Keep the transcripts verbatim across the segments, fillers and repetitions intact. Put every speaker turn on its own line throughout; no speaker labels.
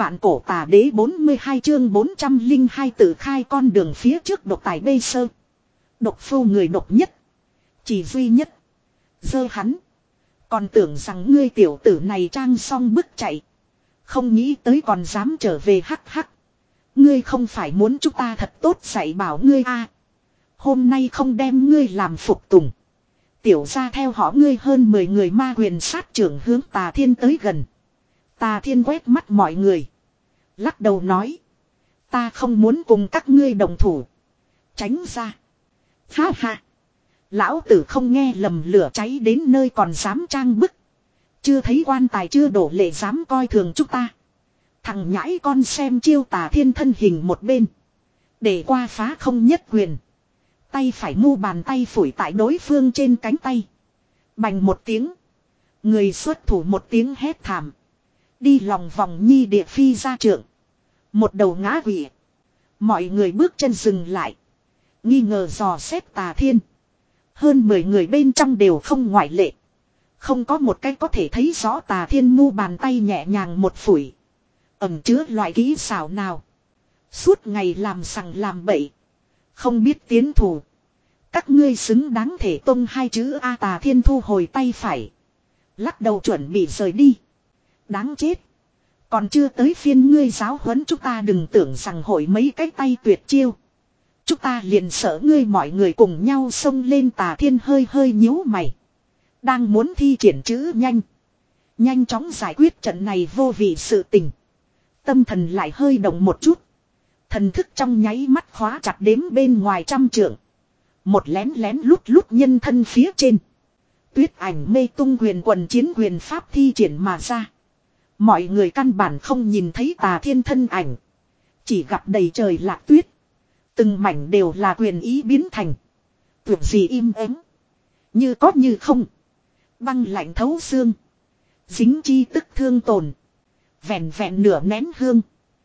Vạn cổ tà đế bốn mươi hai chương bốn trăm linh hai tự khai con đường phía trước độc tài bê sơ. Độc phu người độc nhất. Chỉ duy nhất. Dơ hắn. Còn tưởng rằng ngươi tiểu tử này trang xong bước chạy. Không nghĩ tới còn dám trở về hắc hắc. Ngươi không phải muốn chúng ta thật tốt dạy bảo ngươi a? Hôm nay không đem ngươi làm phục tùng. Tiểu ra theo họ ngươi hơn mười người ma quyền sát trưởng hướng Tà Thiên tới gần. Tà Thiên quét mắt mọi người. Lắc đầu nói. Ta không muốn cùng các ngươi đồng thủ. Tránh ra. Ha ha. Lão tử không nghe lầm, lửa cháy đến nơi còn dám trang bức. Chưa thấy quan tài chưa đổ lệ dám coi thường chúng ta. Thằng nhãi con xem chiêu. Tà Thiên thân hình một bên. Để qua phá không nhất quyền. Tay phải mu bàn tay phủi tại đối phương trên cánh tay. Bành một tiếng. Người xuất thủ một tiếng hét thảm. Đi lòng vòng nhi địa phi ra trượng. Một đầu ngã quỵ. Mọi người bước chân dừng lại. Nghi ngờ dò xét Tà Thiên. Hơn mười người bên trong đều không ngoại lệ. Không có một cái có thể thấy rõ Tà Thiên mu bàn tay nhẹ nhàng một phủi. Ẩn chứa loại kỹ xảo nào. Suốt ngày làm sằng làm bậy. Không biết tiến thủ. Các ngươi xứng đáng thể tông hai chữ A. Tà Thiên thu hồi tay phải. Lắc đầu chuẩn bị rời đi. Đáng chết. Còn chưa tới phiên ngươi giáo huấn chúng ta, đừng tưởng rằng hội mấy cái tay tuyệt chiêu. Chúng ta liền sợ ngươi. Mọi người cùng nhau xông lên. Tà Thiên hơi hơi nhíu mày. Đang muốn thi triển chữ nhanh. Nhanh chóng giải quyết trận này vô vị sự tình. Tâm thần lại hơi động một chút. Thần thức trong nháy mắt khóa chặt đếm bên ngoài trăm trượng. Một lén lén lút lút nhân thân phía trên. Tuyết ảnh mê tung quyền quần chiến quyền pháp thi triển mà ra. Mọi người căn bản không nhìn thấy Tà Thiên thân ảnh. Chỉ gặp đầy trời lạc tuyết. Từng mảnh đều là quyền ý biến thành. Tuyệt gì im ắng. Như có như không. Băng lạnh thấu xương. Dính chi tức thương tổn. Vẹn vẹn nửa nén hương.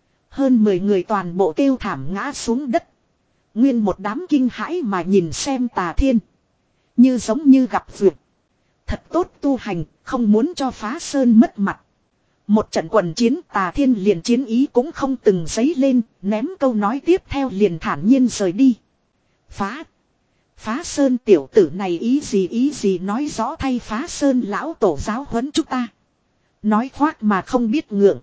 Hơn mười người toàn bộ kêu thảm ngã xuống đất. Nguyên một đám kinh hãi mà nhìn xem Tà Thiên. Như giống như gặp vượt. Thật tốt tu hành, không muốn cho Phá Sơn mất mặt. Một trận quần chiến, Tà Thiên liền chiến ý cũng không từng giấy lên, ném câu nói tiếp theo liền thản nhiên rời đi. Phá. Phá Sơn tiểu tử này ý gì ý gì nói rõ thay Phá Sơn lão tổ giáo huấn chúng ta. Nói khoác mà không biết ngượng.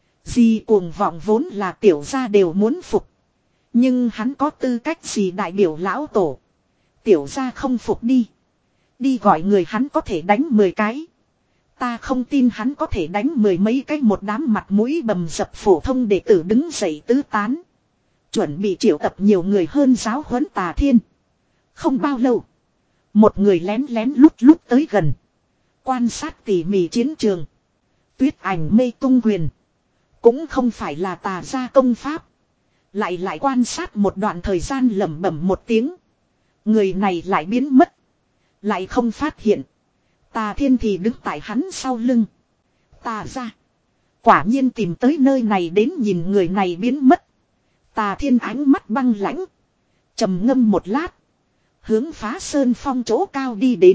Gì cuồng vọng vốn là tiểu gia đều muốn phục. Nhưng hắn có tư cách gì đại biểu lão tổ. Tiểu gia không phục đi. Đi gọi người hắn có thể đánh mười cái. Ta không tin hắn có thể đánh mười mấy cái. Một đám mặt mũi bầm dập phổ thông đệ tử đứng dậy tứ tán. Chuẩn bị triệu tập nhiều người hơn giáo huấn Tà Thiên. Không bao lâu. Một người lén lén lút lút tới gần. Quan sát tỉ mỉ chiến trường. Tuyết ảnh mê tung quyền. Cũng không phải là tà gia công pháp. Lại lại quan sát một đoạn thời gian lẩm bẩm một tiếng. Người này lại biến mất. Lại không phát hiện. Tà Thiên thì đứng tại hắn sau lưng. Tà gia. Quả nhiên tìm tới nơi này đến, nhìn người này biến mất. Tà Thiên ánh mắt băng lãnh. Trầm ngâm một lát. Hướng Phá Sơn Phong chỗ cao đi đến.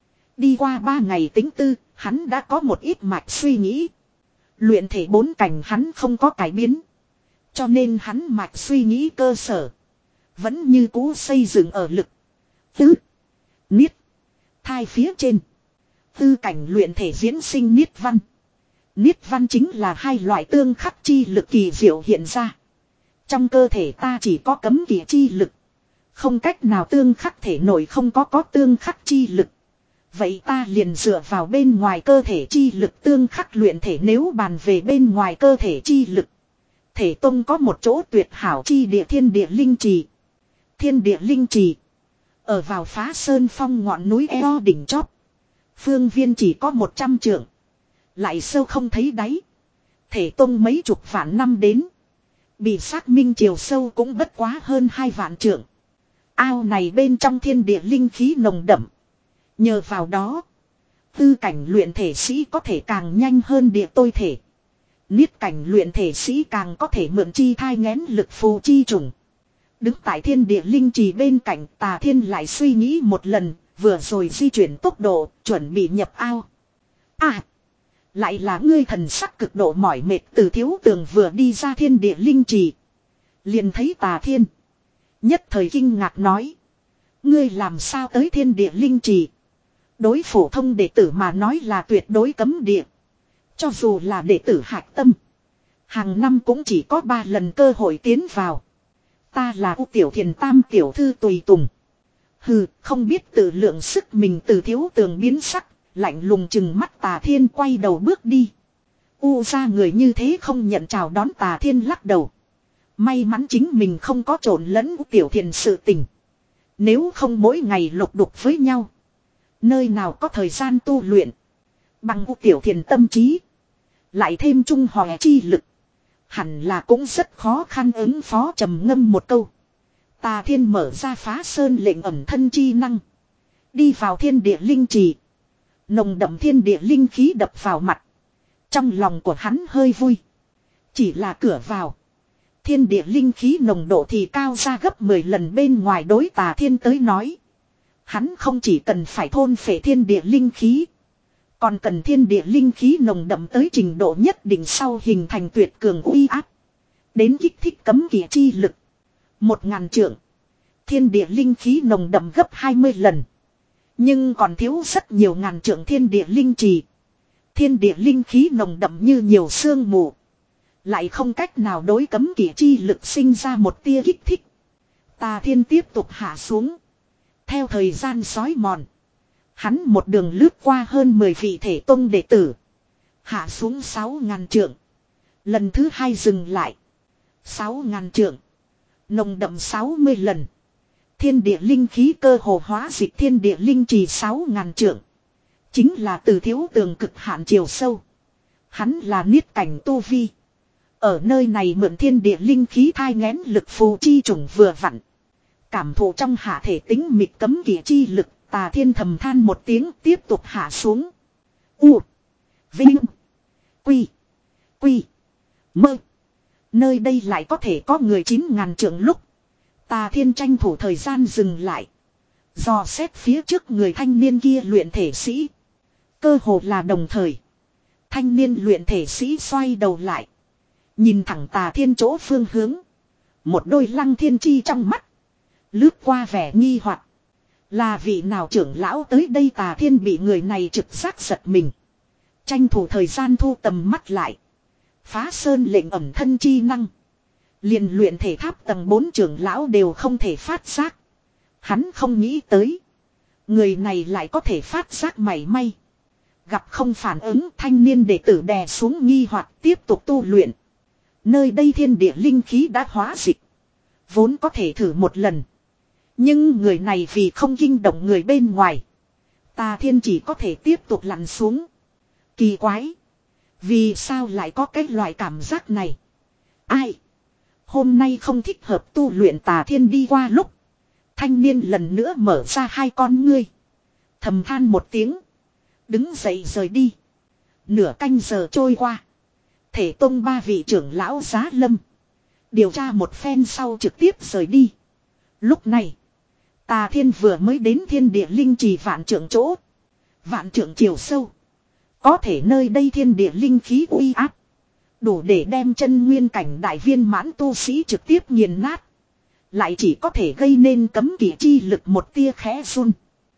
Đi qua ba ngày tính tư, hắn đã có một ít mạch suy nghĩ. Luyện thể bốn cảnh hắn không có cải biến. Cho nên hắn mạch suy nghĩ cơ sở. Vẫn như cũ xây dựng ở lực. Tư. Niết. Thai phía trên. Tư cảnh luyện thể diễn sinh niết văn. Niết văn chính là hai loại tương khắc chi lực kỳ diệu hiện ra. Trong cơ thể ta chỉ có cấm kỵ chi lực. Không cách nào tương khắc thể nổi, không có có tương khắc chi lực. Vậy ta liền dựa vào bên ngoài cơ thể chi lực tương khắc luyện thể. Nếu bàn về bên ngoài cơ thể chi lực, thể tông có một chỗ tuyệt hảo chi địa, thiên địa linh trì. Thiên địa linh trì ở vào Phá Sơn Phong ngọn núi eo đỉnh chóp. Phương viên chỉ có một trăm trượng. Lại sâu không thấy đáy. Thể tông mấy chục vạn năm đến. Bị xác minh chiều sâu cũng bất quá hơn hai vạn trượng. Ao này bên trong thiên địa linh khí nồng đậm. Nhờ vào đó, tư cảnh luyện thể sĩ có thể càng nhanh hơn địa tôi thể. Niết cảnh luyện thể sĩ càng có thể mượn chi thai nghén lực phù chi trùng. Đứng tại thiên địa linh trì bên cạnh, Tà Thiên lại suy nghĩ một lần, vừa rồi di chuyển tốc độ, chuẩn bị nhập ao. À, Lại là ngươi thần sắc cực độ mỏi mệt từ thiếu tường vừa đi ra thiên địa linh trì. Liền thấy Tà Thiên. Nhất thời kinh ngạc nói. Ngươi làm sao tới thiên địa linh trì. Đối phổ thông đệ tử mà nói là tuyệt đối cấm địa. Cho dù là đệ tử hạch tâm. Hàng năm cũng chỉ có ba lần cơ hội tiến vào. Ta là U Tiểu Thiền Tam tiểu thư tùy tùng. Hừ, không biết tự lượng sức mình từ thiếu tường biến sắc. Lạnh lùng chừng mắt Tà Thiên quay đầu bước đi. U ra người như thế không nhận chào đón Tà Thiên lắc đầu. May mắn chính mình không có trộn lẫn U Tiểu Thiền sự tình. Nếu không mỗi ngày lục đục với nhau. Nơi nào có thời gian tu luyện. Bằng U Tiểu Thiền tâm trí. Lại thêm trung hòe chi lực. Hẳn là cũng rất khó khăn ứng phó trầm ngâm một câu. Tà Thiên mở ra phá sơn lệnh ẩm thân chi năng. Đi vào thiên địa linh trì. Nồng đậm thiên địa linh khí đập vào mặt. Trong lòng của hắn hơi vui. Chỉ là cửa vào. Thiên địa linh khí nồng độ thì cao ra gấp mười lần bên ngoài đối Tà Thiên tới nói. Hắn không chỉ cần phải thôn phệ thiên địa linh khí. Còn cần thiên địa linh khí nồng đậm tới trình độ nhất định sau hình thành tuyệt cường uy áp. Đến kích thích cấm kỵ chi lực. Một ngàn trượng. Thiên địa linh khí nồng đậm gấp hai mươi lần. Nhưng còn thiếu rất nhiều ngàn trượng thiên địa linh trì. Thiên địa linh khí nồng đậm như nhiều sương mù. Lại không cách nào đối cấm kỵ chi lực sinh ra một tia kích thích. Tà Thiên tiếp tục hạ xuống. Theo thời gian sói mòn. Hắn một đường lướt qua hơn mười vị thể tông đệ tử. Hạ xuống sáu ngàn trượng. Lần thứ hai dừng lại. Sáu ngàn trượng. Nồng đậm sáu mươi lần. Thiên địa linh khí cơ hồ hóa dịch thiên địa linh trì sáu ngàn trượng. Chính là từ thiếu tường cực hạn chiều sâu. Hắn là niết cảnh tu vi. Ở nơi này mượn thiên địa linh khí thai ngén lực phù chi trùng vừa vặn. Cảm thụ trong hạ thể tính mịt cấm kỵ chi lực. Tà Thiên thầm than một tiếng tiếp tục hạ xuống. U. Vinh. Quy. Quy. Mơ. Nơi đây lại có thể có người chín ngàn trượng lúc. Tà Thiên tranh thủ thời gian dừng lại. Dò xét phía trước người thanh niên kia luyện thể sĩ. Cơ hồ là đồng thời. Thanh niên luyện thể sĩ xoay đầu lại. Nhìn thẳng Tà Thiên chỗ phương hướng. Một đôi lăng thiên chi trong mắt. Lướt qua vẻ nghi hoặc. Là vị nào trưởng lão tới đây Tà Thiên bị người này trực giác giật mình. Tranh thủ thời gian thu tầm mắt lại. Phá sơn lệnh ẩm thân chi năng. Liền luyện thể tháp tầng bốn trưởng lão đều không thể phát giác. Hắn không nghĩ tới. Người này lại có thể phát giác mảy may. Gặp không phản ứng thanh niên đệ tử đè xuống nghi hoặc tiếp tục tu luyện. Nơi đây thiên địa linh khí đã hóa dịch. Vốn có thể thử một lần. Nhưng người này vì không kinh động người bên ngoài. Tà Thiên chỉ có thể tiếp tục lặn xuống. Kỳ quái. Vì sao lại có cái loại cảm giác này? Ai? Hôm nay không thích hợp tu luyện Tà Thiên đi qua lúc. Thanh niên lần nữa mở ra hai con ngươi. Thầm than một tiếng. Đứng dậy rời đi. Nửa canh giờ trôi qua. Thể tông ba vị trưởng lão giá lâm. Điều tra một phen sau trực tiếp rời đi. Lúc này. Tà Thiên vừa mới đến thiên địa linh trì vạn trượng chỗ. Vạn trượng chiều sâu. Có thể nơi đây thiên địa linh khí uy áp. Đủ để đem chân nguyên cảnh đại viên mãn tu sĩ trực tiếp nghiền nát. Lại chỉ có thể gây nên cấm kỵ chi lực một tia khẽ run.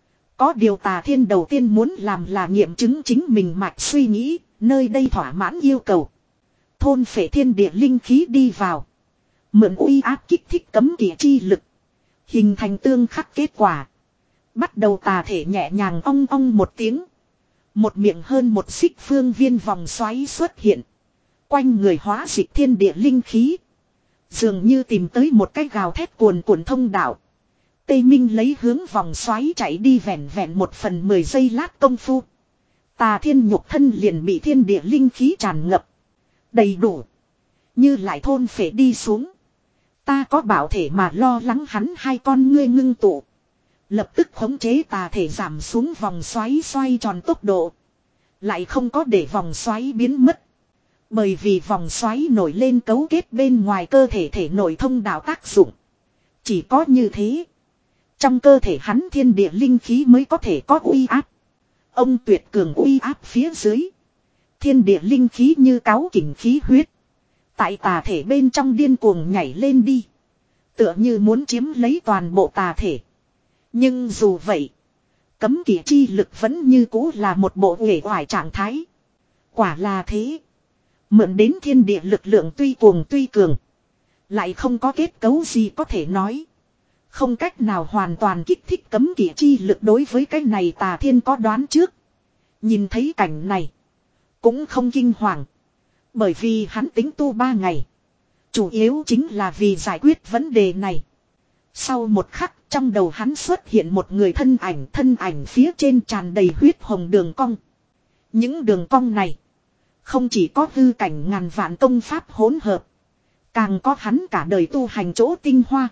Có điều Tà Thiên đầu tiên muốn làm là nghiệm chứng chính mình mạch suy nghĩ. Nơi đây thỏa mãn yêu cầu. Thôn phệ thiên địa linh khí đi vào. Mượn uy áp kích thích cấm kỵ chi lực. Hình thành tương khắc kết quả. Bắt đầu tà thể nhẹ nhàng ong ong một tiếng. Một miệng hơn một xích phương viên vòng xoáy xuất hiện. Quanh người hóa dịch thiên địa linh khí. Dường như tìm tới một cái gào thét cuồn cuộn thông đạo. Tây Minh lấy hướng vòng xoáy chạy đi vẹn vẹn một phần mười giây lát công phu. Tà Thiên nhục thân liền bị thiên địa linh khí tràn ngập. Đầy đủ. Như lại thôn phệ đi xuống. Ta có bảo thể mà lo lắng hắn hai con ngươi ngưng tụ. Lập tức khống chế tà thể giảm xuống vòng xoáy xoay tròn tốc độ. Lại không có để vòng xoáy biến mất. Bởi vì vòng xoáy nổi lên cấu kết bên ngoài cơ thể thể nội thông đạo tác dụng. Chỉ có như thế. Trong cơ thể hắn thiên địa linh khí mới có thể có uy áp. Ông tuyệt cường uy áp phía dưới. Thiên địa linh khí như cáu kỉnh khí huyết. Tại tà thể bên trong điên cuồng nhảy lên đi. Tựa như muốn chiếm lấy toàn bộ tà thể. Nhưng dù vậy. Cấm kỵ chi lực vẫn như cũ là một bộ uể oải trạng thái. Quả là thế. Mượn đến thiên địa lực lượng tuy cuồng tuy cường. Lại không có kết cấu gì có thể nói. Không cách nào hoàn toàn kích thích cấm kỵ chi lực đối với cái này tà thiên có đoán trước. Nhìn thấy cảnh này. Cũng không kinh hoàng. Bởi vì hắn tính tu ba ngày. Chủ yếu chính là vì giải quyết vấn đề này. Sau một khắc trong đầu hắn xuất hiện một người thân ảnh. Thân ảnh phía trên tràn đầy huyết hồng đường cong. Những đường cong này. Không chỉ có hư cảnh ngàn vạn công pháp hỗn hợp. Càng có hắn cả đời tu hành chỗ tinh hoa.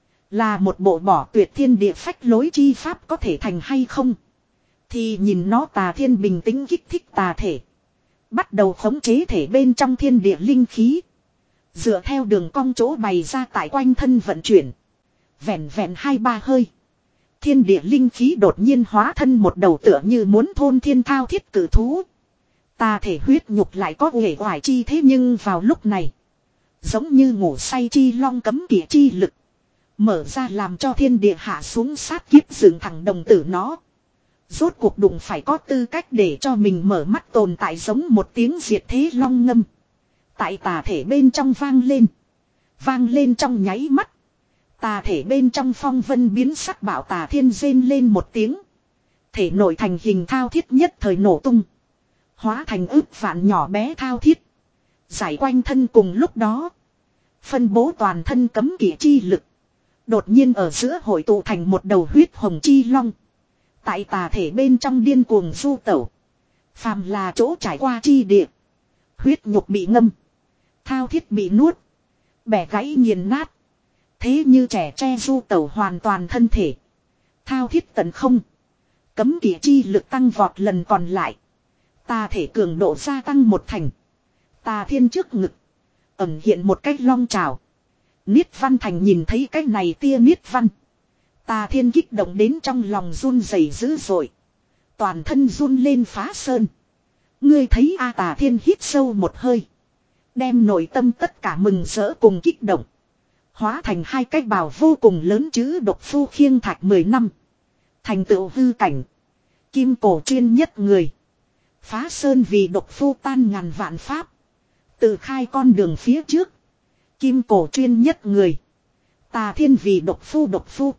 Là một bộ bỏ tuyệt thiên địa phách lối chi pháp có thể thành hay không. Thì nhìn nó tà thiên bình tĩnh kích thích tà thể. Bắt đầu khống chế thể bên trong thiên địa linh khí. Dựa theo đường cong chỗ bày ra tại quanh thân vận chuyển. Vẹn vẹn hai ba hơi. Thiên địa linh khí đột nhiên hóa thân một đầu tựa như muốn thôn thiên thao thiết cử thú. Tà thể huyết nhục lại có uể oải chi thế nhưng vào lúc này. Giống như ngủ say chi long cấm kỵ chi lực. Mở ra làm cho thiên địa hạ xuống sát kiếp dựng thẳng đồng tử nó. Rốt cuộc đụng phải có tư cách để cho mình mở mắt tồn tại giống một tiếng diệt thế long ngâm. Tại tà thể bên trong vang lên. Vang lên trong nháy mắt. Tà thể bên trong phong vân biến sắc bảo tà thiên rên lên một tiếng. Thể nội thành hình thao thiết nhất thời nổ tung. Hóa thành ức vạn nhỏ bé thao thiết. Giải quanh thân cùng lúc đó. Phân bố toàn thân cấm kỵ chi lực. Đột nhiên ở giữa hội tụ thành một đầu huyết hồng chi long. Tại tà thể bên trong điên cuồng du tẩu. Phàm là chỗ trải qua chi địa. Huyết nhục bị ngâm. Thao thiết bị nuốt. Bẻ gãy nghiền nát. Thế như trẻ tre du tẩu hoàn toàn thân thể. Thao thiết tận không. Cấm kỵ chi lực tăng vọt lần còn lại. Tà thể cường độ gia tăng một thành. Tà thiên trước ngực. Ẩn hiện một cách long trào. Niết Văn Thành nhìn thấy cái này tia Niết Văn. Tà thiên kích động đến trong lòng run rẩy dữ dội. Toàn thân run lên phá sơn. Ngươi thấy A Tà thiên hít sâu một hơi. Đem nội tâm tất cả mừng rỡ cùng kích động. Hóa thành hai cái bào vô cùng lớn chữ độc phu khiêng thạch mười năm. Thành tựu hư cảnh. Kim cổ chuyên nhất người. Phá sơn vì độc phu tan ngàn vạn pháp. Tự khai con đường phía trước. Kim cổ chuyên nhất người. Tà thiên vì độc phu độc phu.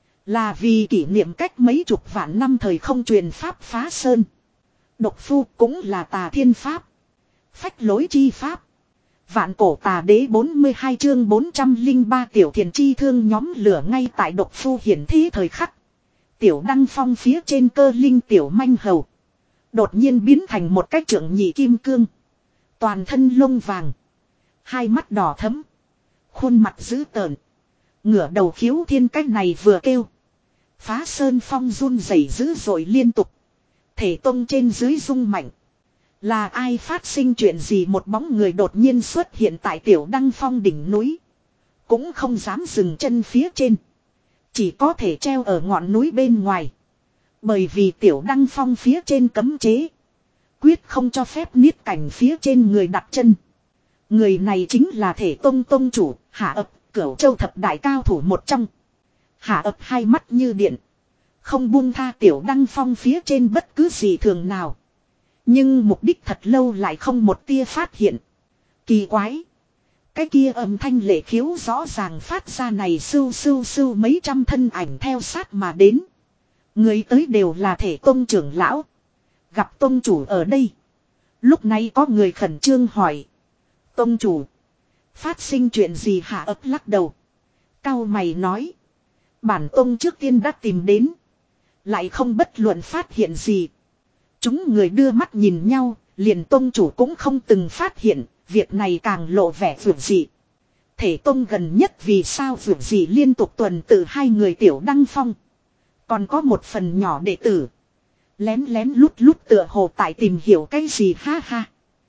Là vì kỷ niệm cách mấy chục vạn năm thời không truyền pháp phá sơn. Độc phu cũng là tà thiên pháp. Phách lối chi pháp. Vạn cổ tà đế bốn mươi hai chương bốn trăm lẻ ba tiểu thiền chi thương nhóm lửa ngay tại độc phu hiển thí thời khắc. Tiểu đăng phong phía trên cơ linh tiểu manh hầu. Đột nhiên biến thành một cái trượng nhị kim cương. Toàn thân lông vàng. Hai mắt đỏ thẫm. Khuôn mặt dữ tợn. Ngửa đầu khiếu thiên cách này vừa kêu. Phá sơn phong run rẩy dữ dội liên tục. Thể tông trên dưới rung mạnh. Là ai phát sinh chuyện gì một bóng người đột nhiên xuất hiện tại tiểu đăng phong đỉnh núi. Cũng không dám dừng chân phía trên. Chỉ có thể treo ở ngọn núi bên ngoài. Bởi vì tiểu đăng phong phía trên cấm chế. Quyết không cho phép niết cảnh phía trên người đặt chân. Người này chính là thể tông tông chủ, Hạ ập, Cửu Châu thập đại cao thủ một trong. Hạ ập hai mắt như điện. Không buông tha tiểu đăng phong phía trên bất cứ gì thường nào. Nhưng mục đích thật lâu lại không một tia phát hiện. Kỳ quái. Cái kia âm thanh lệ khiếu rõ ràng phát ra này sưu sưu sưu mấy trăm thân ảnh theo sát mà đến. Người tới đều là thể tông trưởng lão. Gặp tông chủ ở đây. Lúc này có người khẩn trương hỏi. Tông chủ. Phát sinh chuyện gì Hạ ấp lắc đầu. Cao mày nói. Bản tông trước tiên đã tìm đến. Lại không bất luận phát hiện gì. Chúng người đưa mắt nhìn nhau. Liền tông chủ cũng không từng phát hiện. Việc này càng lộ vẻ vượt dị. Thể tông gần nhất vì sao vượt dị liên tục tuần tự hai người tiểu đăng phong. Còn có một phần nhỏ đệ tử. Lén lén lút lút tựa hồ tại tìm hiểu cái gì ha ha.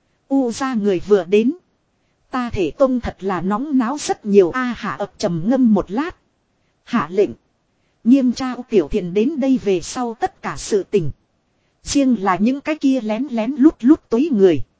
U ra người vừa đến. Ta thể tông thật là nóng náo rất nhiều a. Hạ ập trầm ngâm một lát. Hạ lệnh. Nghiêm trao tiểu thiền đến đây về sau tất cả sự tình. Riêng là những cái kia lén lén lút lút túi người.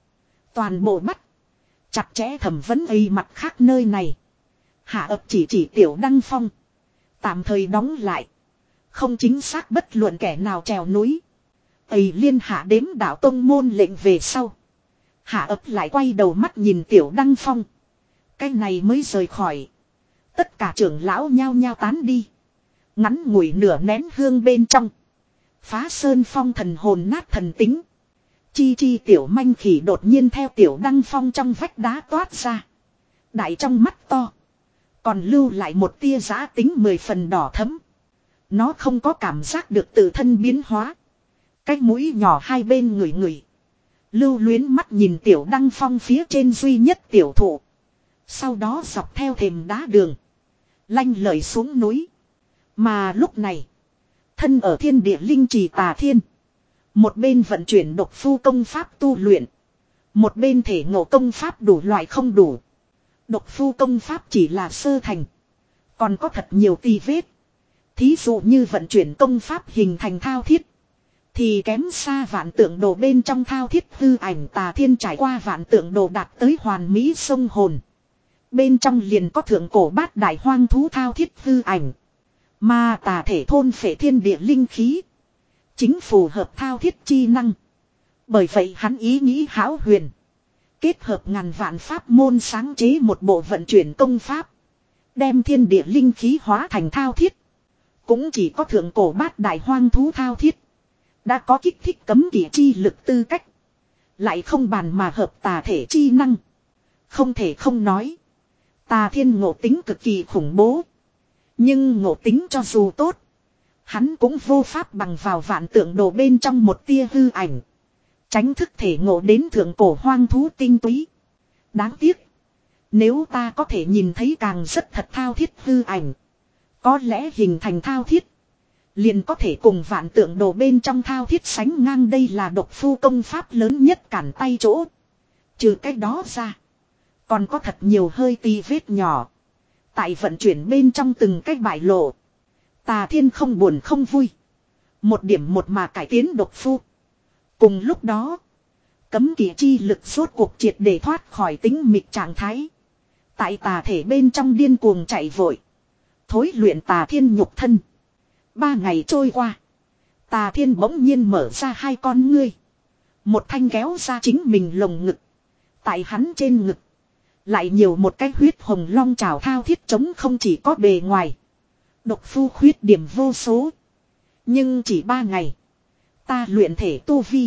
Toàn bộ bắt. Chặt chẽ thẩm vấn y mặt khác nơi này. Hạ ấp chỉ chỉ Tiểu Đăng Phong. Tạm thời đóng lại. Không chính xác bất luận kẻ nào trèo núi. Ây liên hạ đếm đạo tông môn lệnh về sau. Hạ ấp lại quay đầu mắt nhìn Tiểu Đăng Phong. Cái này mới rời khỏi. Tất cả trưởng lão nhao nhao tán đi. Ngắn ngủi nửa nén hương bên trong. Phá Sơn Phong thần hồn nát thần tính. Chi chi tiểu manh khỉ đột nhiên theo Tiểu Đăng Phong trong vách đá toát ra. Đại trong mắt to. Còn lưu lại một tia giã tính mười phần đỏ thẫm. Nó không có cảm giác được tự thân biến hóa. Cái mũi nhỏ hai bên ngửi ngửi. Lưu luyến mắt nhìn Tiểu Đăng Phong phía trên duy nhất tiểu thụ. Sau đó dọc theo thềm đá đường. Lanh lợi xuống núi. Mà lúc này. Thân ở thiên địa linh trì Tà Thiên. Một bên vận chuyển độc phu công pháp tu luyện. Một bên thể ngộ công pháp đủ loại không đủ. Độc phu công pháp chỉ là sơ thành. Còn có thật nhiều tì vết. Thí dụ như vận chuyển công pháp hình thành thao thiết. Thì kém xa vạn tượng đồ bên trong thao thiết hư ảnh Tà Thiên trải qua vạn tượng đồ đạt tới hoàn mỹ sông hồn. Bên trong liền có thượng cổ bát đại hoang thú thao thiết hư ảnh. Mà tà thể thôn phệ thiên địa linh khí. Chính phù hợp thao thiết chi năng. Bởi vậy hắn ý nghĩ hão huyền. Kết hợp ngàn vạn pháp môn sáng chế một bộ vận chuyển công pháp. Đem thiên địa linh khí hóa thành thao thiết. Cũng chỉ có thượng cổ bát đại hoang thú thao thiết. Đã có kích thích cấm kỵ chi lực tư cách. Lại không bàn mà hợp tà thể chi năng. Không thể không nói. Tà Thiên ngộ tính cực kỳ khủng bố. Nhưng ngộ tính cho dù tốt. Hắn cũng vô pháp bằng vào vạn tượng đồ bên trong một tia hư ảnh. Tránh thức thể ngộ đến thượng cổ hoang thú tinh túy. Đáng tiếc. Nếu ta có thể nhìn thấy càng rất thật thao thiết hư ảnh. Có lẽ hình thành thao thiết. Liền có thể cùng vạn tượng đồ bên trong thao thiết sánh ngang, đây là độc phu công pháp lớn nhất cản tay chỗ. Trừ cái đó ra. Còn có thật nhiều hơi ti vết nhỏ. Tại vận chuyển bên trong từng cái bại lộ. Tà Thiên không buồn không vui. Một điểm một mà cải tiến độc phu. Cùng lúc đó. Cấm kỵ chi lực rốt cuộc triệt để thoát khỏi tính mịch trạng thái. Tại tà thể bên trong điên cuồng chạy vội. Thối luyện Tà Thiên nhục thân. Ba ngày trôi qua. Tà Thiên bỗng nhiên mở ra hai con ngươi. Một thanh kéo ra chính mình lồng ngực. Tại hắn trên ngực. Lại nhiều một cái huyết hồng long trào thao thiết trống không chỉ có bề ngoài. Độc phu khuyết điểm vô số. Nhưng chỉ ba ngày. Ta luyện thể tu vi.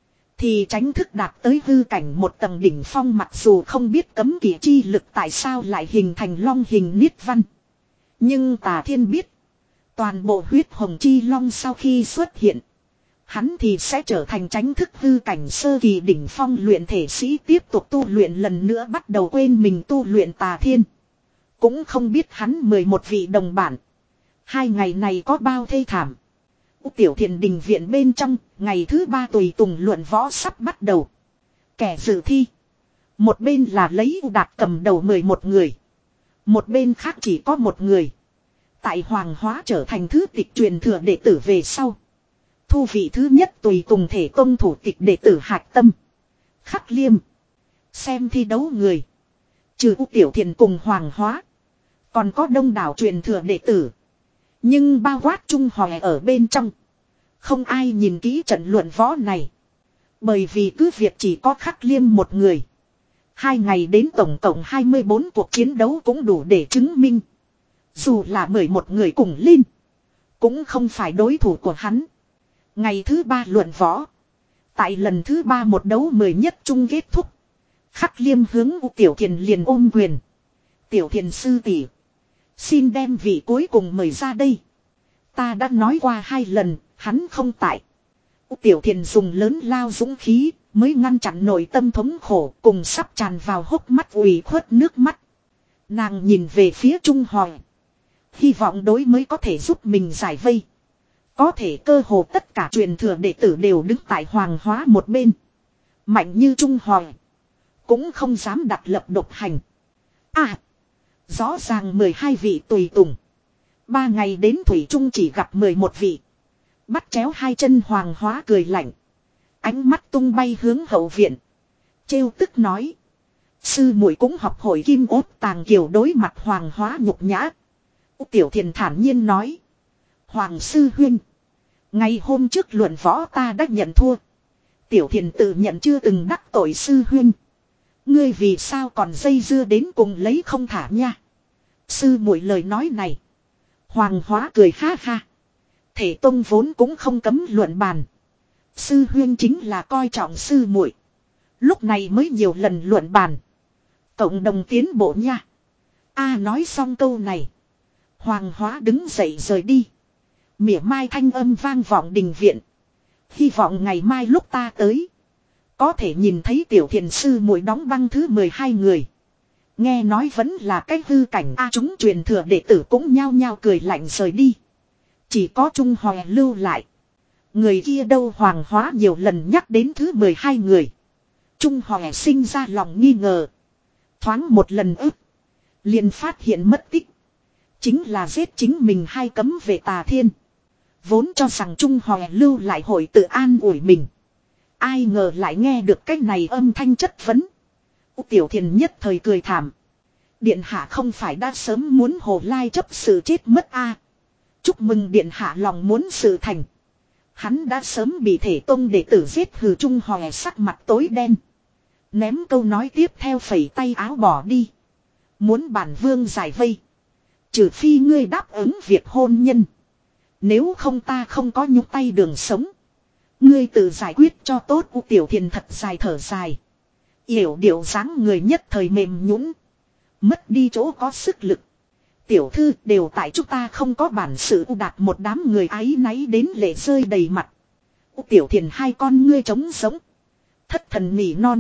Thì tránh thức đạt tới hư cảnh một tầng đỉnh phong, mặc dù không biết cấm kỵ chi lực tại sao lại hình thành long hình niết văn. Nhưng Tà Thiên biết. Toàn bộ huyết hồng chi long sau khi xuất hiện. Hắn thì sẽ trở thành tránh thức hư cảnh sơ kỳ đỉnh phong luyện thể sĩ, tiếp tục tu luyện lần nữa, bắt đầu quên mình tu luyện. Tà Thiên cũng không biết hắn mười một vị đồng bản. Hai ngày này có bao thê thảm. Tiểu Thiền Đình viện bên trong, ngày thứ ba tùy tùng luận võ sắp bắt đầu. Kẻ dự thi. Một bên là lấy U Đạt cầm đầu mười một người. Một bên khác chỉ có một người. Tại Hoàng Hóa trở thành thứ tịch truyền thừa đệ tử về sau. Thu vị thứ nhất tùy tùng thể công thủ tịch đệ tử Hạc Tâm. Khắc Liêm. Xem thi đấu người. Trừ U Tiểu Thiền cùng Hoàng Hóa. Còn có đông đảo truyền thừa đệ tử. Nhưng bao quát Trung Hòe ở bên trong. Không ai nhìn kỹ trận luận võ này. Bởi vì cứ việc chỉ có Khắc Liêm một người. Hai ngày đến tổng cộng hai mươi bốn cuộc chiến đấu cũng đủ để chứng minh. Dù là mười một người cùng lên. Cũng không phải đối thủ của hắn. Ngày thứ ba luận võ. Tại lần thứ ba một đấu mười nhất chung kết thúc. Khắc Liêm hướng U Tiểu Thiền liền ôm quyền. Tiểu Thiền sư tỷ, xin đem vị cuối cùng mời ra đây. Ta đã nói qua hai lần, hắn không tại. U Tiểu Thiền dùng lớn lao dũng khí, mới ngăn chặn nội tâm thống khổ cùng sắp tràn vào hốc mắt ủy khuất nước mắt. Nàng nhìn về phía Trung Hoàng. Hy vọng đối mới có thể giúp mình giải vây. Có thể cơ hồ tất cả truyền thừa đệ tử đều đứng tại Hoàng Hóa một bên. Mạnh như Trung Hoàng. Cũng không dám đặt lập độc hành. À. Rõ ràng mười hai vị tùy tùng. Ba ngày đến Thủy Trung chỉ gặp mười một vị. Bắt chéo hai chân Hoàng Hóa cười lạnh. Ánh mắt tung bay hướng hậu viện. Trêu tức nói. Sư muội cũng học hội kim ốt tàng kiều đối mặt Hoàng Hóa nhục nhã. Tiểu Thiền thản nhiên nói. Hoàng sư huynh. Ngày hôm trước luận võ ta đã nhận thua. Tiểu Thiền tự nhận chưa từng đắc tội sư huynh. Ngươi vì sao còn dây dưa đến cùng lấy không thả nha. Sư muội lời nói này. Hoàng Hóa cười ha ha. Thể tông vốn cũng không cấm luận bàn. Sư huynh chính là coi trọng sư muội. Lúc này mới nhiều lần luận bàn. Cộng đồng tiến bộ nha. A nói xong câu này. Hoàng Hóa đứng dậy rời đi. Mỉa mai thanh âm vang vọng đình viện. Hy vọng ngày mai lúc ta tới. Có thể nhìn thấy tiểu thiền sư muội đóng băng thứ mười hai người. Nghe nói vẫn là cái hư cảnh A chúng truyền thừa đệ tử cũng nhao nhao cười lạnh rời đi. Chỉ có Trung Hòe lưu lại. Người kia đâu Hoàng Hóa nhiều lần nhắc đến thứ mười hai người. Trung Hòe sinh ra lòng nghi ngờ. Thoáng một lần ức. Liền phát hiện mất tích. Chính là giết chính mình hai cấm về Tà Thiên. Vốn cho rằng Trung Hòe lưu lại hội tự an ủi mình. Ai ngờ lại nghe được cái này âm thanh chất vấn. Tiểu Thiền nhất thời cười thảm. Điện hạ không phải đã sớm muốn Hồ Lai chấp sự chết mất a à. Chúc mừng điện hạ lòng muốn sự thành. Hắn đã sớm bị thể tông đệ tử giết hừ Trung Hòe sắc mặt tối đen. Ném câu nói tiếp theo phẩy tay áo bỏ đi. Muốn bản vương giải vây. Trừ phi ngươi đáp ứng việc hôn nhân. Nếu không ta không có nhúc tay đường sống. Ngươi tự giải quyết cho tốt. U Tiểu Thiền thật dài thở dài. Yểu điệu dáng người nhất thời mềm nhũn, mất đi chỗ có sức lực. Tiểu thư đều tại chúng ta không có bản sự. U Đạt một đám người áy náy đến lệ rơi đầy mặt. U Tiểu Thiền hai con ngươi trống sống. Thất thần nỉ non.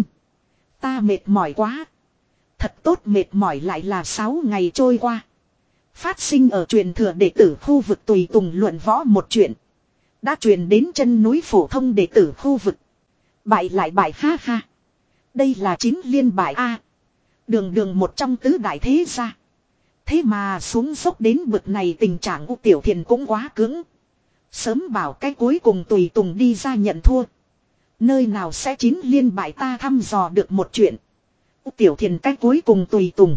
Ta mệt mỏi quá. Thật tốt mệt mỏi lại là sáu ngày trôi qua. Phát sinh ở truyền thừa đệ tử khu vực tùy tùng luận võ một chuyện. Đã truyền đến chân núi phổ thông đệ tử khu vực. Bại lại bại ha ha. Đây là chín liên bại A. Đường đường một trong tứ đại thế gia. Thế mà xuống dốc đến bực này tình trạng U Tiểu Thiền cũng quá cứng. Sớm bảo cái cuối cùng tùy tùng đi ra nhận thua. Nơi nào sẽ chín liên bại ta thăm dò được một chuyện. U Tiểu Thiền cái cuối cùng tùy tùng.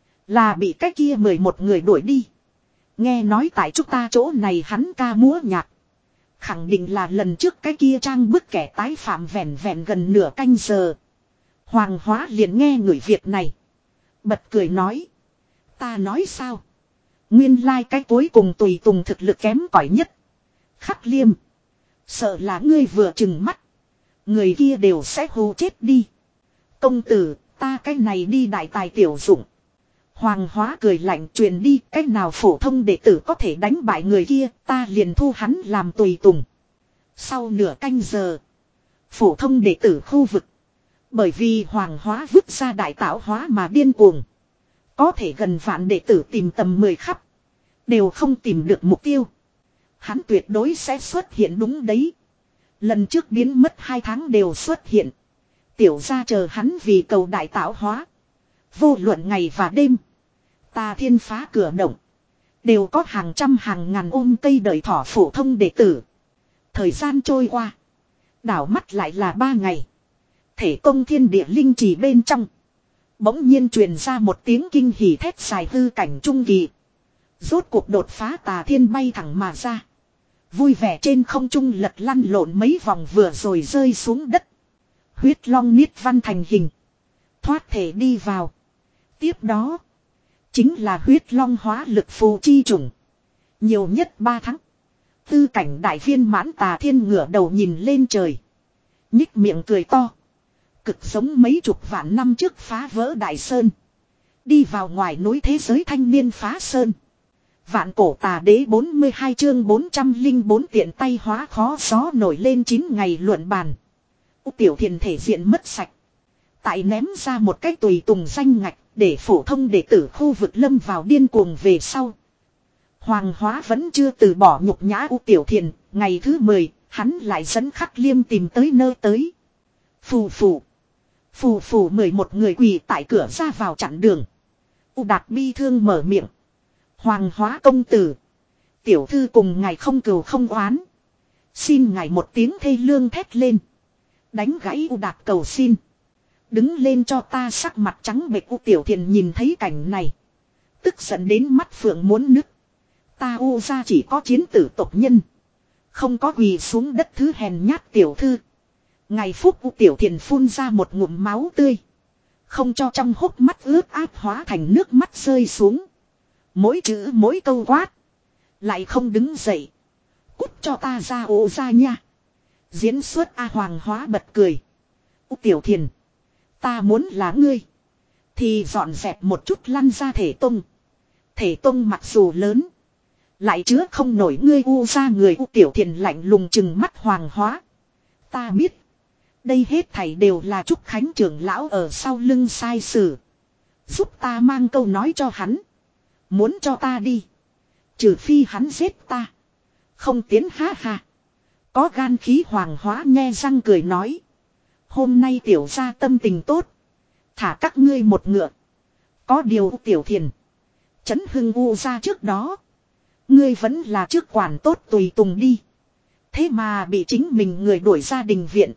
Là bị cái kia mười một người đuổi đi. Nghe nói tại chúng ta chỗ này hắn ca múa nhạc. Khẳng định là lần trước cái kia trang bức kẻ tái phạm vẹn vẹn gần nửa canh giờ. Hoàng Hóa liền nghe người việc này. Bật cười nói. Ta nói sao? Nguyên lai like cái cuối cùng tùy tùng thực lực kém cỏi nhất. Khắc Liêm. Sợ là ngươi vừa chừng mắt. Người kia đều sẽ hù chết đi. Công tử, ta cái này đi đại tài tiểu dụng. Hoàng Hóa cười lạnh truyền đi. Cách nào phổ thông đệ tử có thể đánh bại người kia. Ta liền thu hắn làm tùy tùng. Sau nửa canh giờ. Phổ thông đệ tử khu vực. Bởi vì Hoàng Hóa vứt ra đại tạo hóa mà điên cuồng. Có thể gần vạn đệ tử tìm tầm mười khắp. Đều không tìm được mục tiêu. Hắn tuyệt đối sẽ xuất hiện đúng đấy. Lần trước biến mất hai tháng đều xuất hiện. Tiểu ra chờ hắn vì cầu đại tạo hóa. Vô luận ngày và đêm. Tà Thiên phá cửa động. Đều có hàng trăm hàng ngàn ôm cây đợi thỏ phổ thông đệ tử. Thời gian trôi qua. Đảo mắt lại là ba ngày. Thể công thiên địa linh trì bên trong. Bỗng nhiên truyền ra một tiếng kinh hỉ thét dài hư cảnh trung kỳ. Rốt cuộc đột phá Tà Thiên bay thẳng mà ra. Vui vẻ trên không trung lật lăn lộn mấy vòng vừa rồi rơi xuống đất. Huyết long niết văn thành hình. Thoát thể đi vào. Tiếp đó. Chính là huyết long hóa lực phù chi trùng. Nhiều nhất ba tháng. Tư cảnh đại viên mãn Tà Thiên ngửa đầu nhìn lên trời. Nhích miệng cười to. Cực giống mấy chục vạn năm trước phá vỡ đại sơn. Đi vào ngoài núi thế giới thanh niên phá sơn. Vạn cổ tà đế bốn mươi hai chương bốn trăm linh bốn tiện tay hóa khó gió nổi lên chín ngày luận bàn. U Tiểu Thiền thể diện mất sạch. Tại ném ra một cách tùy tùng danh ngạch để phổ thông đệ tử khu vực lâm vào điên cuồng về sau. Hoàng Hóa vẫn chưa từ bỏ nhục nhã U Tiểu Thiền. Ngày thứ mười hắn lại dẫn Khắc Liêm tìm tới nơi tới. Phù phù. Phù phù mười một người quỳ tại cửa ra vào chặn đường. U Đạt bi thương mở miệng. Hoàng Hóa công tử. Tiểu thư cùng ngài không cừu không oán. Xin ngài một tiếng thê lương thét lên. Đánh gãy U Đạt cầu xin. Đứng lên cho ta, sắc mặt trắng bệch U Tiểu Thiền nhìn thấy cảnh này. Tức giận đến mắt phượng muốn nứt. Ta U ra chỉ có chiến tử tộc nhân. Không có quỳ xuống đất thứ hèn nhát tiểu thư. Ngày phút U Tiểu Thiền phun ra một ngụm máu tươi. Không cho trong hốc mắt ướt át hóa thành nước mắt rơi xuống. Mỗi chữ mỗi câu quát. Lại không đứng dậy. Cút cho ta ra ổ ra nha. Diễn xuất A Hoàng Hóa bật cười. U Tiểu Thiền. Ta muốn là ngươi. Thì dọn dẹp một chút lăn ra thể tung. Thể tung mặc dù lớn. Lại chứa không nổi ngươi U ra người. U Tiểu Thiền lạnh lùng chừng mắt Hoàng Hóa. Ta biết. Đây hết thảy đều là Trúc Khánh trưởng lão ở sau lưng sai sử. Giúp ta mang câu nói cho hắn. Muốn cho ta đi. Trừ phi hắn giết ta. Không tiến ha ha. Có gan khí Hoàng Hóa nghe răng cười nói. Hôm nay tiểu gia tâm tình tốt. Thả các ngươi một ngựa. Có điều Tiểu Thiền. Chấn hưng U ra trước đó. Ngươi vẫn là trước quản tốt tùy tùng đi. Thế mà bị chính mình người đuổi ra đình viện.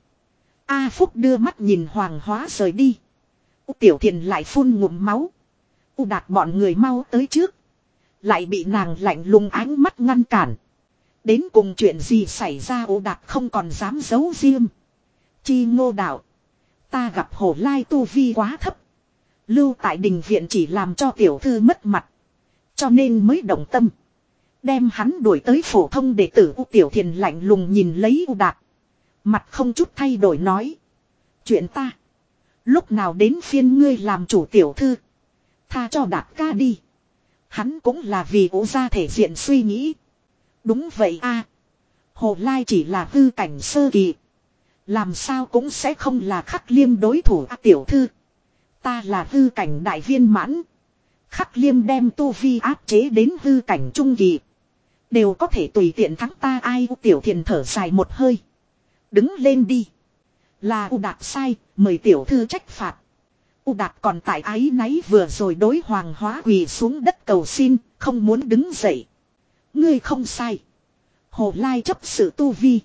A Phúc đưa mắt nhìn Hoàng Hóa rời đi. U Tiểu Thiền lại phun ngụm máu. U Đạt bọn người mau tới trước. Lại bị nàng lạnh lùng ánh mắt ngăn cản. Đến cùng chuyện gì xảy ra U Đạt không còn dám giấu riêng. Chi Ngô đạo. Ta gặp Hổ Lai tu vi quá thấp. Lưu tại đình viện chỉ làm cho tiểu thư mất mặt. Cho nên mới động tâm. Đem hắn đuổi tới phổ thông đệ tử. U Tiểu Thiền lạnh lùng nhìn lấy U Đạt. Mặt không chút thay đổi nói. Chuyện ta. Lúc nào đến phiên ngươi làm chủ tiểu thư. Tha cho Đạt ca đi. Hắn cũng là vì ố ra thể diện suy nghĩ. Đúng vậy a. Hồ Lai chỉ là hư cảnh sơ kỳ. Làm sao cũng sẽ không là Khắc Liêm đối thủ a tiểu thư. Ta là hư cảnh đại viên mãn. Khắc Liêm đem tu vi áp chế đến hư cảnh trung kỳ. Đều có thể tùy tiện thắng ta ai. U Tiểu Thiền thở dài một hơi. Đứng lên đi. Là U Đạt sai, mời tiểu thư trách phạt. U Đạt còn tại áy náy vừa rồi đối Hoàng Hóa quỳ xuống đất cầu xin, không muốn đứng dậy. Ngươi không sai. Hồ Lai chấp sự tu vi.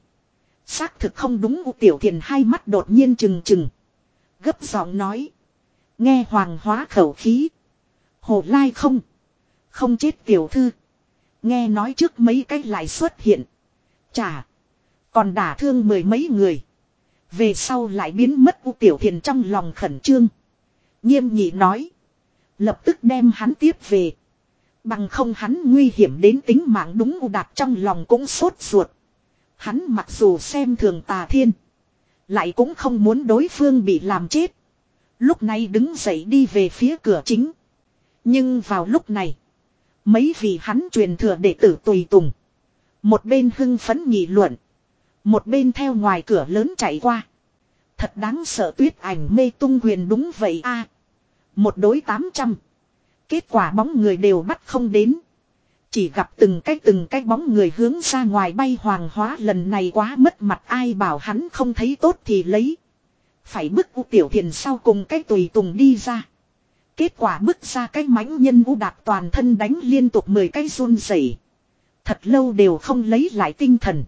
Xác thực không đúng. U Tiểu Thiền hai mắt đột nhiên trừng trừng. Gấp giọng nói. Nghe Hoàng Hóa khẩu khí. Hồ Lai không. Không chết tiểu thư. Nghe nói trước mấy cách lại xuất hiện. Chà. Còn đả thương mười mấy người. Về sau lại biến mất. U Tiểu Thiền trong lòng khẩn trương. Nghiêm nghị nói. Lập tức đem hắn tiếp về. Bằng không hắn nguy hiểm đến tính mạng. Đúng. U Đạt trong lòng cũng sốt ruột. Hắn mặc dù xem thường Tà Thiên. Lại cũng không muốn đối phương bị làm chết. Lúc này đứng dậy đi về phía cửa chính. Nhưng vào lúc này. Mấy vị hắn truyền thừa đệ tử tùy tùng. Một bên hưng phấn nghị luận. Một bên theo ngoài cửa lớn chạy qua. Thật đáng sợ. Tuyết Ảnh Mê Tung Huyền đúng vậy a. Một đối tám trăm. Kết quả bóng người đều bắt không đến. Chỉ gặp từng cái từng cái bóng người hướng ra ngoài bay. Hoàng Hóa lần này quá mất mặt. Ai bảo hắn không thấy tốt thì lấy. Phải bức U Tiểu Thiền sau cùng cái tùy tùng đi ra. Kết quả bức ra cái mãnh nhân U Đạt toàn thân đánh liên tục mười cái run rẩy. Thật lâu đều không lấy lại tinh thần.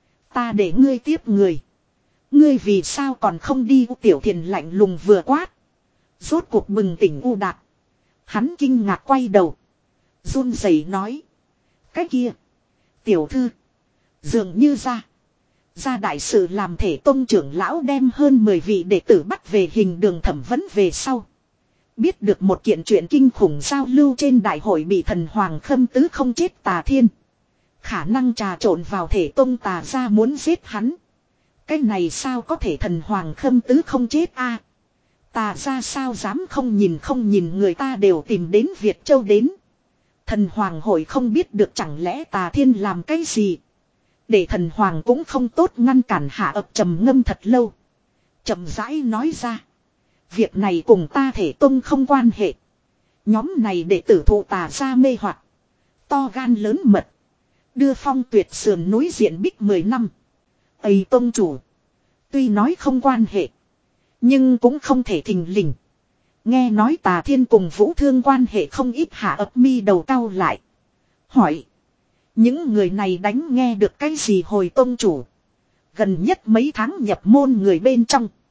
Ta để ngươi tiếp người. Ngươi vì sao còn không đi. U Tiểu Thiền lạnh lùng vừa quát. Rốt cuộc bừng tỉnh U Đạt. Hắn kinh ngạc quay đầu. Run rẩy nói. Cái kia. Tiểu thư. Dường như ra. Ra đại sự làm thể tông trưởng lão đem hơn mười vị đệ tử bắt về hình đường thẩm vấn về sau. Biết được một kiện chuyện kinh khủng giao lưu trên đại hội bị thần hoàng khâm tứ không chết Tà Thiên. Khả năng trà trộn vào thể tông Tà ra muốn giết hắn. Cái này sao có thể thần hoàng khâm tứ không chết a? Tà ra sao dám không nhìn không nhìn người ta đều tìm đến Việt Châu đến. Thần hoàng hội không biết được chẳng lẽ Tà Thiên làm cái gì. Để thần hoàng cũng không tốt ngăn cản hạ ập trầm ngâm thật lâu. Chậm rãi nói ra. Việc này cùng ta thể tông không quan hệ. Nhóm này đệ tử thụ Tà ra mê hoặc. To gan lớn mật. Đưa Phong Tuyệt sườn núi diện bích mười năm. Ây tông chủ. Tuy nói không quan hệ. Nhưng cũng không thể thình lình. Nghe nói Tà Thiên cùng Vũ Thương quan hệ không ít. Hạ ấp mi đầu cau lại. Hỏi. Những người này đánh nghe được cái gì hồi tông chủ. Gần nhất mấy tháng nhập môn người bên trong.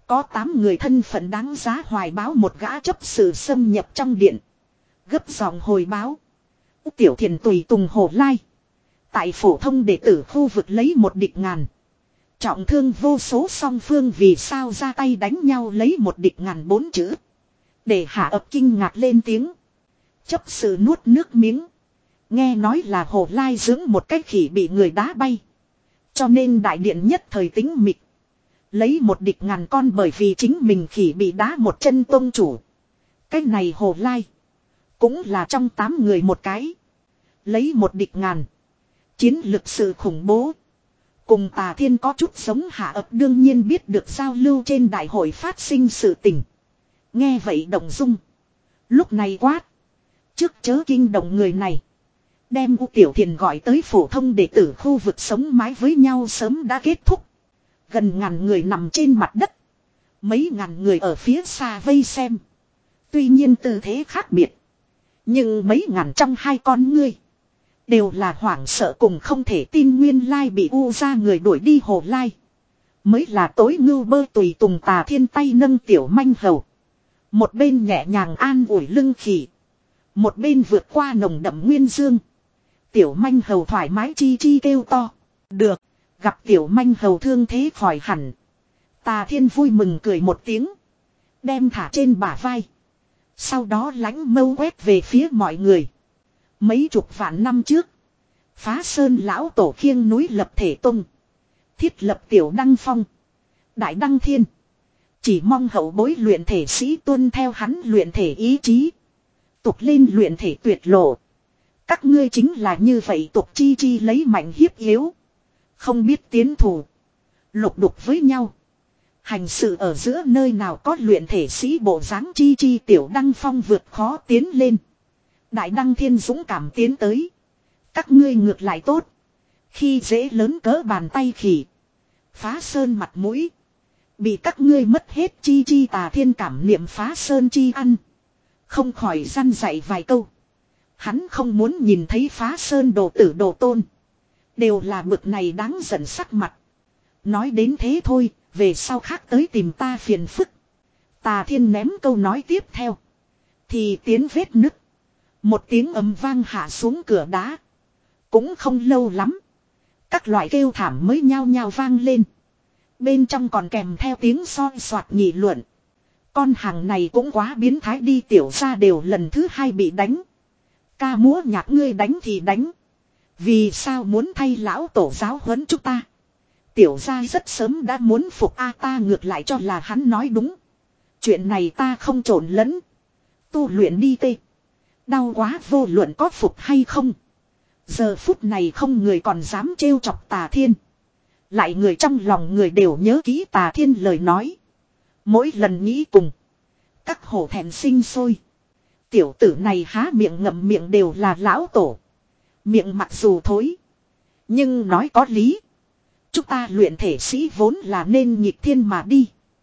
Có tám người thân phận đáng giá hoài báo một gã chấp sự xâm nhập trong điện. Gấp giọng hồi báo. Tiểu Thiền tùy tùng Hồ Lai. Tại phổ thông đệ tử khu vực lấy một địch ngàn. Trọng thương vô số song phương vì sao ra tay đánh nhau lấy một địch ngàn bốn chữ. Để Hạ Ập kinh ngạc lên tiếng. Chấp sự nuốt nước miếng. Nghe nói là Hồ Lai dưỡng một cái khỉ bị người đá bay. Cho nên đại điện nhất thời tính mịch. Lấy một địch ngàn con bởi vì chính mình khỉ bị đá một chân tôn chủ. Cái này Hồ Lai. Cũng là trong tám người một cái. Lấy một địch ngàn. Chiến lực sự khủng bố. Cùng Tà Thiên có chút giống Hạ Ập đương nhiên biết được giao lưu trên đại hội phát sinh sự tình. Nghe vậy động dung. Lúc này quát. Trước chớ kinh động người này. Đem U Tiểu Thiền gọi tới phổ thông đệ tử khu vực sống mái với nhau sớm đã kết thúc. Gần ngàn người nằm trên mặt đất. Mấy ngàn người ở phía xa vây xem. Tuy nhiên tư thế khác biệt. Nhưng mấy ngàn trong hai con ngươi. Đều là hoảng sợ cùng không thể tin nguyên lai bị u ra người đuổi đi Hồ Lai. Mới là tối ngưu bơ tùy tùng Tà Thiên tay nâng tiểu manh hầu. Một bên nhẹ nhàng an ủi lưng khỉ. Một bên vượt qua nồng đậm nguyên dương. Tiểu manh hầu thoải mái chi chi kêu to. Được, gặp tiểu manh hầu thương thế khỏi hẳn. Tà Thiên vui mừng cười một tiếng. Đem thả trên bả vai. Sau đó lánh mâu quét về phía mọi người. Mấy chục vạn năm trước. Phá Sơn lão tổ khiêng núi lập thể tung. Thiết lập tiểu đăng phong. Đại đăng thiên. Chỉ mong hậu bối luyện thể sĩ tuân theo hắn luyện thể ý chí. Tục lên luyện thể tuyệt lộ. Các ngươi chính là như vậy tục chi chi lấy mạnh hiếp yếu. Không biết tiến thủ. Lục đục với nhau. Hành sự ở giữa nơi nào có luyện thể sĩ bộ dáng chi chi tiểu đăng phong vượt khó tiến lên. Đại đăng thiên dũng cảm tiến tới. Các ngươi ngược lại tốt. Khi dễ lớn cỡ bàn tay khỉ. Phá Sơn mặt mũi. Bị các ngươi mất hết chi chi Tà Thiên cảm niệm Phá Sơn chi ăn. Không khỏi răn dạy vài câu. Hắn không muốn nhìn thấy Phá Sơn đồ tử đồ tôn. Đều là bực này đáng giận sắc mặt. Nói đến thế thôi, về sau khác tới tìm ta phiền phức. Tà Thiên ném câu nói tiếp theo. Thì tiến vết nứt. Một tiếng ầm vang hạ xuống cửa đá. Cũng không lâu lắm. Các loại kêu thảm mới nhao nhao vang lên. Bên trong còn kèm theo tiếng soi soạt nghị luận. Con hàng này cũng quá biến thái đi, tiểu ra đều lần thứ hai bị đánh. Ca múa nhạc ngươi đánh thì đánh. Vì sao muốn thay lão tổ giáo huấn chúng ta? Tiểu ra rất sớm đã muốn phục a ta ngược lại cho là hắn nói đúng. Chuyện này ta không trộn lẫn. Tu luyện đi tê. Đau quá vô luận có phục hay không. Giờ phút này không người còn dám trêu chọc Tà Thiên. Lại người trong lòng người đều nhớ kỹ Tà Thiên lời nói. Mỗi lần nghĩ cùng. Các hổ thẹn sinh sôi. Tiểu tử này há miệng ngậm miệng đều là lão tổ. Miệng mặc dù thối. Nhưng nói có lý. Chúng ta luyện thể sĩ vốn là nên nghịch thiên mà đi.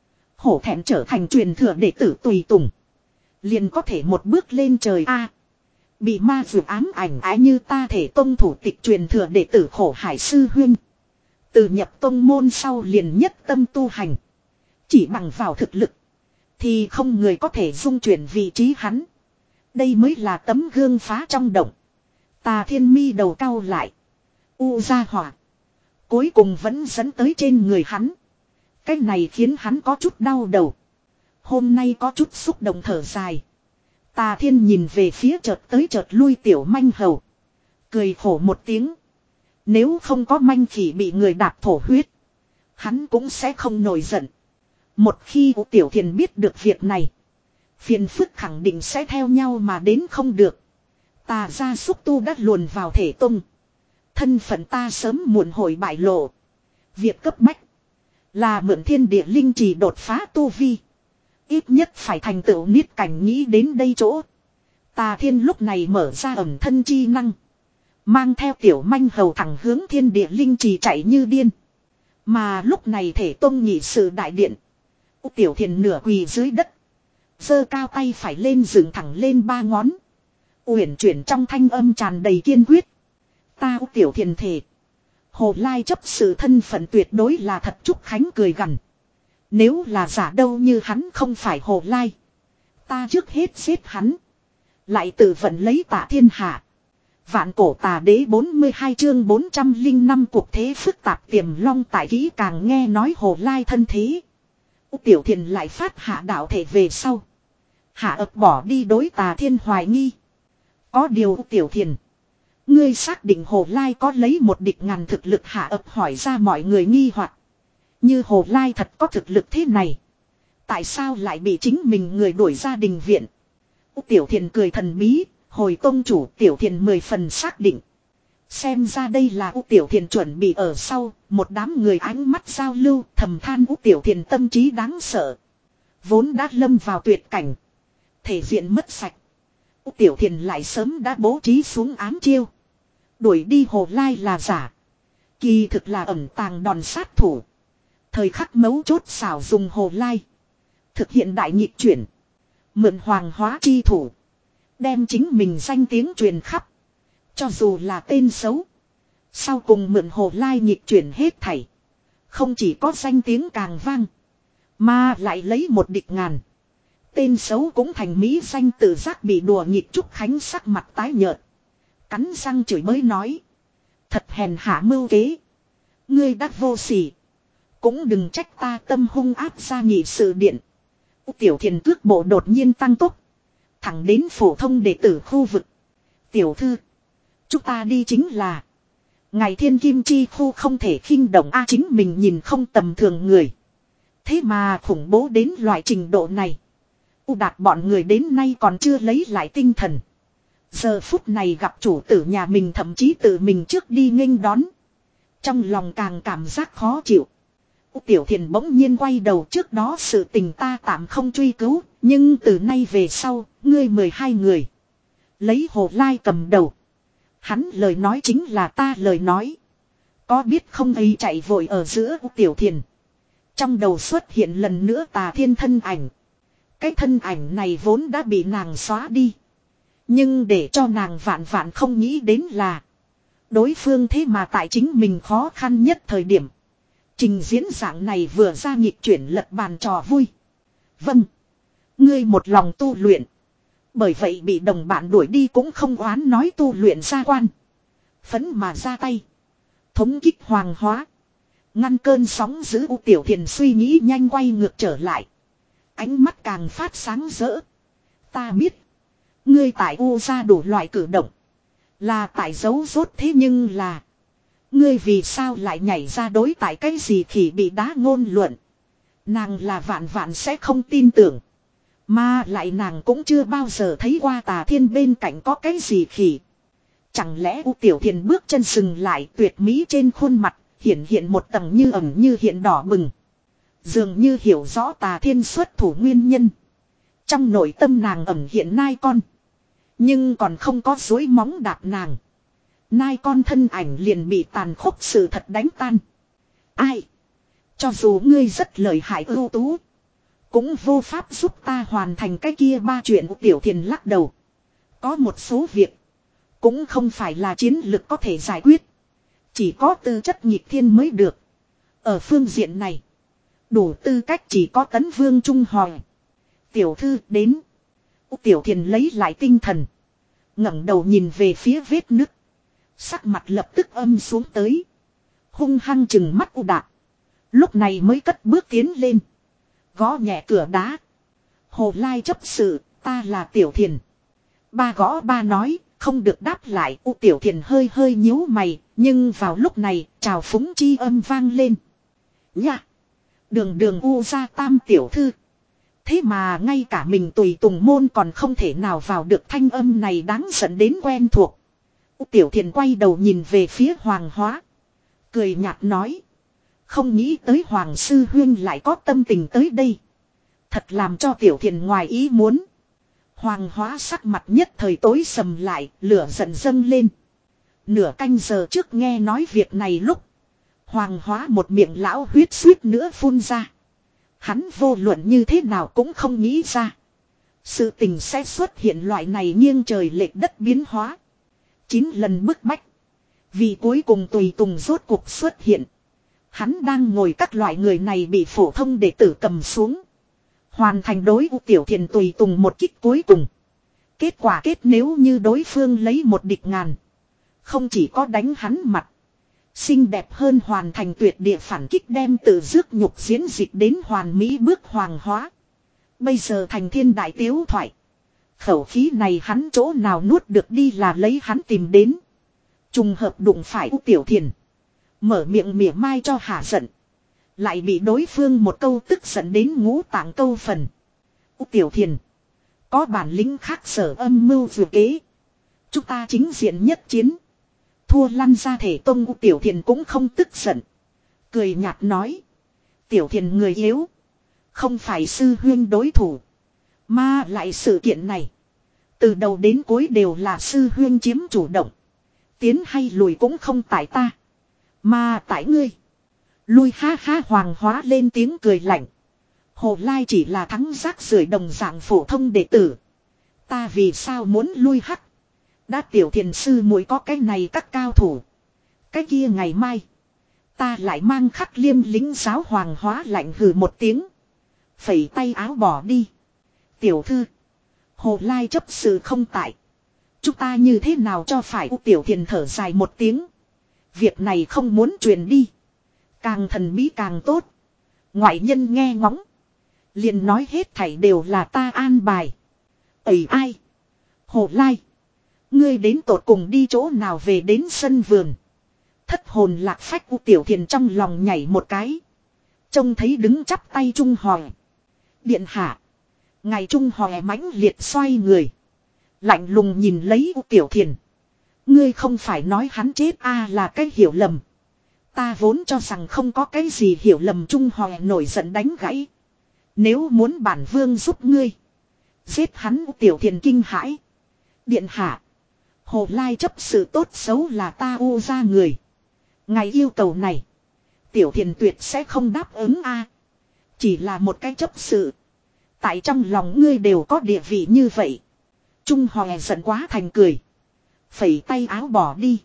Hổ thẹn trở thành truyền thừa đệ tử tùy tùng. Liền có thể một bước lên trời a. Bị ma dược ám ảnh ái như ta thể tông thủ tịch truyền thừa đệ tử Khổ Hải sư huynh. Từ nhập tông môn sau liền nhất tâm tu hành. Chỉ bằng vào thực lực. Thì không người có thể dung chuyển vị trí hắn. Đây mới là tấm gương phá trong động. Tà Thiên mi đầu cau lại. U ra hỏa. Cuối cùng vẫn dẫn tới trên người hắn. Cái này khiến hắn có chút đau đầu. Hôm nay có chút xúc động thở dài. Tà Thiên nhìn về phía chợt tới chợt lui tiểu manh hầu. Cười khổ một tiếng. Nếu không có manh khỉ bị người đạp thổ huyết. Hắn cũng sẽ không nổi giận. Một khi Tiểu Thiền biết được việc này. Phiền phức khẳng định sẽ theo nhau mà đến không được. Tà gia xúc tu đã luồn vào thể tung. Thân phận ta sớm muộn hội bại lộ. Việc cấp bách. Là mượn thiên địa linh trì đột phá tu vi. Ít nhất phải thành tựu niết cảnh nghĩ đến đây chỗ. Tà Thiên lúc này mở ra ẩm thân chi năng. Mang theo tiểu manh hầu thẳng hướng thiên địa linh trì chạy như điên. Mà lúc này thể tông nhị sự đại điện. Tiểu Thiền nửa quỳ dưới đất. Giơ cao tay phải lên dựng thẳng lên ba ngón. Uyển chuyển trong thanh âm tràn đầy kiên quyết. Ta Tiểu Thiền thề. Hồ Lai chấp sự thân phận tuyệt đối là thật. Trúc Khánh cười gằn. Nếu là giả đâu như hắn không phải Hồ Lai. Ta trước hết giết hắn. Lại tự vận lấy Tạ thiên hạ. Vạn cổ tà đế bốn mươi hai chương bốn trăm linh năm cuộc thế phức tạp Tiềm Long tại kỹ càng nghe nói Hồ Lai thân thế. U Tiểu Thiền lại phát hạ đạo thể về sau. Hạ ập bỏ đi đối Tà Thiên hoài nghi. Có điều U Tiểu Thiền. Ngươi xác định Hồ Lai có lấy một địch ngàn thực lực, Hạ ập hỏi ra mọi người nghi hoặc. Như Hồ Lai thật có thực lực thế này. Tại sao lại bị chính mình người đuổi ra đình viện? U Tiểu Thiền cười thần bí. Hồi tông chủ, Tiểu Thiền mười phần xác định. Xem ra đây là U Tiểu Thiền chuẩn bị ở sau. Một đám người ánh mắt giao lưu thầm than U Tiểu Thiền tâm trí đáng sợ. Vốn đã lâm vào tuyệt cảnh. Thể diện mất sạch. U Tiểu Thiền lại sớm đã bố trí xuống ám chiêu. Đuổi đi Hồ Lai là giả. Kỳ thực là ẩn tàng đòn sát thủ. Thời khắc mấu chốt xảo dùng Hồ Lai. Thực hiện đại nhịp chuyển. Mượn hoàng hóa chi thủ. Đem chính mình danh tiếng truyền khắp. Cho dù là tên xấu. Sau cùng mượn Hồ Lai nhịp chuyển hết thảy. Không chỉ có danh tiếng càng vang. Mà lại lấy một địch ngàn. Tên xấu cũng thành mỹ danh, tự giác bị đùa nghịch. Trúc Khánh sắc mặt tái nhợt. Cắn răng chửi bới nói. Thật hèn hạ mưu kế. Ngươi đắc vô sỉ. Cũng đừng trách ta tâm hung áp ra nghị sự điện. Tiểu Thiền cước bộ đột nhiên tăng tốc. Thẳng đến phổ thông đệ tử khu vực. Tiểu thư. Chúng ta đi chính là. Ngày thiên kim chi khu không thể khinh động a chính mình nhìn không tầm thường người. Thế mà khủng bố đến loại trình độ này. U Đạt bọn người đến nay còn chưa lấy lại tinh thần. Giờ phút này gặp chủ tử nhà mình thậm chí tự mình trước đi nghênh đón. Trong lòng càng cảm giác khó chịu. U Tiểu Thiền bỗng nhiên quay đầu, trước đó sự tình ta tạm không truy cứu. Nhưng từ nay về sau, ngươi mười hai người. Lấy Hồ Lai cầm đầu. Hắn lời nói chính là ta lời nói. Có biết không ấy chạy vội ở giữa U Tiểu Thiền. Trong đầu xuất hiện lần nữa Tà Thiên thân ảnh. Cái thân ảnh này vốn đã bị nàng xóa đi. Nhưng để cho nàng vạn vạn không nghĩ đến là. Đối phương thế mà tại chính mình khó khăn nhất thời điểm. Trình diễn dạng này vừa ra nhịp chuyển lật bàn trò vui. Vâng. Ngươi một lòng tu luyện. Bởi vậy bị đồng bạn đuổi đi cũng không oán nói tu luyện ra quan. Phấn mà ra tay. Thống kích hoàng hóa. Ngăn cơn sóng giữ. U Tiểu Thiền suy nghĩ nhanh quay ngược trở lại. Ánh mắt càng phát sáng rỡ. Ta biết. Ngươi tại U ra đủ loại cử động. Là tại giấu rốt, thế nhưng là. Ngươi vì sao lại nhảy ra đối tại cái gì khỉ bị đá ngôn luận. Nàng là vạn vạn sẽ không tin tưởng. Mà lại nàng cũng chưa bao giờ thấy qua Tà Thiên bên cạnh có cái gì khỉ. Chẳng lẽ U Tiểu Thiền bước chân sừng lại, tuyệt mỹ trên khuôn mặt hiện hiện một tầng như ẩn như hiện đỏ bừng. Dường như hiểu rõ Tà Thiên xuất thủ nguyên nhân. Trong nội tâm nàng ẩn hiện nai con. Nhưng còn không có dối móng đạp nàng. Nai con thân ảnh liền bị tàn khốc sự thật đánh tan. Ai? Cho dù ngươi rất lợi hại ưu tú. Cũng vô pháp giúp ta hoàn thành cái kia ba chuyện. Tiểu Thiền lắc đầu. Có một số việc. Cũng không phải là chiến lực có thể giải quyết. Chỉ có tư chất nhịp thiên mới được. Ở phương diện này. Đủ tư cách chỉ có Tấn Vương Trung Hoàng. Tiểu thư đến. Tiểu Thiền lấy lại tinh thần. ngẩng đầu nhìn về phía vết nứt. Sắc mặt lập tức âm xuống tới. Hung hăng chừng mắt U Đạt. Lúc này mới cất bước tiến lên. Gõ nhẹ cửa đá. Hồ Lai chấp sự, ta là Tiểu Thiền. Ba gõ ba nói, không được đáp lại. U Tiểu Thiền hơi hơi nhíu mày. Nhưng vào lúc này, trào phúng chi âm vang lên. Nhạ. Đường đường U ra tam tiểu thư. Thế mà ngay cả mình tùy tùng môn còn không thể nào vào được, thanh âm này đáng giận đến quen thuộc. U Tiểu Thiền quay đầu nhìn về phía Hoàng Hóa. Cười nhạt nói. Không nghĩ tới Hoàng Sư Huyên lại có tâm tình tới đây. Thật làm cho Tiểu Thiền ngoài ý muốn. Hoàng Hóa sắc mặt nhất thời tối sầm lại, lửa giận dâng lên. Nửa canh giờ trước nghe nói việc này lúc. Hoàng Hóa một miệng lão huyết suýt nữa phun ra. Hắn vô luận như thế nào cũng không nghĩ ra. Sự tình sẽ xuất hiện loại này nghiêng trời lệch đất biến hóa. Chín lần bức bách. Vì cuối cùng tùy tùng rốt cuộc xuất hiện. Hắn đang ngồi các loại người này bị phổ thông đệ tử cầm xuống. Hoàn thành đối U Tiểu Thiền tùy tùng một kích cuối cùng. Kết quả kết nếu như đối phương lấy một địch ngàn. Không chỉ có đánh hắn mặt. Xinh đẹp hơn hoàn thành tuyệt địa phản kích đem tự rước nhục diễn dịch đến hoàn mỹ bước hoàng hóa. Bây giờ thành thiên đại tiếu thoại. Khẩu khí này hắn chỗ nào nuốt được đi là lấy hắn tìm đến. Trùng hợp đụng phải U Tiểu Thiền. Mở miệng mỉa mai cho hả giận. Lại bị đối phương một câu tức giận đến ngũ tạng câu phần. U Tiểu Thiền. Có bản lĩnh khác sở âm mưu vừa kế. Chúng ta chính diện nhất chiến. Thua lăn ra thể tông. U Tiểu Thiền cũng không tức giận. Cười nhạt nói. Tiểu Thiền người yếu. Không phải sư huyên đối thủ. Mà lại sự kiện này. Từ đầu đến cuối đều là sư huyên chiếm chủ động. Tiến hay lùi cũng không tại ta. Mà tại ngươi. Lui ha ha hoàng hóa lên tiếng cười lạnh. Hồ Lai chỉ là thắng rác rưởi đồng dạng phổ thông đệ tử. Ta vì sao muốn lui hắc. Đã Tiểu Thiền sư muội có cái này các cao thủ. Cái kia ngày mai. Ta lại mang khắc liêm lính giáo hoàng hóa lạnh hừ một tiếng. Phẩy tay áo bỏ đi. Tiểu thư. Hồ Lai chấp sự không tại. Chúng ta như thế nào cho phải. U Tiểu Thiền thở dài một tiếng. Việc này không muốn truyền đi. Càng thần bí càng tốt. Ngoại nhân nghe ngóng. Liền nói hết thảy đều là ta an bài. Ây ai. Hồ Lai. Ngươi đến tột cùng đi chỗ nào về đến sân vườn. Thất hồn lạc phách. U Tiểu Thiền trong lòng nhảy một cái. Trông thấy đứng chắp tay Trung Hòe. Điện hạ. Ngài Trung Hòe mãnh liệt xoay người. Lạnh lùng nhìn lấy U Tiểu Thiền. Ngươi không phải nói hắn chết a à là cái hiểu lầm. Ta vốn cho rằng không có cái gì hiểu lầm. Trung Hòe nổi giận đánh gãy. Nếu muốn bản vương giúp ngươi. Giết hắn. U Tiểu Thiền kinh hãi. Điện hạ. Hồ Lai chấp sự tốt xấu là ta U ra người. Ngài yêu cầu này. Tiểu Thiền tuyệt sẽ không đáp ứng a à. Chỉ là một cái chấp sự. Tại trong lòng ngươi đều có địa vị như vậy. Trung Hòe giận quá thành cười. Phẩy tay áo bỏ đi.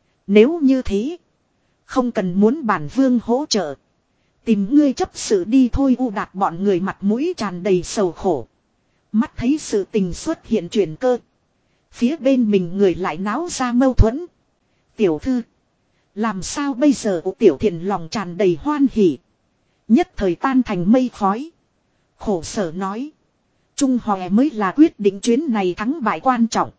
Nếu như thế. Không cần muốn bản vương hỗ trợ. Tìm ngươi chấp sự đi thôi. U Đạt bọn người mặt mũi tràn đầy sầu khổ. Mắt thấy sự tình xuất hiện chuyển cơ. Phía bên mình người lại náo ra mâu thuẫn. Tiểu thư. Làm sao bây giờ. U Tiểu Thiền lòng tràn đầy hoan hỉ. Nhất thời tan thành mây khói. Khổ sở nói. Trung Hòe mới là quyết định chuyến này thắng bại quan trọng.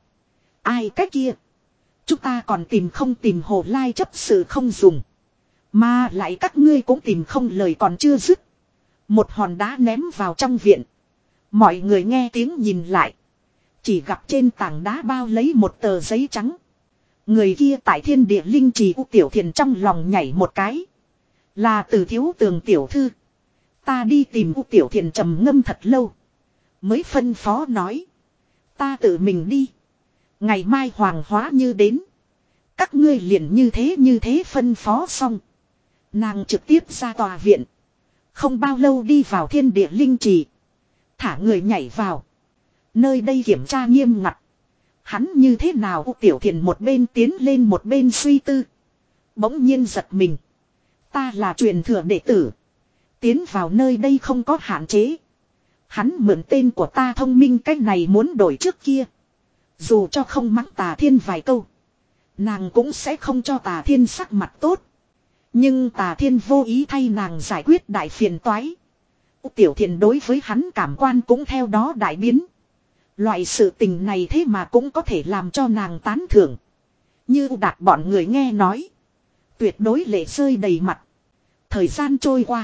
Ai cái kia. Chúng ta còn tìm không tìm Hồ Lai chấp sự không dùng. Mà lại các ngươi cũng tìm không lời còn chưa dứt. Một hòn đá ném vào trong viện. Mọi người nghe tiếng nhìn lại. Chỉ gặp trên tảng đá bao lấy một tờ giấy trắng. Người kia tại thiên địa linh trì. U Tiểu Thiền trong lòng nhảy một cái. Là Từ Thiếu Tường tiểu thư. Ta đi tìm. U Tiểu Thiền trầm ngâm thật lâu. Mới phân phó nói. Ta tự mình đi. Ngày mai hoàng hóa như đến. Các ngươi liền như thế như thế phân phó xong. Nàng trực tiếp ra tòa viện. Không bao lâu đi vào thiên địa linh trì. Thả người nhảy vào. Nơi đây kiểm tra nghiêm ngặt. Hắn như thế nào. U Tiểu Thiền một bên tiến lên một bên suy tư. Bỗng nhiên giật mình. Ta là truyền thừa đệ tử. Tiến vào nơi đây không có hạn chế. Hắn mượn tên của ta thông minh cách này muốn đổi trước kia. Dù cho không mắng Tà Thiên vài câu. Nàng cũng sẽ không cho Tà Thiên sắc mặt tốt. Nhưng Tà Thiên vô ý thay nàng giải quyết đại phiền toái. Tiểu Thiền đối với hắn cảm quan cũng theo đó đại biến. Loại sự tình này thế mà cũng có thể làm cho nàng tán thưởng. Như Đạt bọn người nghe nói. Tuyệt đối lệ rơi đầy mặt. Thời gian trôi qua.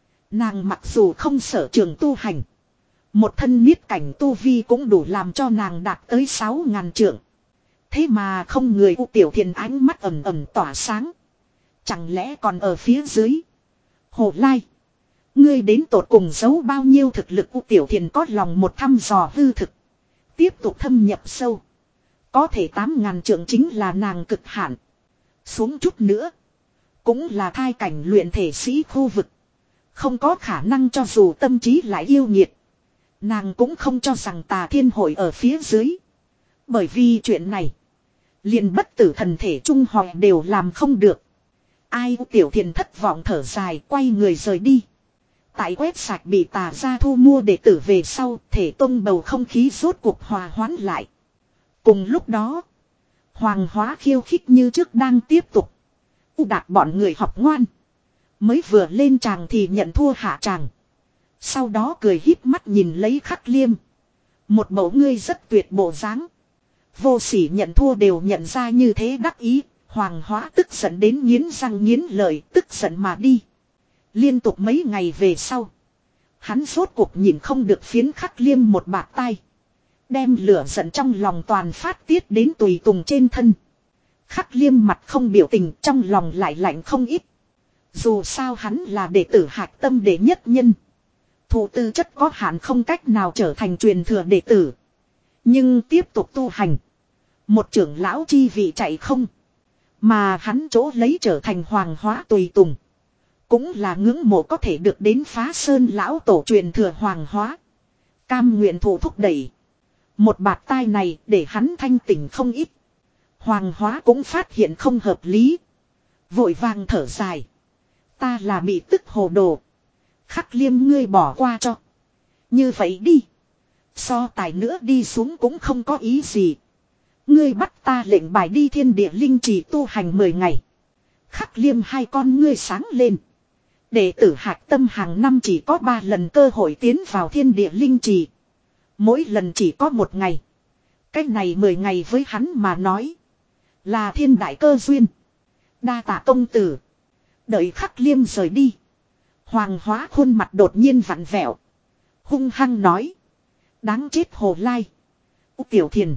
Nàng mặc dù không sở trường tu hành. Một thân niết cảnh tu vi cũng đủ làm cho nàng đạt tới sáu ngàn trượng. Thế mà không người. U Tiểu Thiền ánh mắt ẩm ẩm tỏa sáng. Chẳng lẽ còn ở phía dưới. Hồ Lai. Ngươi đến tột cùng giấu bao nhiêu thực lực. U Tiểu Thiền có lòng một thăm dò hư thực. Tiếp tục thâm nhập sâu. Có thể tám ngàn trượng chính là nàng cực hạn. Xuống chút nữa. Cũng là thai cảnh luyện thể sĩ khu vực. Không có khả năng cho dù tâm trí lại yêu nghiệt. Nàng cũng không cho rằng Tà Thiên hội ở phía dưới. Bởi vì chuyện này. Liền bất tử thần thể Trung Hòe đều làm không được. Ai Tiểu Thiền thất vọng thở dài quay người rời đi. Tại quét sạch bị tà ra thu mua đệ tử về sau, thể tông bầu không khí rốt cuộc hòa hoãn lại. Cùng lúc đó, Hoàng Hóa khiêu khích như trước đang tiếp tục. U Đạt bọn người học ngoan. Mới vừa lên tràng thì nhận thua hạ tràng. Sau đó cười híp mắt nhìn lấy Khắc Liêm. Một mẫu ngươi rất tuyệt bộ dáng. Vô sỉ nhận thua đều nhận ra như thế đắc ý. Hoàng Hóa tức giận đến nghiến răng nghiến lợi, tức giận mà đi. Liên tục mấy ngày về sau, hắn rốt cuộc nhìn không được phiến Khắc Liêm một bạt tay. Đem lửa giận trong lòng toàn phát tiết đến tùy tùng trên thân. Khắc Liêm mặt không biểu tình, trong lòng lại lạnh không ít. Dù sao hắn là đệ tử hạch tâm đệ nhất nhân. Thủ tư chất có hạn không cách nào trở thành truyền thừa đệ tử. Nhưng tiếp tục tu hành. Một trưởng lão chi vị chạy không. Mà hắn chỗ lấy trở thành Hoàng Hóa tùy tùng. Cũng là ngưỡng mộ có thể được đến Phá Sơn lão tổ truyền thừa Hoàng Hóa. Cam nguyện thủ thúc đẩy. Một bạt tai này để hắn thanh tỉnh không ít. Hoàng Hóa cũng phát hiện không hợp lý. Vội vàng thở dài. Ta là bị tức hồ đồ. Khắc Liêm ngươi bỏ qua cho. Như vậy đi. So tài nữa đi xuống cũng không có ý gì. Ngươi bắt ta lệnh bài đi thiên địa linh trì tu hành mười ngày. Khắc Liêm hai con ngươi sáng lên. Đệ tử hạch tâm hàng năm chỉ có ba lần cơ hội tiến vào thiên địa linh trì. Mỗi lần chỉ có một ngày. Cách này mười ngày với hắn mà nói. Là thiên đại cơ duyên. Đa tạ công tử. Đợi Khắc Liêm rời đi. Hoàng Hóa khuôn mặt đột nhiên vặn vẹo. Hung hăng nói. Đáng chết Hồ Lai. U Tiểu Thiền.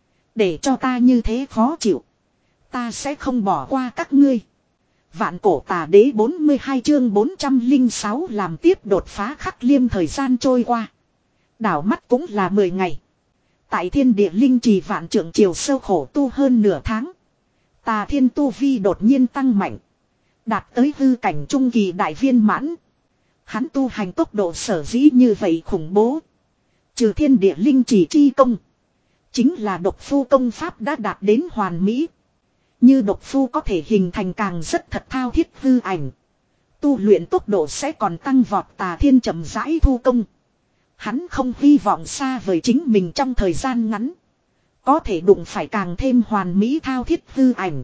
Để cho ta như thế khó chịu. Ta sẽ không bỏ qua các ngươi. Vạn cổ tà đế bốn mươi hai chương bốn trăm lẻ sáu làm tiếp đột phá. Khắc Liêm thời gian trôi qua. Đảo mắt cũng là mười ngày. Tại thiên địa linh trì vạn trượng chiều sâu khổ tu hơn nửa tháng. Tà thiên tu vi đột nhiên tăng mạnh. Đạt tới hư cảnh trung kỳ đại viên mãn. Hắn tu hành tốc độ sở dĩ như vậy khủng bố. Trừ thiên địa linh trì chi công. Chính là độc phu công pháp đã đạt đến hoàn mỹ. Như độc phu có thể hình thành càng rất thật thao thiết hư ảnh. Tu luyện tốc độ sẽ còn tăng vọt. Tà thiên chậm rãi thu công. Hắn không hy vọng xa vời chính mình trong thời gian ngắn. Có thể đụng phải càng thêm hoàn mỹ thao thiết hư ảnh.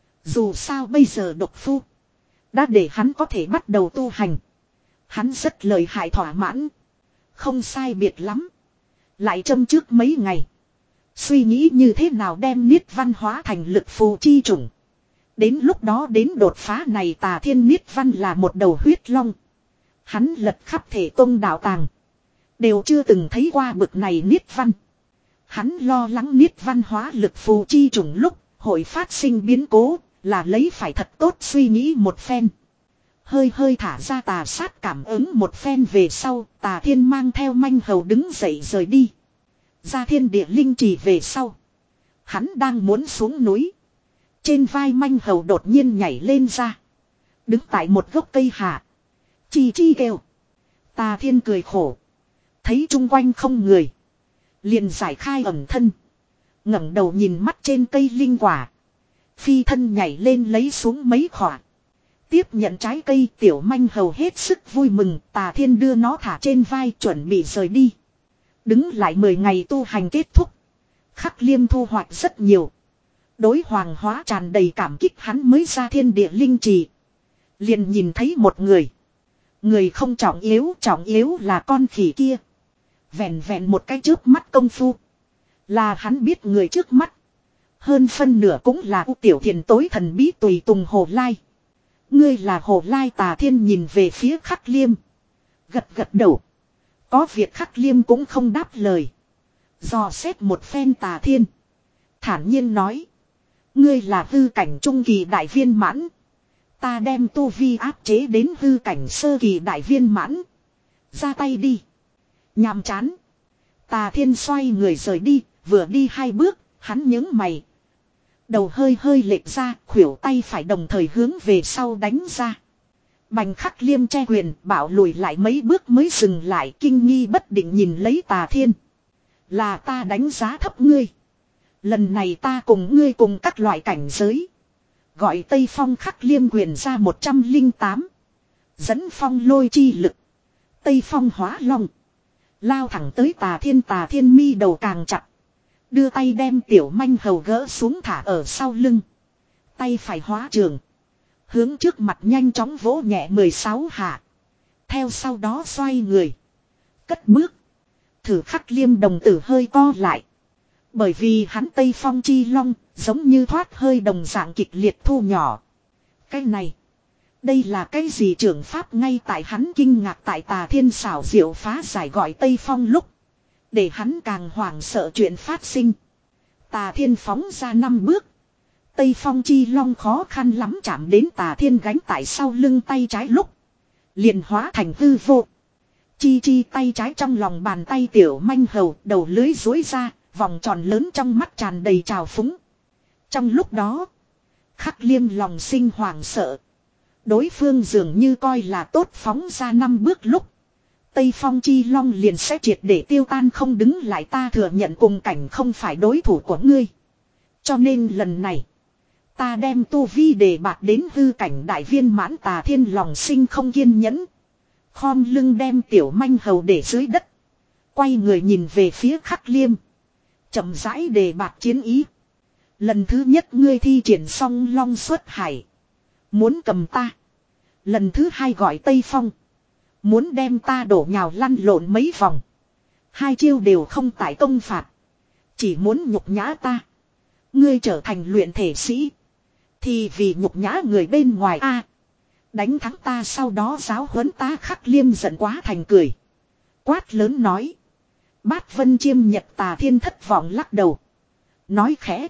Dù sao bây giờ độc phu đã để hắn có thể bắt đầu tu hành. Hắn rất lợi hại thỏa mãn. Không sai biệt lắm. Lại châm trước mấy ngày. Suy nghĩ như thế nào đem niết văn hóa thành lực phù chi chủng. Đến lúc đó đến đột phá này tà thiên niết văn là một đầu huyết long. Hắn lật khắp thể tông đạo tàng. Đều chưa từng thấy qua bực này niết văn. Hắn lo lắng niết văn hóa lực phù chi chủng lúc hội phát sinh biến cố. Là lấy phải thật tốt suy nghĩ một phen. Hơi hơi thả ra tà sát cảm ứng một phen về sau. Tà thiên mang theo manh hầu đứng dậy rời đi. Ra thiên địa linh trì về sau. Hắn đang muốn xuống núi. Trên vai manh hầu đột nhiên nhảy lên ra. Đứng tại một gốc cây hạ. Chi chi kêu. Tà thiên cười khổ. Thấy chung quanh không người. Liền giải khai ẩm thân. ngẩng đầu nhìn mắt trên cây linh quả. Phi thân nhảy lên lấy xuống mấy khỏa. Tiếp nhận trái cây tiểu manh hầu hết sức vui mừng. Tà thiên đưa nó thả trên vai chuẩn bị rời đi. Đứng lại mười ngày tu hành kết thúc. Khắc Liêm thu hoạch rất nhiều. Đối Hoàng Hóa tràn đầy cảm kích hắn mới ra thiên địa linh trì. Liền nhìn thấy một người. Người không trọng yếu, trọng yếu là con khỉ kia. Vẹn vẹn một cái trước mắt công phu. Là hắn biết người trước mắt. Hơn phân nửa cũng là U Tiểu Thiền tối thần bí tùy tùng Hồ Lai. Ngươi là Hồ Lai. Tà thiên nhìn về phía Khắc Liêm. Gật gật đầu. Có việc Khắc Liêm cũng không đáp lời. Dò xét một phen Tà thiên. Thản nhiên nói. Ngươi là hư cảnh trung kỳ đại viên mãn. Ta đem tu vi áp chế đến hư cảnh sơ kỳ đại viên mãn. Ra tay đi. Nhàm chán. Tà thiên xoay người rời đi. Vừa đi hai bước. Hắn nhướng mày. Đầu hơi hơi lệch ra. Khuỷu tay phải đồng thời hướng về sau đánh ra. Bành Khắc Liêm che quyền bảo lùi lại mấy bước mới dừng lại. Kinh nghi bất định nhìn lấy Tà thiên. Là ta đánh giá thấp ngươi. Lần này ta cùng ngươi cùng các loại cảnh giới. Gọi Tây Phong khắc liêm quyền ra một trăm linh tám. Dẫn phong lôi chi lực. Tây Phong hóa long. Lao thẳng tới Tà Thiên. Tà Thiên mi đầu càng chặt. Đưa tay đem tiểu manh hầu gỡ xuống thả ở sau lưng. Tay phải hóa trường. Hướng trước mặt nhanh chóng vỗ nhẹ mười sáu hạ. Theo sau đó xoay người. Cất bước. Thử khắc liêm đồng tử hơi co lại. Bởi vì hắn Tây Phong chi long. Giống như thoát hơi đồng dạng kịch liệt thu nhỏ. Cái này. Đây là cái gì trưởng pháp ngay tại hắn kinh ngạc tại Tà Thiên xảo diệu phá giải gọi Tây Phong lúc. Để hắn càng hoảng sợ chuyện phát sinh. Tà Thiên phóng ra năm bước. Tây Phong chi long khó khăn lắm chạm đến Tà Thiên gánh tại sau lưng tay trái lúc. Liền hóa thành hư vô. Chi chi tay trái trong lòng bàn tay tiểu manh hầu đầu lưới dối ra. Vòng tròn lớn trong mắt tràn đầy trào phúng. Trong lúc đó. Khắc liêm lòng sinh hoảng sợ. Đối phương dường như coi là tốt phóng ra năm bước lúc. Tây Phong chi long liền sẽ triệt để tiêu tan không đứng lại ta thừa nhận cùng cảnh không phải đối thủ của ngươi. Cho nên lần này. Ta đem tu vi để bạt đến hư cảnh đại viên mãn Tà Thiên lòng sinh không kiên nhẫn. Khom lưng đem tiểu manh hầu để dưới đất. Quay người nhìn về phía khắc liêm. Chậm rãi đề bạt chiến ý. Lần thứ nhất ngươi thi triển xong long xuất hải. Muốn cầm ta. Lần thứ hai gọi Tây Phong. Muốn đem ta đổ nhào lăn lộn mấy vòng. Hai chiêu đều không tại công phạt. Chỉ muốn nhục nhã ta. Ngươi trở thành luyện thể sĩ. Thì vì nhục nhã người bên ngoài a đánh thắng ta sau đó giáo huấn ta khắc liêm giận quá thành cười. Quát lớn nói. Bát Vân Chiêm Nhật Tà Thiên thất vọng lắc đầu. Nói khẽ.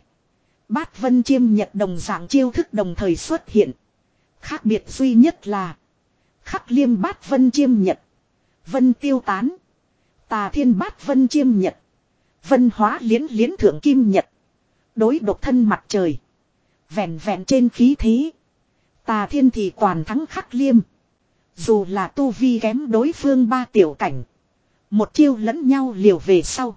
Bát Vân Chiêm Nhật đồng dạng chiêu thức đồng thời xuất hiện. Khác biệt duy nhất là. Khắc liêm Bát Vân Chiêm Nhật. Vân tiêu tán. Tà Thiên Bát Vân Chiêm Nhật. Vân hóa liến liến thượng kim nhật. Đối độc thân mặt trời. Vẹn vẹn trên khí thế. Tà Thiên thì toàn thắng khắc liêm. Dù là tu vi kém đối phương ba tiểu cảnh. Một chiêu lẫn nhau liều về sau.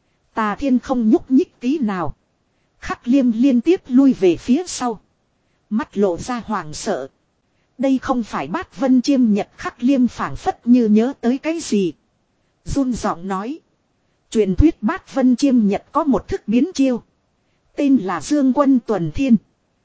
Tà Thiên không nhúc nhích tí nào. Khắc liêm liên tiếp lui về phía sau. Mắt lộ ra hoàng sợ. Đây không phải Bát Vân Chiêm Nhật khắc liêm phảng phất như nhớ tới cái gì. Run giọng nói. Truyền thuyết Bát Vân Chiêm Nhật có một thức biến chiêu. Tên là Dương Quân Tuần Thiên.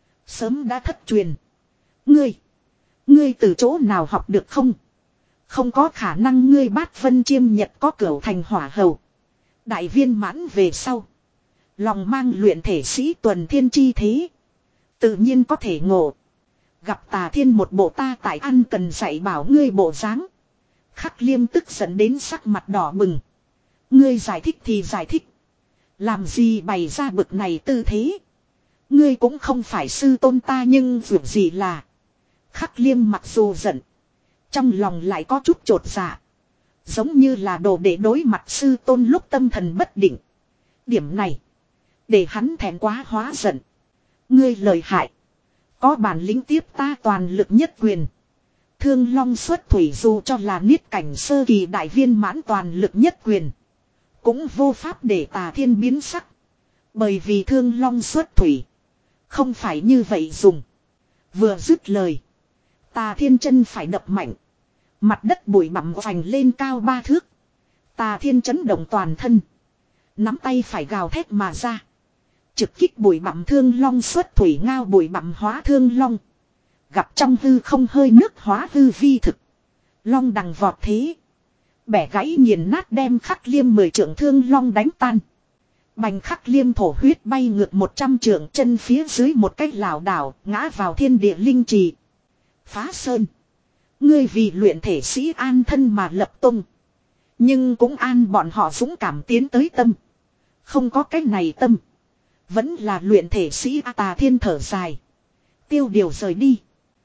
Sớm đã thất truyền. Ngươi. Ngươi từ chỗ nào học được không? Không có khả năng ngươi Bát Vân Chiêm Nhật có cửu thành hỏa hầu. Đại viên mãn về sau. Lòng mang luyện thể sĩ Tuần Thiên chi thế. Tự nhiên có thể ngộ. Gặp Tà Thiên một bộ ta tại ăn cần dạy bảo ngươi bộ dáng. Khắc liêm tức giận đến sắc mặt đỏ bừng. Ngươi giải thích thì giải thích. Làm gì bày ra bực này tư thế. Ngươi cũng không phải sư tôn ta nhưng việc gì là. Khắc liêm mặc dù giận. Trong lòng lại có chút chột dạ. Giống như là đồ để đối mặt sư tôn lúc tâm thần bất định. Điểm này. Để hắn thẹn quá hóa giận. Ngươi lời hại. Có bản lĩnh tiếp ta toàn lực nhất quyền. Thương Long xuất thủy dù cho là niết cảnh sơ kỳ đại viên mãn toàn lực nhất quyền. Cũng vô pháp để Tà Thiên biến sắc. Bởi vì Thương Long xuất thủy. Không phải như vậy dùng. Vừa dứt lời. Tà Thiên chân phải đập mạnh. Mặt đất bụi bặm vành lên cao ba thước. Tà Thiên chấn động toàn thân. Nắm tay phải gào thét mà ra. Trực kích bụi bặm Thương Long xuất thủy ngao bụi bặm hóa Thương Long. Gặp trong hư không hơi nước hóa hư vi thực. Long đằng vọt thế. Bẻ gãy nghiền nát đem khắc liêm mười trượng Thương Long đánh tan. Bành khắc liêm thổ huyết bay ngược một trăm trượng chân phía dưới một cách lảo đảo ngã vào thiên địa linh trì. Phá sơn. Ngươi vì luyện thể sĩ an thân mà lập tung. Nhưng cũng an bọn họ dũng cảm tiến tới tâm. Không có cái này tâm. Vẫn là luyện thể sĩ Tà Thiên thở dài. Tiêu điều rời đi.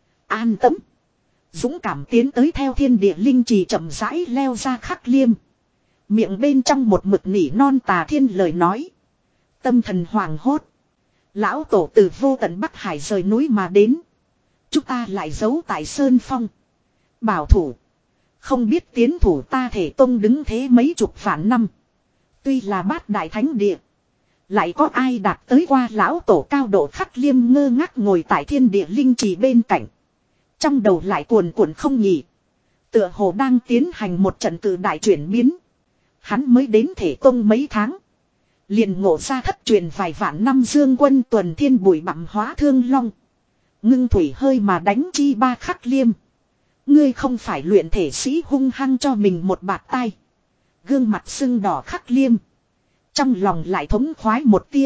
An tâm. Dũng cảm tiến tới theo thiên địa linh trì chậm rãi leo ra khắc liêm. Miệng bên trong một mực nỉ non Tà Thiên lời nói. Tâm thần hoàng hốt. Lão tổ từ vô tận Bắc Hải rời núi mà đến. Chúng ta lại giấu tại Sơn Phong. Bảo thủ. Không biết tiến thủ ta thể tông đứng thế mấy chục vạn năm. Tuy là bát đại thánh địa. Lại có ai đạt tới qua lão tổ cao độ Khắc Liêm ngơ ngác ngồi tại thiên địa linh trì bên cạnh. Trong đầu lại cuồn cuộn không nghỉ. Tựa hồ đang tiến hành một trận cử đại chuyển biến. Hắn mới đến Thể Tông mấy tháng. Liền ngộ ra thất truyền vài vạn năm dương quân tuần thiên bụi bặm hóa thương long. Ngưng thủy hơi mà đánh chi ba Khắc Liêm. Ngươi không phải luyện thể sĩ hung hăng cho mình một bạt tai. Gương mặt sưng đỏ Khắc Liêm. Trong lòng lại thống khoái một tia.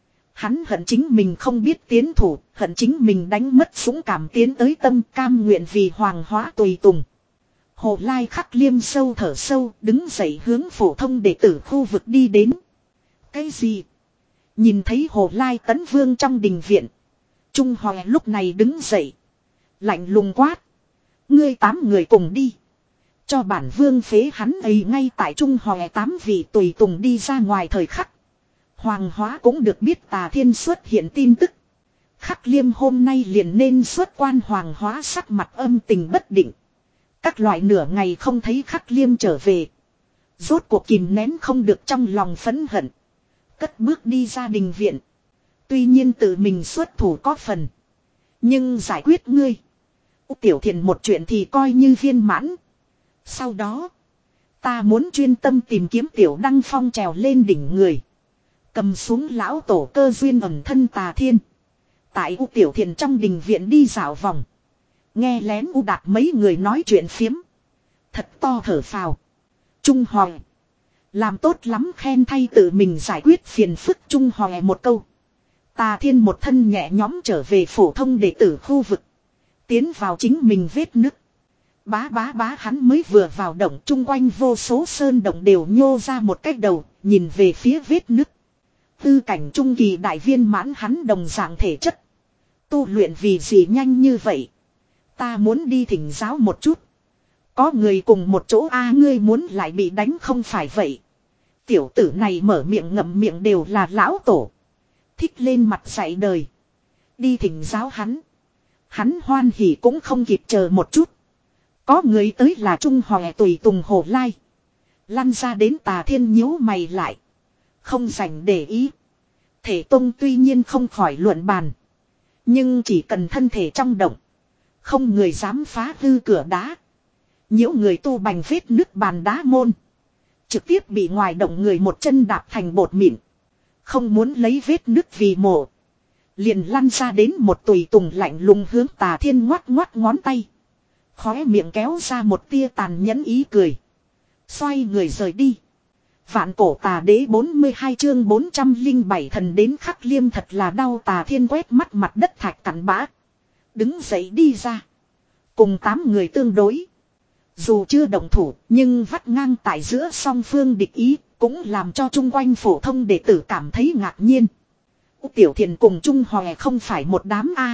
Hắn hận chính mình không biết tiến thủ, hận chính mình đánh mất dũng cảm tiến tới tâm cam nguyện vì hoàng hóa tùy tùng. Hồ Lai Khắc Liêm sâu thở sâu, đứng dậy hướng phổ thông đệ tử khu vực đi đến. Cái gì? Nhìn thấy Hồ Lai Tấn Vương trong đình viện. Trung Hoè lúc này đứng dậy. Lạnh lùng quát. Ngươi tám người cùng đi. Cho bản vương phế hắn ấy ngay tại Trung Hoè tám vị tùy tùng đi ra ngoài thời khắc. Hoàng hóa cũng được biết Tà Thiên xuất hiện tin tức. Khắc Liêm hôm nay liền nên xuất quan hoàng hóa sắc mặt âm tình bất định. Các loại nửa ngày không thấy Khắc Liêm trở về. Rốt cuộc kìm nén không được trong lòng phẫn hận. Cất bước đi ra đình viện. Tuy nhiên tự mình xuất thủ có phần. Nhưng giải quyết ngươi. Tiểu Thiền một chuyện thì coi như viên mãn. Sau đó. Ta muốn chuyên tâm tìm kiếm Tiểu Đăng Phong trèo lên đỉnh người. Cầm xuống lão tổ cơ duyên ẩn thân Tà Thiên. Tại U Tiểu Thiền trong đình viện đi dạo vòng. Nghe lén U Đạt mấy người nói chuyện phiếm. Thật to thở phào. Trung Hoè. Làm tốt lắm khen thay tự mình giải quyết phiền phức Trung Hoè một câu. Tà Thiên một thân nhẹ nhóm trở về phổ thông đệ tử khu vực. Tiến vào chính mình vết nứt. Bá bá bá hắn mới vừa vào động chung quanh vô số sơn động đều nhô ra một cái đầu, nhìn về phía vết nứt. Tư cảnh trung kỳ đại viên mãn hắn đồng dạng thể chất. Tu luyện vì gì nhanh như vậy? Ta muốn đi thỉnh giáo một chút. Có người cùng một chỗ a ngươi muốn lại bị đánh không phải vậy. Tiểu tử này mở miệng ngậm miệng đều là lão tổ. Thích lên mặt dạy đời. Đi thỉnh giáo hắn. Hắn hoan hỉ cũng không kịp chờ một chút. Có người tới là Trung Hoè tùy tùng Hồ Lai. Lăn ra đến Tà Thiên nhíu mày lại. Không dành để ý. Thể Tông tuy nhiên không khỏi luận bàn. Nhưng chỉ cần thân thể trong động. Không người dám phá hư cửa đá. Nhiễu người tu bành vết nứt bàn đá môn. Trực tiếp bị ngoài động người một chân đạp thành bột mịn. Không muốn lấy vết nứt vì mổ. Liền lăn ra đến một tùy tùng lạnh lùng hướng Tà Thiên ngoắt ngoắt ngón tay. Khóe miệng kéo ra một tia tàn nhẫn ý cười. Xoay người rời đi. Vạn cổ Tà Đế bốn mươi hai chương bốn trăm lẻ bảy thần đến Khắc Liêm thật là đau. Tà Thiên quét mắt mặt đất thạch cặn bã. Đứng dậy đi ra. Cùng tám người tương đối. Dù chưa động thủ nhưng vắt ngang tại giữa song phương địch ý. Cũng làm cho chung quanh phổ thông đệ tử cảm thấy ngạc nhiên. Tiểu Thiền cùng Trung Hoè không phải một đám a.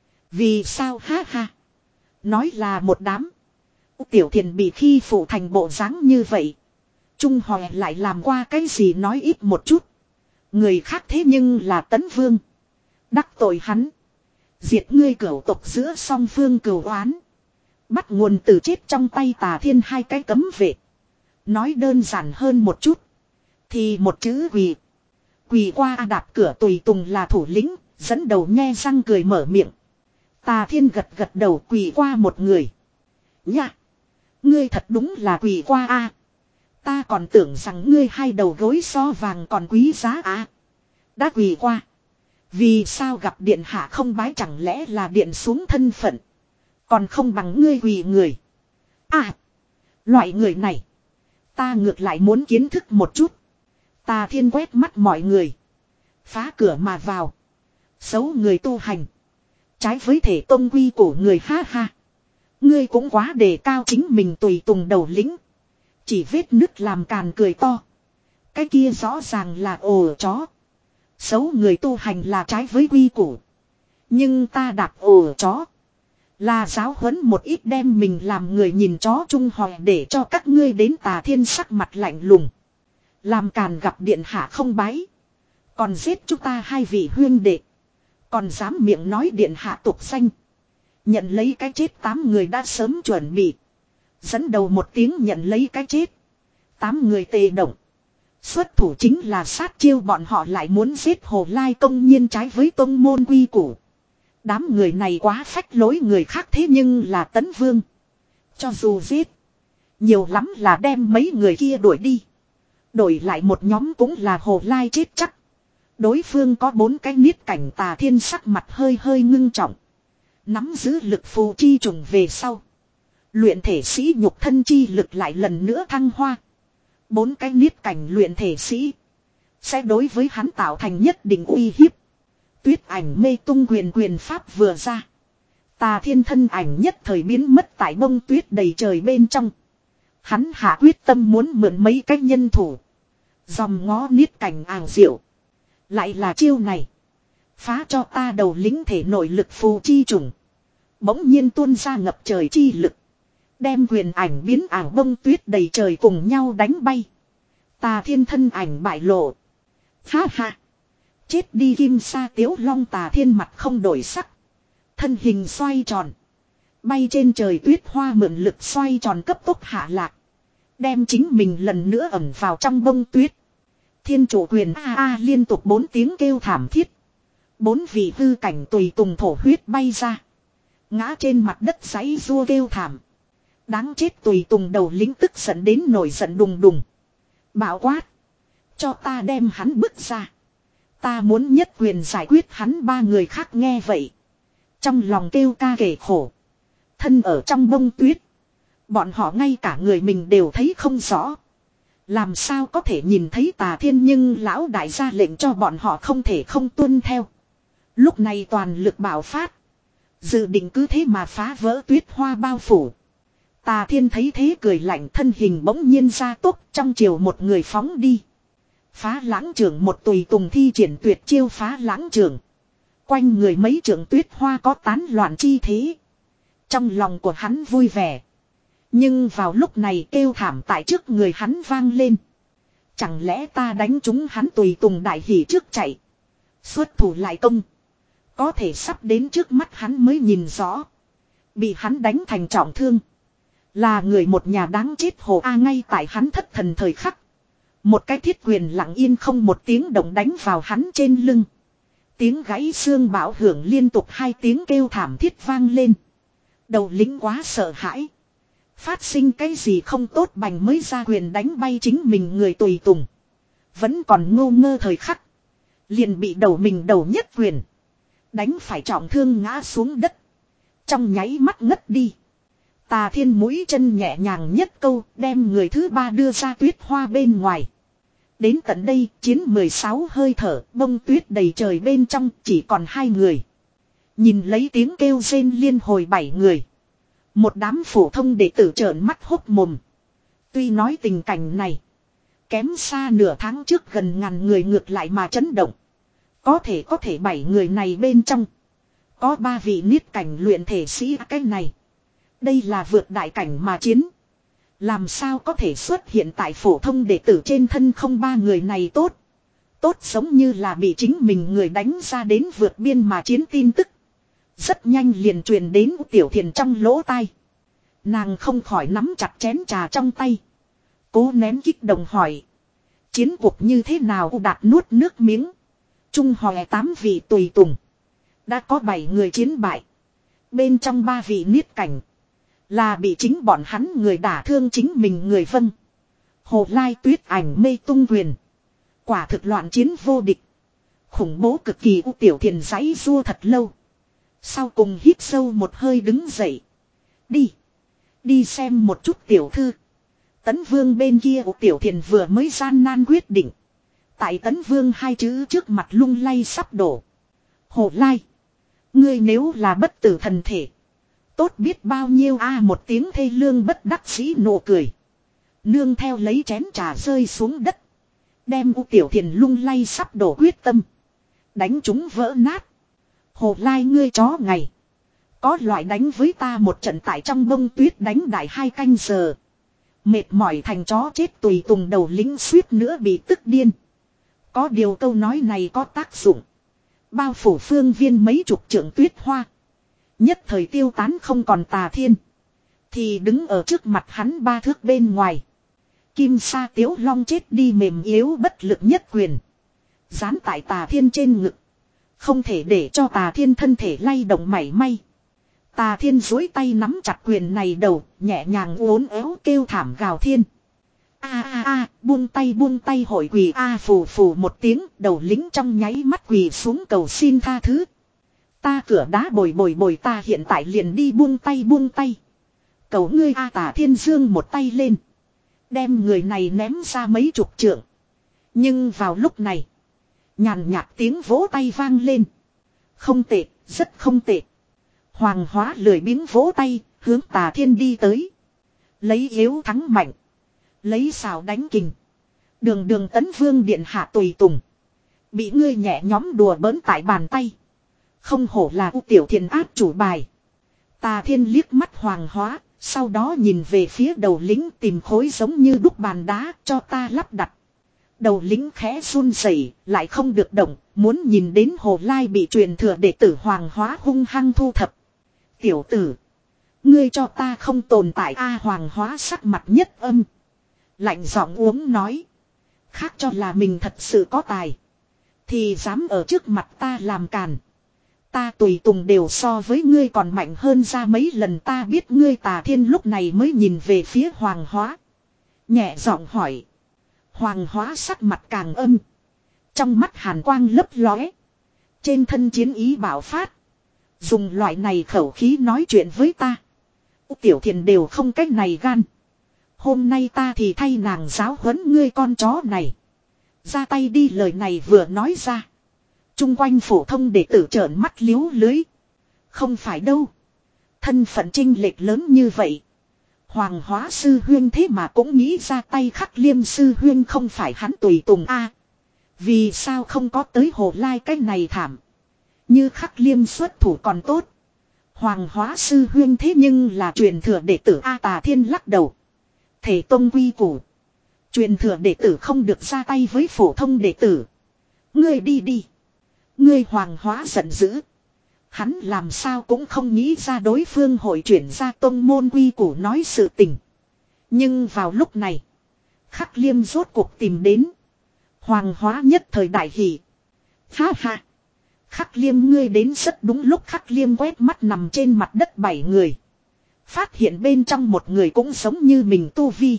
Vì sao ha ha. Nói là một đám. Tiểu Thiền bị khi phụ thành bộ dáng như vậy. Trung Hoè lại làm qua cái gì nói ít một chút. Người khác thế nhưng là Tấn Vương. Đắc tội hắn. Diệt ngươi cửu tộc giữa song phương cửu oán. Bắt nguồn từ chết trong tay Tà Thiên hai cái cấm vệ. Nói đơn giản hơn một chút. Thì một chữ quỳ. Quỳ qua đạp cửa tùy tùng là thủ lĩnh. Dẫn đầu nhe răng cười mở miệng. Tà Thiên gật gật đầu quỳ qua một người. Nhạ. Ngươi thật đúng là quỳ qua a. Ta còn tưởng rằng ngươi hai đầu gối so vàng còn quý giá à. Đã quỳ qua. Vì sao gặp điện hạ không bái chẳng lẽ là điện xuống thân phận. Còn không bằng ngươi quỳ người. À. Loại người này. Ta ngược lại muốn kiến thức một chút. Tà Thiên quét mắt mọi người. Phá cửa mà vào. Xấu người tu hành. Trái với thể tông quy của người ha ha. Ngươi cũng quá đề cao chính mình tùy tùng đầu lĩnh. Chỉ vết nứt làm càn cười to. Cái kia rõ ràng là ồ chó. Xấu người tu hành là trái với quy củ. Nhưng ta đạp ồ chó. Là giáo huấn một ít đem mình làm người nhìn chó Trung Hoè để cho các ngươi đến Tà Thiên sắc mặt lạnh lùng. Làm càn gặp điện hạ không bái. Còn giết chúng ta hai vị huyên đệ. Còn dám miệng nói điện hạ tục danh. Nhận lấy cái chết tám người đã sớm chuẩn bị. Dẫn đầu một tiếng nhận lấy cái chết. Tám người tề động. Xuất thủ chính là sát chiêu, bọn họ lại muốn giết Hồ Lai công nhiên trái với tông môn quy củ. Đám người này quá phách lối người khác, thế nhưng là Tấn Vương. Cho dù giết, nhiều lắm là đem mấy người kia đuổi đi. Đổi lại một nhóm cũng là Hồ Lai chết chắc. Đối phương có bốn cái niết cảnh, Tà Thiên sắc mặt hơi hơi ngưng trọng. Nắm giữ lực phù chi trùng về sau, luyện thể sĩ nhục thân chi lực lại lần nữa thăng hoa. Bốn cái niết cảnh luyện thể sĩ sẽ đối với hắn tạo thành nhất định uy hiếp. Tuyết ảnh mê tung quyền quyền pháp vừa ra, Tà Thiên thân ảnh nhất thời biến mất tại bông tuyết đầy trời bên trong. Hắn hạ quyết tâm muốn mượn mấy cái nhân thủ, dòm ngó niết cảnh ảo diệu. Lại là chiêu này, phá cho ta đầu lính thể nội lực phù chi trùng. Bỗng nhiên tuôn ra ngập trời chi lực, đem quyền ảnh biến ảo bông tuyết đầy trời cùng nhau đánh bay. Tà Thiên thân ảnh bại lộ. Ha ha. Chết đi Kim Sa Tiếu Long. Tà Thiên mặt không đổi sắc, thân hình xoay tròn, bay trên trời tuyết hoa mượn lực xoay tròn cấp tốc hạ lạc, đem chính mình lần nữa ẩn vào trong bông tuyết. Thiên chủ quyền a a liên tục bốn tiếng kêu thảm thiết. Bốn vị hư cảnh tùy tùng thổ huyết bay ra, ngã trên mặt đất giãy giụa kêu thảm. Đáng chết tùy tùng đầu lính tức giận đến nổi giận đùng đùng. Bảo quát, cho ta đem hắn bước ra. Ta muốn nhất quyền giải quyết hắn. Ba người khác nghe vậy, trong lòng kêu ca kể khổ. Thân ở trong bông tuyết, bọn họ ngay cả người mình đều thấy không rõ, làm sao có thể nhìn thấy Tà Thiên. Nhưng lão đại ra lệnh cho bọn họ không thể không tuân theo. Lúc này toàn lực bạo phát, dự định cứ thế mà phá vỡ tuyết hoa bao phủ. Tà Thiên thấy thế cười lạnh, thân hình bỗng nhiên ra tốc, trong chiều một người phóng đi. Phá lãng trưởng, một tùy tùng thi triển tuyệt chiêu phá lãng trưởng. Quanh người mấy trưởng tuyết hoa có tán loạn chi thế. Trong lòng của hắn vui vẻ. Nhưng vào lúc này kêu thảm tại trước người hắn vang lên. Chẳng lẽ ta đánh trúng hắn? Tùy tùng đại hỉ trước chạy, xuất thủ lại công. Có thể sắp đến trước mắt hắn mới nhìn rõ, bị hắn đánh thành trọng thương là người một nhà đáng chết Hồ A. Ngay tại hắn thất thần thời khắc, một cái thiết quyền lặng yên không một tiếng động đánh vào hắn trên lưng. Tiếng gãy xương bão hưởng liên tục, hai tiếng kêu thảm thiết vang lên. Đầu lính quá sợ hãi, phát sinh cái gì không tốt bành mới ra quyền đánh bay chính mình người tùy tùng. Vẫn còn ngô ngơ thời khắc, liền bị đầu mình đầu nhất quyền đánh phải trọng thương ngã xuống đất, trong nháy mắt ngất đi. Tà Thiên mũi chân nhẹ nhàng nhất câu, đem người thứ ba đưa ra tuyết hoa bên ngoài. Đến tận đây chiến mười sáu hơi thở, bông tuyết đầy trời bên trong chỉ còn hai người. Nhìn lấy tiếng kêu rên liên hồi bảy người, một đám phổ thông đệ tử trợn mắt hốc mồm. Tuy nói tình cảnh này kém xa nửa tháng trước gần ngàn người ngược lại mà chấn động. Có thể có thể bảy người này bên trong có ba vị niết cảnh luyện thể sĩ. Cái này, đây là vượt đại cảnh mà chiến, làm sao có thể xuất hiện tại phổ thông đệ tử trên thân? Không, ba người này tốt tốt giống như là bị chính mình người đánh ra đến vượt biên mà chiến. Tin tức rất nhanh liền truyền đến Tiểu Thiền trong lỗ tai. Nàng không khỏi nắm chặt chén trà trong tay, cố nén kích động hỏi, chiến cuộc như thế nào? Đạt nuốt nước miếng. Trung hòe tám vị tùy tùng, đã có bảy người chiến bại. Bên trong ba vị niết cảnh là bị chính bọn hắn người đả thương chính mình người. Vâng. Hồ Lai tuyết ảnh mê tung quyền, quả thực loạn chiến vô địch, khủng bố cực kỳ. U Tiểu Thiền giãy giụa thật lâu, sau cùng hít sâu một hơi đứng dậy. Đi, đi xem một chút tiểu thư. Tấn Vương bên kia. U Tiểu Thiền vừa mới gian nan quyết định, tại Tấn Vương hai chữ trước mặt lung lay sắp đổ. Hồ Lai, ngươi nếu là bất tử thần thể, tốt biết bao nhiêu a. Một tiếng thê lương bất đắc dĩ nụ cười, nương theo lấy chén trà rơi xuống đất, đem U Tiểu Thiền lung lay sắp đổ quyết tâm đánh chúng vỡ nát. Hồ Lai, ngươi chó ngày, có loại đánh với ta một trận. Tại trong bông tuyết đánh đại hai canh giờ, mệt mỏi thành chó chết. Tùy tùng đầu lính suýt nữa bị tức điên. Có điều câu nói này có tác dụng, bao phủ phương viên mấy chục trượng tuyết hoa, nhất thời tiêu tán không còn. Tà Thiên thì đứng ở trước mặt hắn ba thước bên ngoài. Kim sa tiếu long chết đi mềm yếu bất lực nhất quyền. Dán tại Tà Thiên trên ngực. Không thể để cho Tà Thiên thân thể lay động mảy may. Tà Thiên duỗi tay nắm chặt quyền này đầu, nhẹ nhàng uốn éo kêu thảm gào thiên. A a a, buông tay buông tay hội quỳ a phù phù một tiếng, đầu lính trong nháy mắt quỳ xuống cầu xin tha thứ. Ta cửa đá bồi bồi bồi ta hiện tại liền đi buông tay buông tay. Cầu ngươi a Tà Thiên dương một tay lên. Đem người này ném ra mấy chục trượng. Nhưng vào lúc này, nhàn nhạt tiếng vỗ tay vang lên. Không tệ, rất không tệ. Hoàng Hóa lười biếng vỗ tay, hướng Tà Thiên đi tới. Lấy yếu thắng mạnh. Lấy xào đánh kình. Đường đường tấn vương điện hạ tùy tùng. Bị ngươi nhẹ nhóm đùa bỡn tại bàn tay. Không hổ là U Tiểu Thiền áp chủ bài. Tà Thiên liếc mắt Hoàng Hóa. Sau đó nhìn về phía đầu lính tìm khối giống như đúc bàn đá cho ta lắp đặt. Đầu lính khẽ run rẩy, lại không được động, muốn nhìn đến Hồ Lai bị truyền thừa đệ tử Hoàng Hóa hung hăng thu thập. Tiểu tử, ngươi cho ta không tồn tại a Hoàng Hóa sắc mặt nhất âm. Lạnh giọng uống nói. Khác cho là mình thật sự có tài. Thì dám ở trước mặt ta làm càn. Ta tùy tùng đều so với ngươi còn mạnh hơn ra mấy lần ta biết ngươi Tà Thiên lúc này mới nhìn về phía Hoàng Hóa. Nhẹ giọng hỏi. Hoàng Hóa sắc mặt càng âm. Trong mắt hàn quang lấp lóe. Trên thân chiến ý bạo phát. Dùng loại này khẩu khí nói chuyện với ta. Tiểu Thiền đều không cách này gan. Hôm nay ta thì thay nàng giáo huấn ngươi con chó này. Ra tay đi lời này vừa nói ra. Trung quanh phổ thông đệ tử trợn mắt liếu lưới. Không phải đâu. Thân phận chênh lệch lớn như vậy. Hoàng Hóa sư huyên thế mà cũng nghĩ ra tay Khắc Liêm sư huyên không phải hắn tùy tùng a. Vì sao không có tới Hồ Lai cái này thảm. Như Khắc Liêm xuất thủ còn tốt. Hoàng Hóa sư huyên thế nhưng là truyền thừa đệ tử A Tà Thiên lắc đầu. Thể tông quy củ. Truyền thừa đệ tử không được ra tay với phổ thông đệ tử. Ngươi đi đi. Ngươi Hoàng Hóa giận dữ. Hắn làm sao cũng không nghĩ ra đối phương hội chuyển ra tông môn quy củ nói sự tình. Nhưng vào lúc này. Khắc Liêm rốt cuộc tìm đến. Hoàng Hóa nhất thời đại hỷ. Ha ha. Khắc Liêm ngươi đến rất đúng lúc Khắc Liêm quét mắt nằm trên mặt đất bảy người. Phát hiện bên trong một người cũng giống như mình tu vi.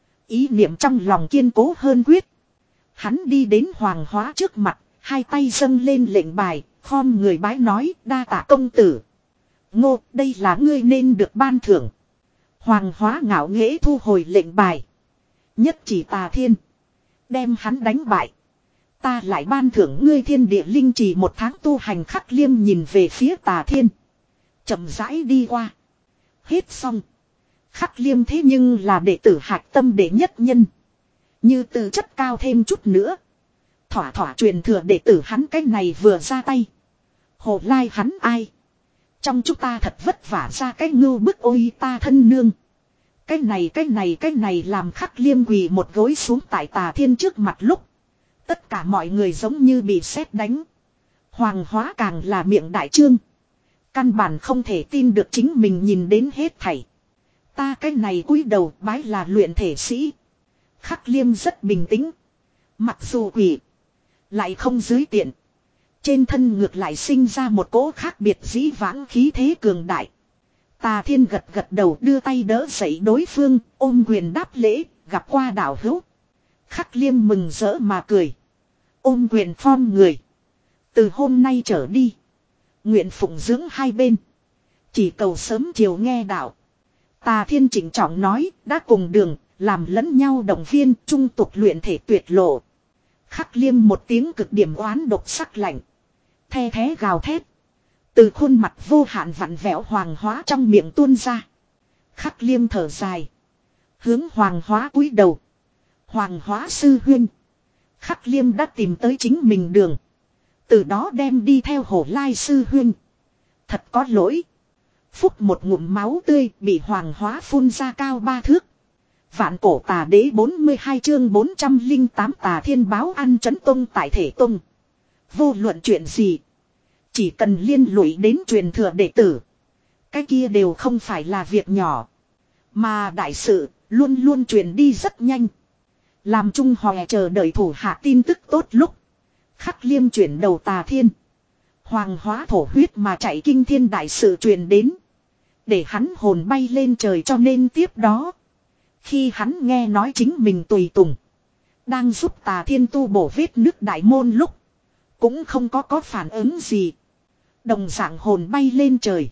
Ý niệm trong lòng kiên cố hơn quyết. Hắn đi đến Hoàng Hóa trước mặt. Hai tay dâng lên lệnh bài. Khom người bái nói đa tạ công tử. Ngô đây là ngươi nên được ban thưởng. Hoàng Hóa ngạo nghễ thu hồi lệnh bài. Nhất chỉ Tà Thiên. Đem hắn đánh bại. Ta lại ban thưởng ngươi thiên địa linh trì một tháng tu hành. Khắc Liêm nhìn về phía Tà Thiên. Chậm rãi đi qua. Hết xong. Khắc Liêm thế nhưng là đệ tử hạch tâm đệ nhất nhân. Như tư chất cao thêm chút nữa. Thỏa thỏa truyền thừa đệ tử hắn cái này vừa ra tay. Hồ Lai hắn ai. Trong chúng ta thật vất vả ra cái ngưu bức ôi ta thân nương. Cái này cái này cái này làm Khắc Liêm quỳ một gối xuống tại Tà Thiên trước mặt lúc. Tất cả mọi người giống như bị sét đánh. Hoàng Hóa càng là miệng đại trương. Căn bản không thể tin được chính mình nhìn đến hết thảy. Ta cái này cúi đầu bái là luyện thể sĩ. Khắc Liêm rất bình tĩnh. Mặc dù quỷ. Lại không dưới tiện. Trên thân ngược lại sinh ra một cỗ khác biệt dĩ vãng khí thế cường đại. Tà Thiên gật gật đầu đưa tay đỡ dậy đối phương. Ôm quyền đáp lễ. Gặp qua đạo hữu. Khắc Liêm mừng rỡ mà cười. Ôm quyền phom người. Từ hôm nay trở đi. Nguyện phụng dưỡng hai bên. Chỉ cầu sớm chiều nghe đạo. Tà Thiên chỉnh trọng nói. Đã cùng đường. Làm lẫn nhau động viên. Trung tục luyện thể tuyệt lộ. Khắc Liêm một tiếng cực điểm oán độc sắc lạnh. The thé gào thét. Từ khuôn mặt vô hạn vặn vẹo Hoàng Hóa trong miệng tuôn ra. Khắc Liêm thở dài. Hướng Hoàng Hóa cúi đầu. Hoàng Hóa sư huynh. Khắc Liêm đã tìm tới chính mình đường. Từ đó đem đi theo Hồ Lai sư huynh. Thật có lỗi. Phúc một ngụm máu tươi bị Hoàng Hóa phun ra cao ba thước. Vạn cổ tà đế bốn mươi hai chương bốn trăm lẻ tám Tà Thiên báo ăn trấn tông tại thể tông. Vô luận chuyện gì. Chỉ cần liên lụy đến truyền thừa đệ tử. Cái kia đều không phải là việc nhỏ. Mà đại sự luôn luôn truyền đi rất nhanh. Làm Trung Hòe chờ đợi thủ hạ tin tức tốt lúc. Khắc Liêm chuyển đầu Tà Thiên. Hoàng hóa thổ huyết mà chạy kinh thiên đại sự truyền đến. Để hắn hồn bay lên trời, cho nên tiếp đó. Khi hắn nghe nói chính mình tùy tùng. Đang giúp Tà Thiên tu bổ vết nứt đại môn lúc. Cũng không có có phản ứng gì. Đồng dạng hồn bay lên trời.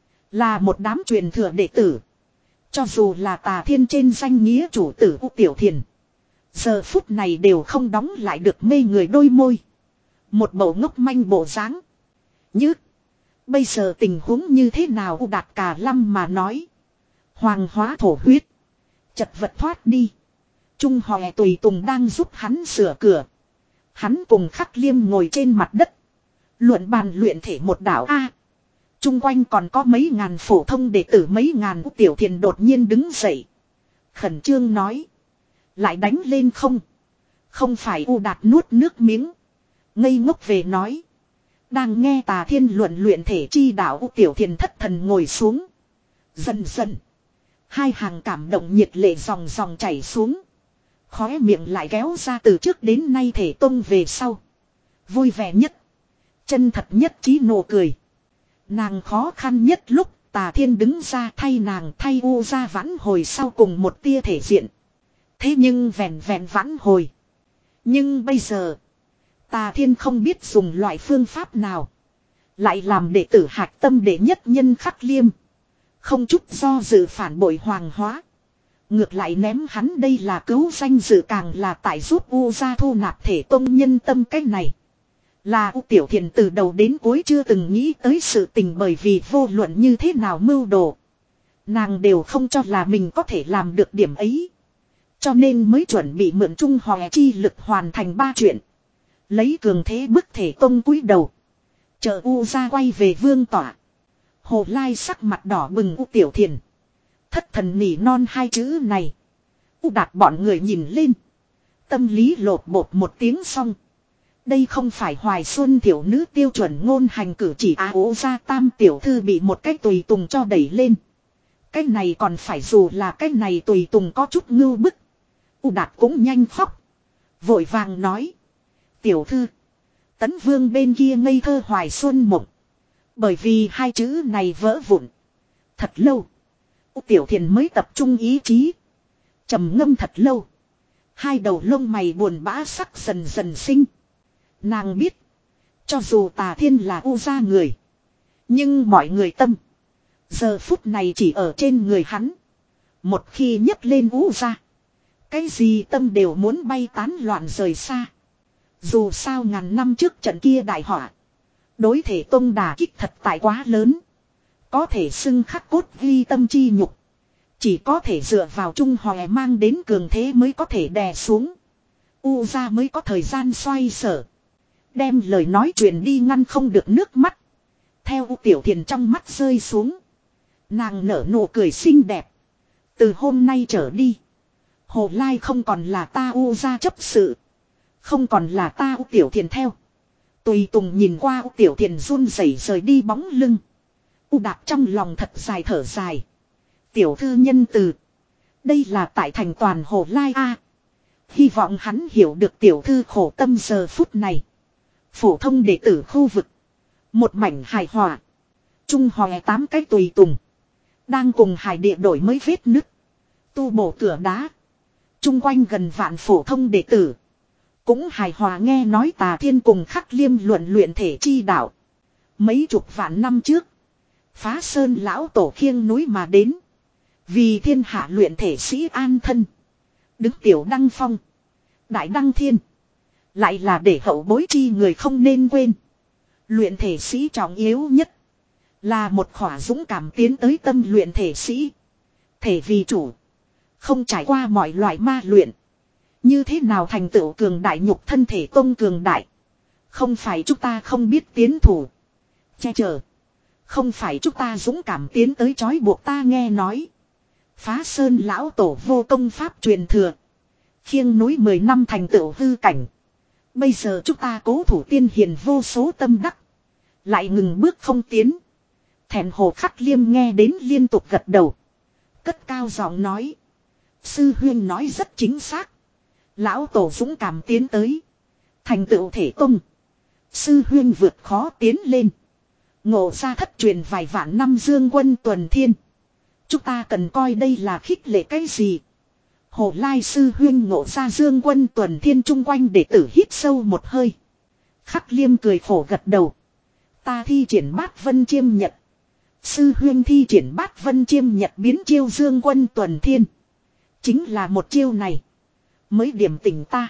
Là một đám truyền thừa đệ tử. Cho dù là Tà Thiên trên danh nghĩa chủ tử U Tiểu Thiền. Giờ phút này đều không đóng lại được mê người đôi môi. Một bầu ngốc manh bộ dáng. Như. Bây giờ tình huống như thế nào U Đạt Cà Lâm mà nói. Hoàng hóa thổ huyết. Chật vật thoát đi. Trung Hòe tùy tùng đang giúp hắn sửa cửa. Hắn cùng Khắc Liêm ngồi trên mặt đất. Luận bàn luyện thể một đảo A. Trung quanh còn có mấy ngàn phổ thông đệ tử, mấy ngàn U Tiểu Thiền đột nhiên đứng dậy. Khẩn trương nói. Lại đánh lên không. Không phải U Đạt nuốt nước miếng. Ngây ngốc về nói. Đang nghe Tà Thiên luận luyện thể chi đạo, U Tiểu Thiền thất thần ngồi xuống. Dần dần. Hai hàng cảm động nhiệt lệ dòng dòng chảy xuống. Khóe miệng lại kéo ra từ trước đến nay thể tông về sau. Vui vẻ nhất. Chân thật nhất trí nụ cười. Nàng khó khăn nhất lúc Tà Thiên đứng ra thay nàng, thay U ra vãn hồi sau cùng một tia thể diện. Thế nhưng vẹn vẹn vãn hồi. Nhưng bây giờ. Tà Thiên không biết dùng loại phương pháp nào. Lại làm đệ tử hạch tâm đệ nhất nhân Khắc Liêm. Không chút do dự phản bội hoàng hóa. Ngược lại ném hắn, đây là cứu danh dự, càng là tại giúp U gia thu nạp thể tông nhân tâm. Cách này là U Tiểu Thiền từ đầu đến cuối chưa từng nghĩ tới sự tình, bởi vì vô luận như thế nào mưu đồ. Nàng đều không cho là mình có thể làm được điểm ấy. Cho nên mới chuẩn bị mượn Trung Hòe chi lực hoàn thành ba chuyện. Lấy cường thế bức thể tông cúi đầu. Chờ U gia quay về vương tỏa. Hồ Lai sắc mặt đỏ bừng. U Tiểu Thiền. Thất thần nỉ non hai chữ này. U Đạt bọn người nhìn lên. Tâm lý lột bột một tiếng xong. Đây không phải Hoài Xuân tiểu nữ tiêu chuẩn ngôn hành cử chỉ á. U gia tam tiểu thư bị một cách tùy tùng cho đẩy lên. Cái này còn phải dù là cái này tùy tùng có chút ngưu bức. U Đạt cũng nhanh khóc. Vội vàng nói. Tiểu thư. Tấn Vương bên kia ngây thơ Hoài Xuân mộng. Bởi vì hai chữ này vỡ vụn. Thật lâu. U Tiểu Thiền mới tập trung ý chí. Trầm ngâm thật lâu. Hai đầu lông mày buồn bã sắc dần dần sinh. Nàng biết. Cho dù Tà Thiên là U gia người. Nhưng mọi người tâm. Giờ phút này chỉ ở trên người hắn. Một khi nhấc lên U gia. Cái gì tâm đều muốn bay tán loạn rời xa. Dù sao ngàn năm trước trận kia đại họa. Đối thể tông đả kích thật tại quá lớn. Có thể xưng khắc cốt ghi tâm chi nhục. Chỉ có thể dựa vào Trung Hòe mang đến cường thế mới có thể đè xuống. U gia mới có thời gian xoay sở. Đem lời nói chuyện đi ngăn không được nước mắt. Theo U Tiểu Thiền trong mắt rơi xuống. Nàng nở nụ cười xinh đẹp. Từ hôm nay trở đi. Hồ Lai không còn là ta U gia chấp sự. Không còn là ta U Tiểu Thiền theo. Tùy tùng nhìn qua U Tiểu Thiền run rẩy rời đi bóng lưng. U Đạt trong lòng thật dài thở dài. Tiểu thư nhân từ. Đây là tại thành toàn Hồ Lai A. Hy vọng hắn hiểu được tiểu thư khổ tâm giờ phút này. Phổ thông đệ tử khu vực. Một mảnh hài hòa. Trung Hòe tám cái tùy tùng. Đang cùng hải địa đổi mới vết nứt. Tu bổ cửa đá. Trung quanh gần vạn phổ thông đệ tử. Cũng hài hòa nghe nói Tà Thiên cùng Khắc Liêm luận luyện thể chi đạo. Mấy chục vạn năm trước. Phá Sơn lão tổ khiêng núi mà đến. Vì thiên hạ luyện thể sĩ an thân. Đứng tiểu đăng phong. Đại đăng thiên. Lại là để hậu bối chi người không nên quên. Luyện thể sĩ trọng yếu nhất. Là một khỏa dũng cảm tiến tới tâm luyện thể sĩ. Thể vì chủ. Không trải qua mọi loại ma luyện. Như thế nào thành tựu cường đại nhục thân thể tông cường đại. Không phải chúng ta không biết tiến thủ. Che chở. Không phải chúng ta dũng cảm tiến tới trói buộc ta nghe nói. Phá Sơn lão tổ vô công pháp truyền thừa. Khiêng núi mười năm thành tựu hư cảnh. Bây giờ chúng ta cố thủ tiên hiền vô số tâm đắc. Lại ngừng bước không tiến. Thẹn Hồ Khắc Liêm nghe đến liên tục gật đầu. Cất cao giọng nói. Sư huyên nói rất chính xác. Lão tổ dũng cảm tiến tới. Thành tựu thể tung. Sư huyên vượt khó tiến lên. Ngộ ra thất truyền vài vạn năm dương quân tuần thiên. Chúng ta cần coi đây là khích lệ cái gì. Hồ Lai sư huyên ngộ ra dương quân tuần thiên chung quanh để tử hít sâu một hơi. Khắc Liêm cười khổ gật đầu. Ta thi triển bát vân chiêm nhật. Sư huyên thi triển bát vân chiêm nhật biến chiêu dương quân tuần thiên. Chính là một chiêu này. Mới điểm tỉnh ta.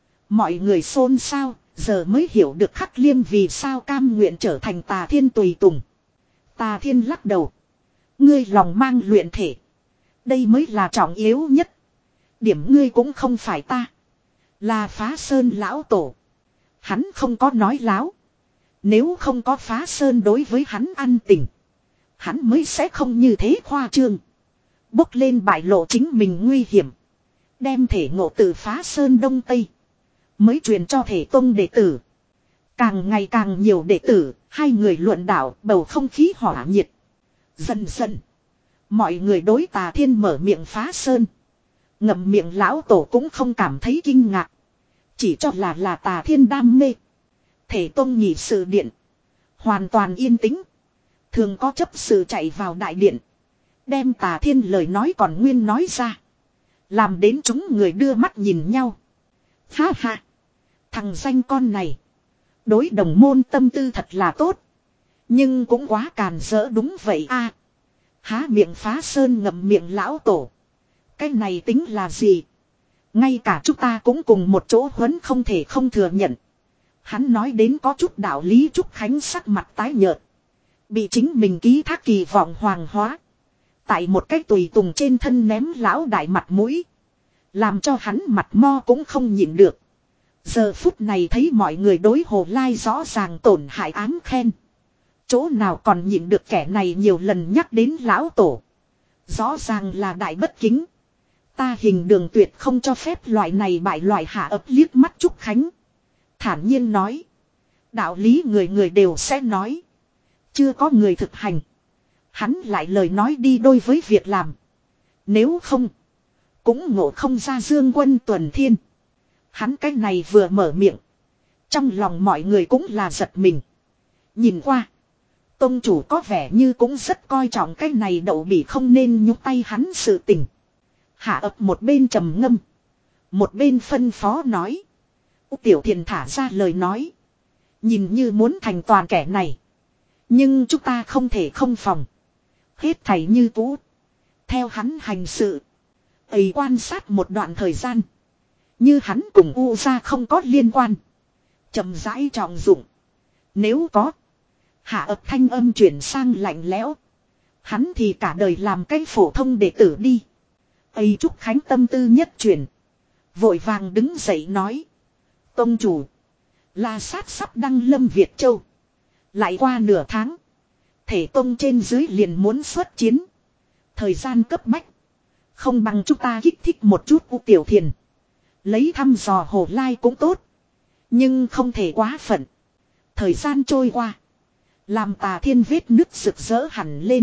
Mọi người xôn xao. Giờ mới hiểu được Khắc Liêm vì sao cam nguyện trở thành Tà Thiên tùy tùng. Tà Thiên lắc đầu. Ngươi lòng mang luyện thể. Đây mới là trọng yếu nhất. Điểm ngươi cũng không phải ta. Là Phá Sơn lão tổ. Hắn không có nói láo. Nếu không có Phá Sơn đối với hắn ăn tình. Hắn mới sẽ không như thế khoa trương. Bốc lên bại lộ chính mình nguy hiểm. Đem thể ngộ từ Phá Sơn Đông Tây. Mới truyền cho thể tông đệ tử. Càng ngày càng nhiều đệ tử. Hai người luận đạo bầu không khí hỏa nhiệt. Dần dần. Mọi người đối Tà Thiên mở miệng Phá Sơn. Ngậm miệng lão tổ cũng không cảm thấy kinh ngạc. Chỉ cho là là Tà Thiên đam mê. Thể tông nhị sự điện. Hoàn toàn yên tĩnh. Thường có chấp sự chạy vào đại điện. Đem Tà Thiên lời nói còn nguyên nói ra. Làm đến chúng người đưa mắt nhìn nhau. Ha ha. Thằng danh con này. Đối đồng môn tâm tư thật là tốt. Nhưng cũng quá càn rỡ đúng vậy a. Há miệng Phá Sơn ngậm miệng lão tổ. Cái này tính là gì? Ngay cả chúng ta cũng cùng một chỗ huấn không thể không thừa nhận. Hắn nói đến có chút đạo lý. Trúc Khánh sắc mặt tái nhợt. Bị chính mình ký thác kỳ vọng hoàng hóa. Tại một cách tùy tùng trên thân ném lão đại mặt mũi. Làm cho hắn mặt mo cũng không nhịn được. Giờ phút này thấy mọi người đối Hồ Lai rõ ràng tổn hại ám khen. Chỗ nào còn nhịn được kẻ này nhiều lần nhắc đến lão tổ. Rõ ràng là đại bất kính. Ta hình đường tuyệt không cho phép loại này bại loại hạ ấp liếc mắt Trúc Khánh. Thản nhiên nói. Đạo lý người người đều sẽ nói. Chưa có người thực hành. Hắn lại lời nói đi đôi với việc làm. Nếu không. Cũng ngộ không ra dương quân tuần thiên. Hắn cái này vừa mở miệng. Trong lòng mọi người cũng là giật mình. Nhìn qua. Tông chủ có vẻ như cũng rất coi trọng cái này đậu bị không nên nhúc tay hắn sự tình. Hạ ập một bên trầm ngâm. Một bên phân phó nói. Tiểu Thiền thả ra lời nói. Nhìn như muốn thành toàn kẻ này. Nhưng chúng ta không thể không phòng. Hết thảy như cũ. Theo hắn hành sự. Ấy quan sát một đoạn thời gian. Như hắn cùng U gia không có liên quan. Chậm rãi trọng dụng. Nếu có. Hạ ập thanh âm chuyển sang lạnh lẽo. Hắn thì cả đời làm cái phổ thông đệ tử đi. Ấy Trúc Khánh tâm tư nhất chuyển. Vội vàng đứng dậy nói. Tông chủ. La sát sắp đăng lâm Việt Châu. Lại qua nửa tháng. Thể tông trên dưới liền muốn xuất chiến. Thời gian cấp bách. Không bằng chúng ta kích thích một chút U Tiểu Thiền. Lấy thăm dò Hồ Lai cũng tốt. Nhưng không thể quá phận. Thời gian trôi qua. Làm Tà Thiên vết nứt rực rỡ hẳn lên.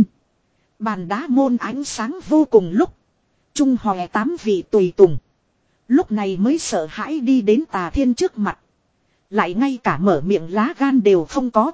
Bàn đá môn ánh sáng vô cùng lúc. Trung hòe tám vị tùy tùng. Lúc này mới sợ hãi đi đến Tà Thiên trước mặt. Lại ngay cả mở miệng lá gan đều không có.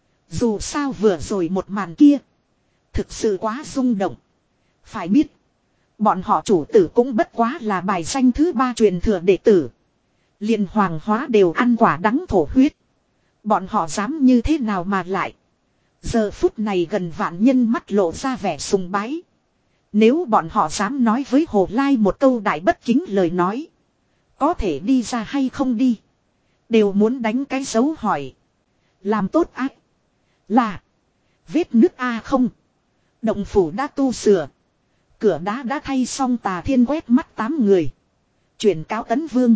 Dù sao vừa rồi một màn kia. Thực sự quá rung động. Phải biết. Bọn họ chủ tử cũng bất quá là bài danh thứ ba truyền thừa đệ tử. Liền hoàng hóa đều ăn quả đắng thổ huyết. Bọn họ dám như thế nào mà lại. Giờ phút này gần vạn nhân mắt lộ ra vẻ sùng bái. Nếu bọn họ dám nói với Hồ Lai một câu đại bất kính lời nói. Có thể đi ra hay không đi. Đều muốn đánh cái dấu hỏi. Làm tốt ác. Là. Vết nứt A không. Động phủ đã tu sửa. Cửa đá đã thay xong. Tà Thiên quét mắt tám người. Chuyển cáo Tấn Vương.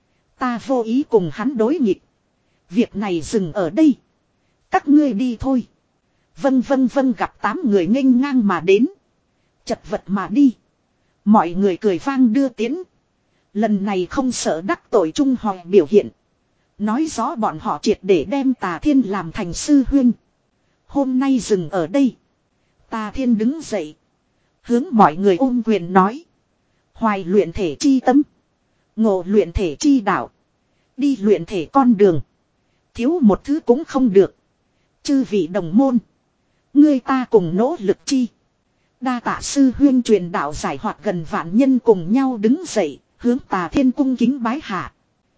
Ta vô ý cùng hắn đối nghịch. Việc này dừng ở đây. Các ngươi đi thôi. Vâng vâng vâng gặp tám người nghênh ngang mà đến. Chật vật mà đi. Mọi người cười vang đưa tiến. Lần này không sợ đắc tội trung hòe biểu hiện. Nói rõ bọn họ triệt để đem Tà Thiên làm thành sư huynh. Hôm nay dừng ở đây. Tà Thiên đứng dậy. Hướng mọi người ôm quyền nói. Hoài luyện thể chi tâm. Ngộ luyện thể chi đạo. Đi luyện thể con đường. Thiếu một thứ cũng không được. Chư vị đồng môn. Ngươi ta cùng nỗ lực chi. Đa tạ sư huyên truyền đạo giải hoạt gần vạn nhân cùng nhau đứng dậy. Hướng Tà Thiên cung kính bái hạ.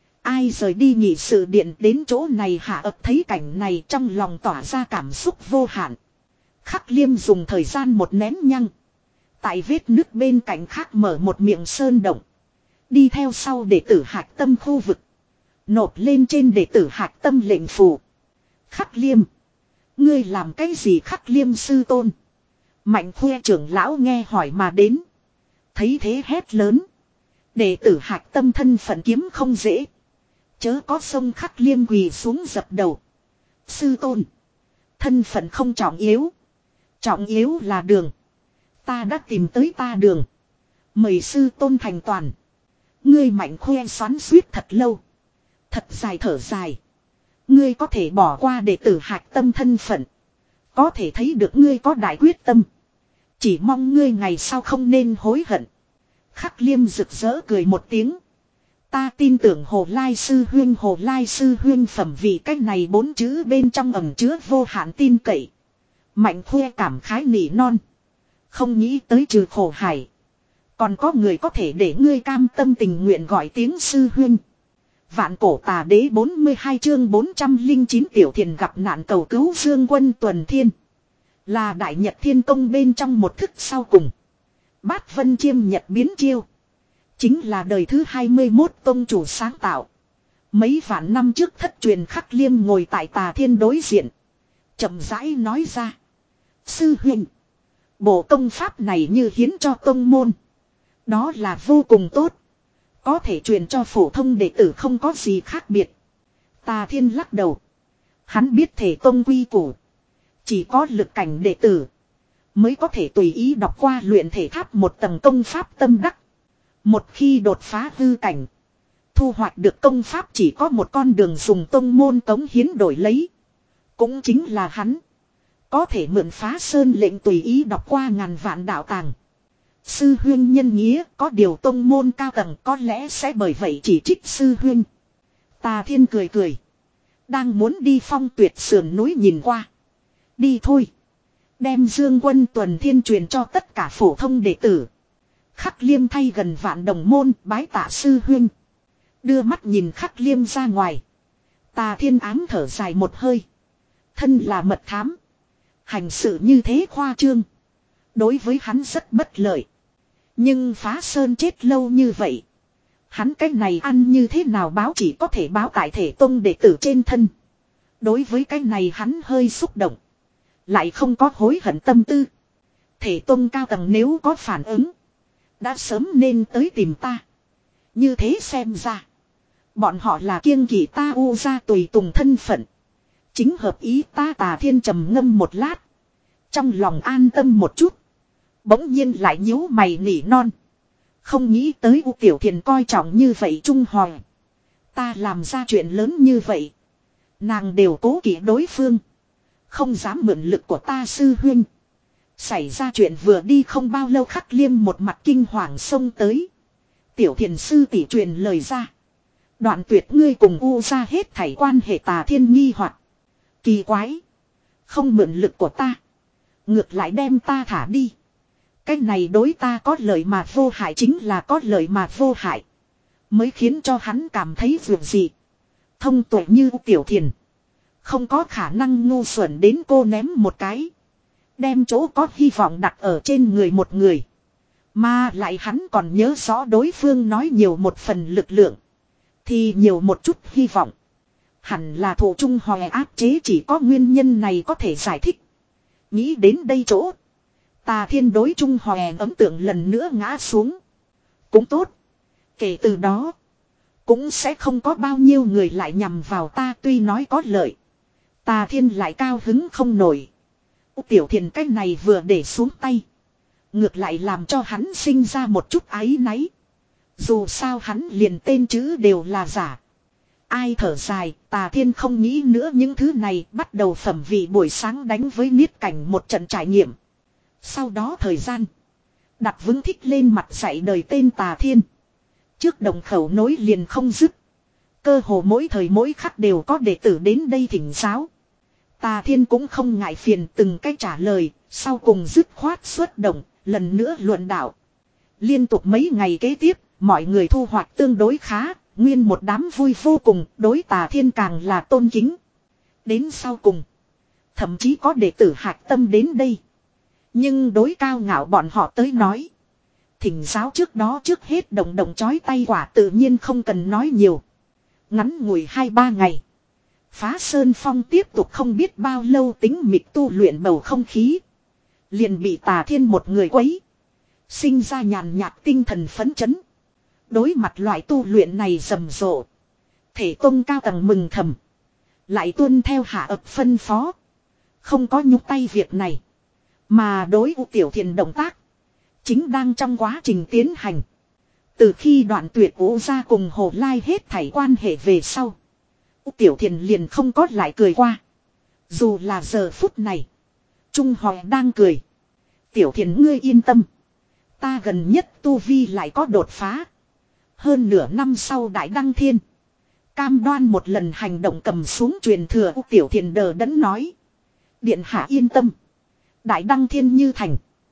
Ai rời đi nghị sự điện đến chỗ này hạ ập thấy cảnh này trong lòng tỏa ra cảm xúc vô hạn. Khắc Liêm dùng thời gian một nén nhăng. Tại vết nước bên cạnh khác mở một miệng sơn động. Đi theo sau đệ tử Hạc Tâm khu vực. Nộp lên trên đệ tử Hạc Tâm lệnh phù. Khắc Liêm. Ngươi làm cái gì Khắc Liêm sư tôn? Mạnh Khuê trưởng lão nghe hỏi mà đến. Thấy thế hét lớn. Đệ tử Hạc Tâm thân phận kiếm không dễ. Chớ có sông Khắc Liêm quỳ xuống dập đầu. Sư tôn. Thân phận không trọng yếu. Trọng yếu là đường. Ta đã tìm tới ta đường. Mời sư tôn thành toàn. Ngươi Mạnh Khuê xoắn suýt thật lâu. Thật dài thở dài. Ngươi có thể bỏ qua đệ tử Hạc Tâm thân phận. Có thể thấy được ngươi có đại quyết tâm. Chỉ mong ngươi ngày sau không nên hối hận. Khắc Liêm rực rỡ cười một tiếng. Ta tin tưởng Hồ Lai Sư Huyên Hồ Lai Sư Huyên phẩm vì cách này bốn chữ bên trong ẩn chứa vô hạn tin cậy. Mạnh Khuê cảm khái nỉ non. Không nghĩ tới trừ khổ hải. Còn có người có thể để ngươi cam tâm tình nguyện gọi tiếng Sư Huyên. Vạn cổ tà đế bốn mươi hai chương bốn trăm lẻ chín tiểu thiền gặp nạn cầu cứu Dương Quân Tuần Thiên. Là Đại Nhật Thiên Công bên trong một thức sau cùng. Bát Vân Chiêm Nhật biến chiêu. Chính là đời thứ hai mươi mốt tông chủ sáng tạo. Mấy vạn năm trước thất truyền Khắc Liêm ngồi tại Tà Thiên đối diện. Chậm rãi nói ra. Sư huynh. Bộ công pháp này như hiến cho tông môn. Đó là vô cùng tốt. Có thể truyền cho phổ thông đệ tử không có gì khác biệt. Tà Thiên lắc đầu. Hắn biết thể tông quy củ. Chỉ có lực cảnh đệ tử. Mới có thể tùy ý đọc qua luyện thể tháp một tầng công pháp tâm đắc. Một khi đột phá hư cảnh. Thu hoạch được công pháp chỉ có một con đường dùng tông môn cống hiến đổi lấy. Cũng chính là hắn. Có thể mượn phá sơn lệnh tùy ý đọc qua ngàn vạn đạo tàng. Sư huyên nhân nghĩa có điều tông môn cao tầng có lẽ sẽ bởi vậy chỉ trích sư huyên. Tà Thiên cười cười. Đang muốn đi Phong Tuyệt sườn núi nhìn qua. Đi thôi. Đem Dương Quân Tuần Thiên truyền cho tất cả phổ thông đệ tử. Khắc Liêm thay gần vạn đồng môn bái tạ sư huyên. Đưa mắt nhìn Khắc Liêm ra ngoài. Tà Thiên ám thở dài một hơi. Thân là mật thám. Hành sự như thế khoa trương. Đối với hắn rất bất lợi. Nhưng phá sơn chết lâu như vậy. Hắn cái này ăn như thế nào báo chỉ có thể báo tại thể tông đệ tử trên thân. Đối với cái này hắn hơi xúc động. Lại không có hối hận tâm tư. Thể tông cao tầng nếu có phản ứng. Đã sớm nên tới tìm ta. Như thế xem ra. Bọn họ là kiêng kỵ ta u ra tùy tùng thân phận. Chính hợp ý ta. Tà Thiên trầm ngâm một lát. Trong lòng an tâm một chút. Bỗng nhiên lại nhíu mày nỉ non. Không nghĩ tới U Tiểu Thiền coi trọng như vậy Trung Hoàng. Ta làm ra chuyện lớn như vậy. Nàng đều cố kỵ đối phương. Không dám mượn lực của ta sư huynh. Xảy ra chuyện vừa đi không bao lâu Khắc Liêm một mặt kinh hoàng xông tới. Tiểu Thiền sư tỷ truyền lời ra. Đoạn tuyệt ngươi cùng U ra hết thảy quan hệ. Tà Thiên nghi hoặc. Kỳ quái. Không mượn lực của ta. Ngược lại đem ta thả đi. Cái này đối ta có lợi mà vô hại chính là có lợi mà vô hại. Mới khiến cho hắn cảm thấy vượt gì. Thông tuệ như Tiểu Thiền. Không có khả năng ngu xuẩn đến cô ném một cái. Đem chỗ có hy vọng đặt ở trên người một người. Mà lại hắn còn nhớ rõ đối phương nói nhiều một phần lực lượng. Thì nhiều một chút hy vọng. Hẳn là thổ trung hòe áp chế chỉ có nguyên nhân này có thể giải thích. Nghĩ đến đây chỗ. Tà Thiên đối trung hòe ấn tượng lần nữa ngã xuống. Cũng tốt. Kể từ đó. Cũng sẽ không có bao nhiêu người lại nhằm vào ta tuy nói có lợi. Tà Thiên lại cao hứng không nổi. Tiểu Thiền cái này vừa để xuống tay. Ngược lại làm cho hắn sinh ra một chút áy náy. Dù sao hắn liền tên chữ đều là giả. Ai thở dài, Tà Thiên không nghĩ nữa những thứ này bắt đầu phẩm vị buổi sáng đánh với niết cảnh một trận trải nghiệm. Sau đó thời gian. Đặt vững thích lên mặt dạy đời tên Tà Thiên. Trước đồng khẩu nối liền không dứt. Cơ hồ mỗi thời mỗi khắc đều có đệ tử đến đây thỉnh giáo. Tà Thiên cũng không ngại phiền từng cách trả lời, sau cùng dứt khoát xuất động, lần nữa luận đạo. Liên tục mấy ngày kế tiếp, mọi người thu hoạch tương đối khá, nguyên một đám vui vô cùng, đối Tà Thiên càng là tôn kính. Đến sau cùng, thậm chí có đệ tử hạc tâm đến đây. Nhưng đối cao ngạo bọn họ tới nói. Thỉnh giáo trước đó trước hết động động chói tay quả tự nhiên không cần nói nhiều. Ngắn ngủi hai ba ngày. Phá Sơn Phong tiếp tục không biết bao lâu tính mịt tu luyện bầu không khí. Liền bị Tà Thiên một người quấy. Sinh ra nhàn nhạt tinh thần phấn chấn. Đối mặt loại tu luyện này rầm rộ. Thể tông cao tầng mừng thầm. Lại tuân theo hạ ập phân phó. Không có nhúc tay việc này. Mà đối U Tiểu Thiền động tác. Chính đang trong quá trình tiến hành. Từ khi đoạn tuyệt ố ra cùng Hồ Lai hết thảy quan hệ về sau. U Tiểu Thiền liền không có lại cười qua. Dù là giờ phút này. Trung Hỏi đang cười. Tiểu Thiền ngươi yên tâm. Ta gần nhất tu vi lại có đột phá. Hơn nửa năm sau đại đăng thiên. Cam đoan một lần hành động cầm xuống truyền thừa. U Tiểu Thiền đờ đẫn nói. Điện hạ yên tâm. Đại đăng thiên như thành.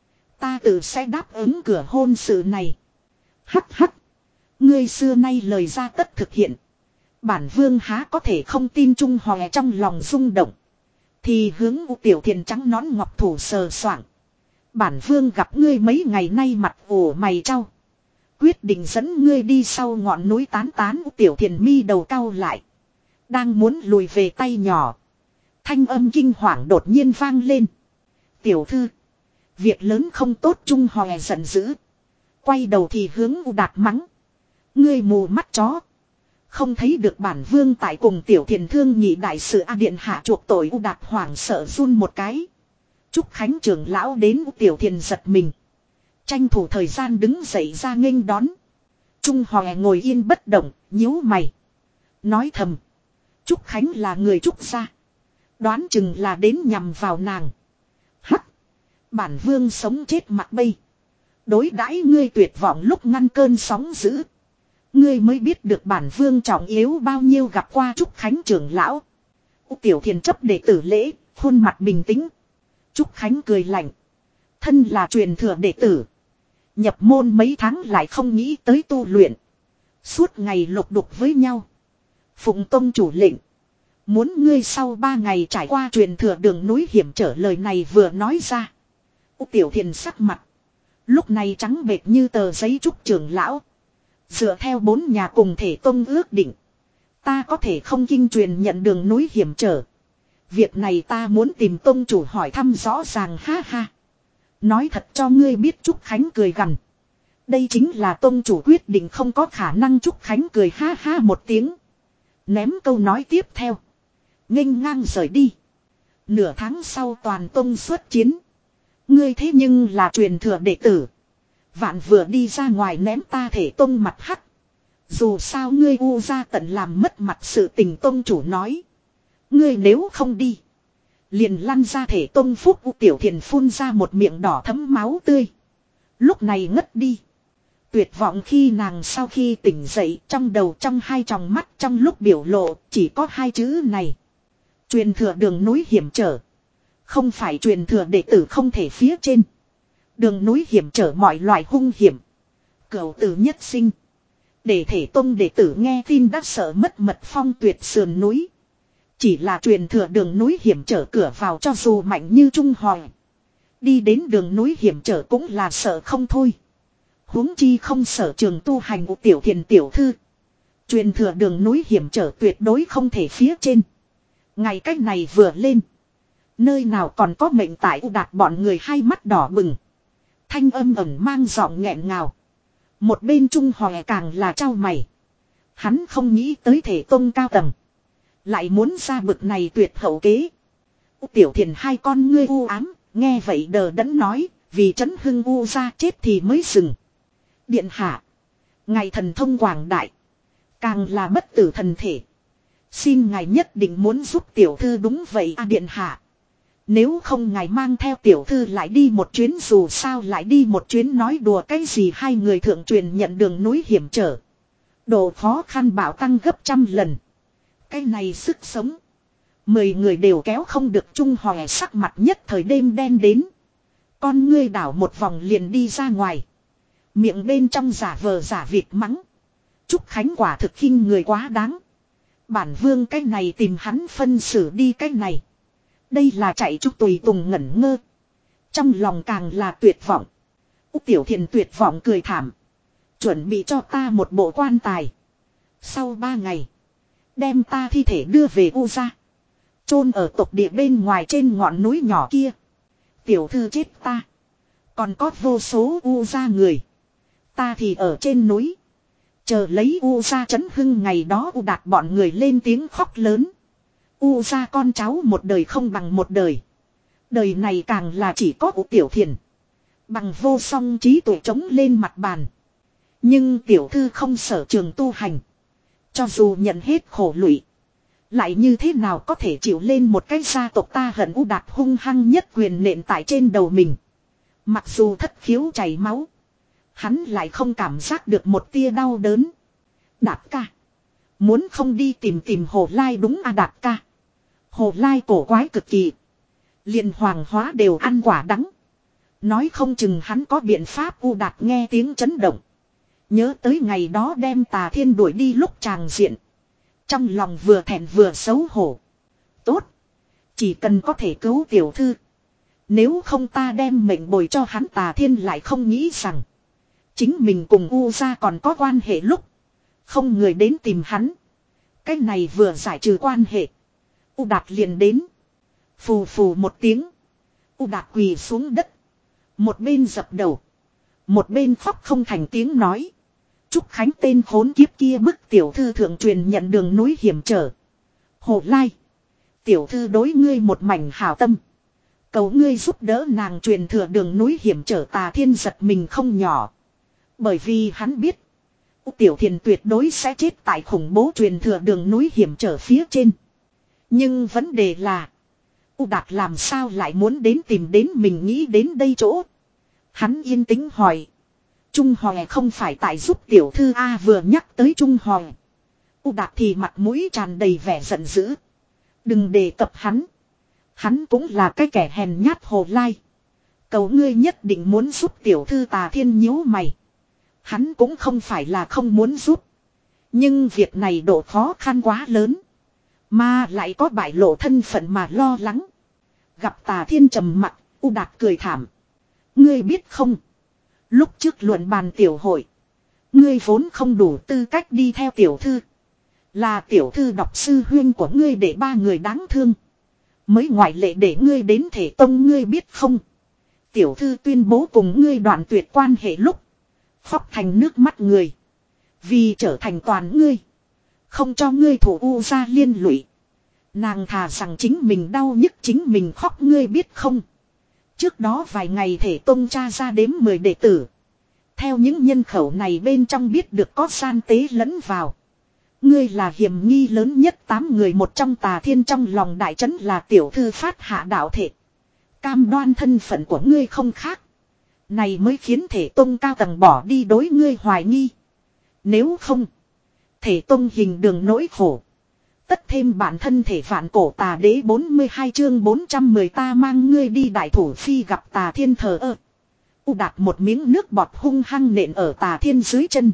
Ta tự sẽ đáp ứng cửa hôn sự này. Hắc hắc. Ngươi xưa nay lời ra tất thực hiện. Bản vương há có thể không tin Trung Hòe trong lòng rung động. Thì hướng U Tiểu Thiền trắng nón ngọc thủ sờ soạng. Bản vương gặp ngươi mấy ngày nay mặt ủ mày trao. Quyết định dẫn ngươi đi sau ngọn núi tán tán. U Tiểu Thiền mi đầu cau lại. Đang muốn lùi về tay nhỏ. Thanh âm kinh hoàng đột nhiên vang lên. Tiểu thư. Việc lớn không tốt. Trung Hòe giận dữ. Quay đầu thì hướng U Đạt mắng. Ngươi mù mắt chó. Không thấy được bản vương tại cùng Tiểu Thiền thương nhị đại sự A Điện hạ chuộc tội. U Đạt hoảng sợ run một cái. Trúc Khánh trưởng lão đến. U Tiểu Thiền giật mình. Tranh thủ thời gian đứng dậy ra nghênh đón. Trung Hòe ngồi yên bất động, nhíu mày. Nói thầm. Trúc Khánh là người Trúc gia. Đoán chừng là đến nhằm vào nàng. Hắc. Bản vương sống chết mặt bây. Đối đãi ngươi tuyệt vọng lúc ngăn cơn sóng dữ. Ngươi mới biết được bản vương trọng yếu bao nhiêu gặp qua Trúc Khánh trưởng lão. U Tiểu Thiền chấp đệ tử lễ, khuôn mặt bình tĩnh. Trúc Khánh cười lạnh. Thân là truyền thừa đệ tử. Nhập môn mấy tháng lại không nghĩ tới tu luyện. Suốt ngày lục đục với nhau. Phụng tông chủ lệnh. Muốn ngươi sau ba ngày trải qua truyền thừa đường núi hiểm trở lời này vừa nói ra. U Tiểu Thiền sắc mặt. Lúc này trắng bệch như tờ giấy. Trúc trưởng lão. Dựa theo bốn nhà cùng thể tông ước định. Ta có thể không kinh truyền nhận đường núi hiểm trở. Việc này ta muốn tìm tông chủ hỏi thăm rõ ràng ha ha. Nói thật cho ngươi biết. Trúc Khánh cười gằn. Đây chính là tông chủ quyết định không có khả năng. Trúc Khánh cười ha ha một tiếng. Ném câu nói tiếp theo. Nghênh ngang rời đi. Nửa tháng sau toàn tông xuất chiến. Ngươi thế nhưng là truyền thừa đệ tử. Vạn vừa đi ra ngoài ném ta thể tông mặt hắc. Dù sao ngươi u ra tận làm mất mặt sự tình. Tông chủ nói. Ngươi nếu không đi. Liền lăn ra thể tông. Phúc. U Tiểu Thiền phun ra một miệng đỏ thấm máu tươi. Lúc này ngất đi. Tuyệt vọng khi nàng sau khi tỉnh dậy. Trong đầu trong hai tròng mắt trong lúc biểu lộ chỉ có hai chữ này. Truyền thừa đường núi hiểm trở. Không phải truyền thừa đệ tử không thể phía trên. Đường núi hiểm trở mọi loại hung hiểm. Cửu tử nhất sinh. Để thể tông đệ tử nghe tin đã sợ mất mật phong tuyệt sườn núi. Chỉ là truyền thừa đường núi hiểm trở cửa vào cho dù mạnh như Trung Hoàng. Đi đến đường núi hiểm trở cũng là sợ không thôi. Huống chi không sở trường tu hành của Tiểu Thiền tiểu thư. Truyền thừa đường núi hiểm trở tuyệt đối không thể phía trên. Ngày cách này vừa lên. Nơi nào còn có mệnh tại U Đạt bọn người hai mắt đỏ bừng. Thanh âm ẩn mang giọng nghẹn ngào. Một bên Trung Hòe càng là trao mày. Hắn không nghĩ tới thể tông cao tầng. Lại muốn ra bực này tuyệt hậu kế. U Tiểu Thiền hai con ngươi u ám. Nghe vậy đờ đẫn nói. Vì trấn hưng u ra chết thì mới dừng. Điện hạ. Ngài thần thông quảng đại. Càng là bất tử thần thể. Xin ngài nhất định muốn giúp tiểu thư. Đúng vậy a điện hạ. Nếu không ngài mang theo tiểu thư lại đi một chuyến. Dù sao lại đi một chuyến nói đùa cái gì. Hai người thượng truyền nhận đường núi hiểm trở. Độ khó khăn bảo tăng gấp trăm lần. Cái này sức sống. Mười người đều kéo không được Trung Hòe sắc mặt nhất thời đêm đen đến. Con ngươi đảo một vòng liền đi ra ngoài. Miệng bên trong giả vờ giả vịt mắng. Trúc Khánh quả thực khinh người quá đáng. Bản vương cái này tìm hắn phân xử đi cái này. Đây là chạy Trúc Tùy Tùng ngẩn ngơ. Trong lòng càng là tuyệt vọng. Úc Tiểu Thiền tuyệt vọng cười thảm. Chuẩn bị cho ta một bộ quan tài. Sau ba ngày. Đem ta thi thể đưa về U gia. Chôn ở tộc địa bên ngoài trên ngọn núi nhỏ kia. Tiểu thư chết ta. Còn có vô số U gia người. Ta thì ở trên núi. Chờ lấy U gia trấn hưng ngày đó U Đạt bọn người lên tiếng khóc lớn. U gia con cháu một đời không bằng một đời. Đời này càng là chỉ có U Tiểu Thiền. Bằng vô song trí tuệ trống lên mặt bàn. Nhưng tiểu thư không sở trường tu hành. Cho dù nhận hết khổ lụy. Lại như thế nào có thể chịu lên một cái gia tộc ta hận U Đạt hung hăng nhất quyền nện tại trên đầu mình. Mặc dù thất khiếu chảy máu. Hắn lại không cảm giác được một tia đau đớn. Đạt ca. Muốn không đi tìm tìm Hồ Lai đúng à Đạt ca. Hồ Lai cổ quái cực kỳ. Liền hoàng hóa đều ăn quả đắng. Nói không chừng hắn có biện pháp. U Đạt nghe tiếng chấn động. Nhớ tới ngày đó đem Tà Thiên đuổi đi lúc tràng diện. Trong lòng vừa thẹn vừa xấu hổ. Tốt. Chỉ cần có thể cứu tiểu thư. Nếu không ta đem mệnh bồi cho hắn. Tà Thiên lại không nghĩ rằng. Chính mình cùng U gia còn có quan hệ lúc. Không người đến tìm hắn. Cái này vừa giải trừ quan hệ. U Đạt liền đến. Phù phù một tiếng. U Đạt quỳ xuống đất. Một bên dập đầu. Một bên khóc không thành tiếng nói. Trúc Khánh tên khốn kiếp kia bức tiểu thư thượng truyền nhận đường núi hiểm trở. Hồ Lai. Tiểu thư đối ngươi một mảnh hảo tâm. Cầu ngươi giúp đỡ nàng truyền thừa đường núi hiểm trở. Tà Thiên giật mình không nhỏ. Bởi vì hắn biết. Tiểu Thiền tuyệt đối sẽ chết tại khủng bố truyền thừa đường núi hiểm trở phía trên. Nhưng vấn đề là. U Đạt làm sao lại muốn đến tìm đến mình nghĩ đến đây chỗ. Hắn yên tĩnh hỏi. Trung Hòe không phải tại giúp tiểu thư A vừa nhắc tới Trung Hòe. U Đạt thì mặt mũi tràn đầy vẻ giận dữ. Đừng đề cập hắn. Hắn cũng là cái kẻ hèn nhát Hồ Lai. Cầu ngươi nhất định muốn giúp tiểu thư. Tà Thiên nhíu mày. Hắn cũng không phải là không muốn giúp. Nhưng việc này độ khó khăn quá lớn. Mà lại có bại lộ thân phận mà lo lắng. Gặp Tà Thiên trầm mặc, U Đạt cười thảm. Ngươi biết không? Lúc trước luận bàn tiểu hội. Ngươi vốn không đủ tư cách đi theo tiểu thư. Là tiểu thư đọc sư huyên của ngươi để ba người đáng thương. Mới ngoại lệ để ngươi đến thể tông. Ngươi biết không? Tiểu thư tuyên bố cùng ngươi đoạn tuyệt quan hệ lúc. Khóc thành nước mắt người. Vì trở thành toàn ngươi. Không cho ngươi thủ U gia liên lụy. Nàng thà rằng chính mình đau nhức chính mình khóc. Ngươi biết không? Trước đó vài ngày thể tông tra ra đếm mười đệ tử. Theo những nhân khẩu này bên trong biết được có gian tế lẫn vào. Ngươi là hiểm nghi lớn nhất. Tám người một trong. Tà Thiên trong lòng đại trấn là tiểu thư phát hạ đạo thể. Cam đoan thân phận của ngươi không khác. Này mới khiến thể tông cao tầng bỏ đi đối ngươi hoài nghi. Nếu không. Thể tông hình đường nỗi khổ. Tất thêm bản thân thể vạn cổ. Tà Đế bốn mươi hai chương bốn trăm mười ta mang ngươi đi đại thủ phi gặp Tà Thiên thờ ơ. U Đạt một miếng nước bọt hung hăng nện ở Tà Thiên dưới chân.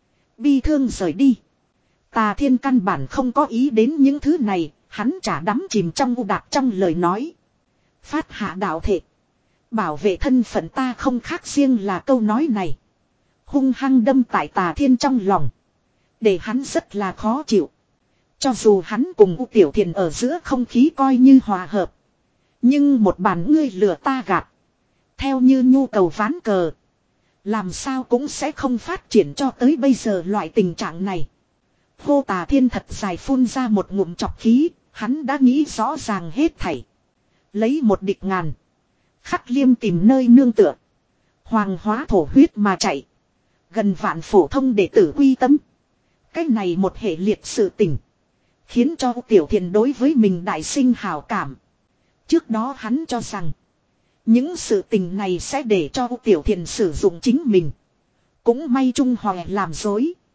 Bi thương rời đi. Tà Thiên căn bản không có ý đến những thứ này. Hắn chả đắm chìm trong U Đạt trong lời nói. Phát hạ đạo thể. Bảo vệ thân phận ta không khác riêng là câu nói này. Hung hăng đâm tại Tà Thiên trong lòng. Để hắn rất là khó chịu. Cho dù hắn cùng U Tiểu Thiền ở giữa không khí coi như hòa hợp. Nhưng một bàn ngươi lừa ta gạt. Theo như nhu cầu ván cờ. Làm sao cũng sẽ không phát triển cho tới bây giờ loại tình trạng này. Hô Tà Thiên thật dài phun ra một ngụm chọc khí. Hắn đã nghĩ rõ ràng hết thảy. Lấy một địch ngàn. Khắc Liêm tìm nơi nương tựa. Hoàng hóa thổ huyết mà chạy. Gần vạn phổ thông đệ tử quy tâm. Cái này một hệ liệt sự tình. Khiến cho Tiểu Thiền đối với mình đại sinh hào cảm. Trước đó hắn cho rằng. Những sự tình này sẽ để cho Tiểu Thiền sử dụng chính mình. Cũng may Trung Hòe làm dối.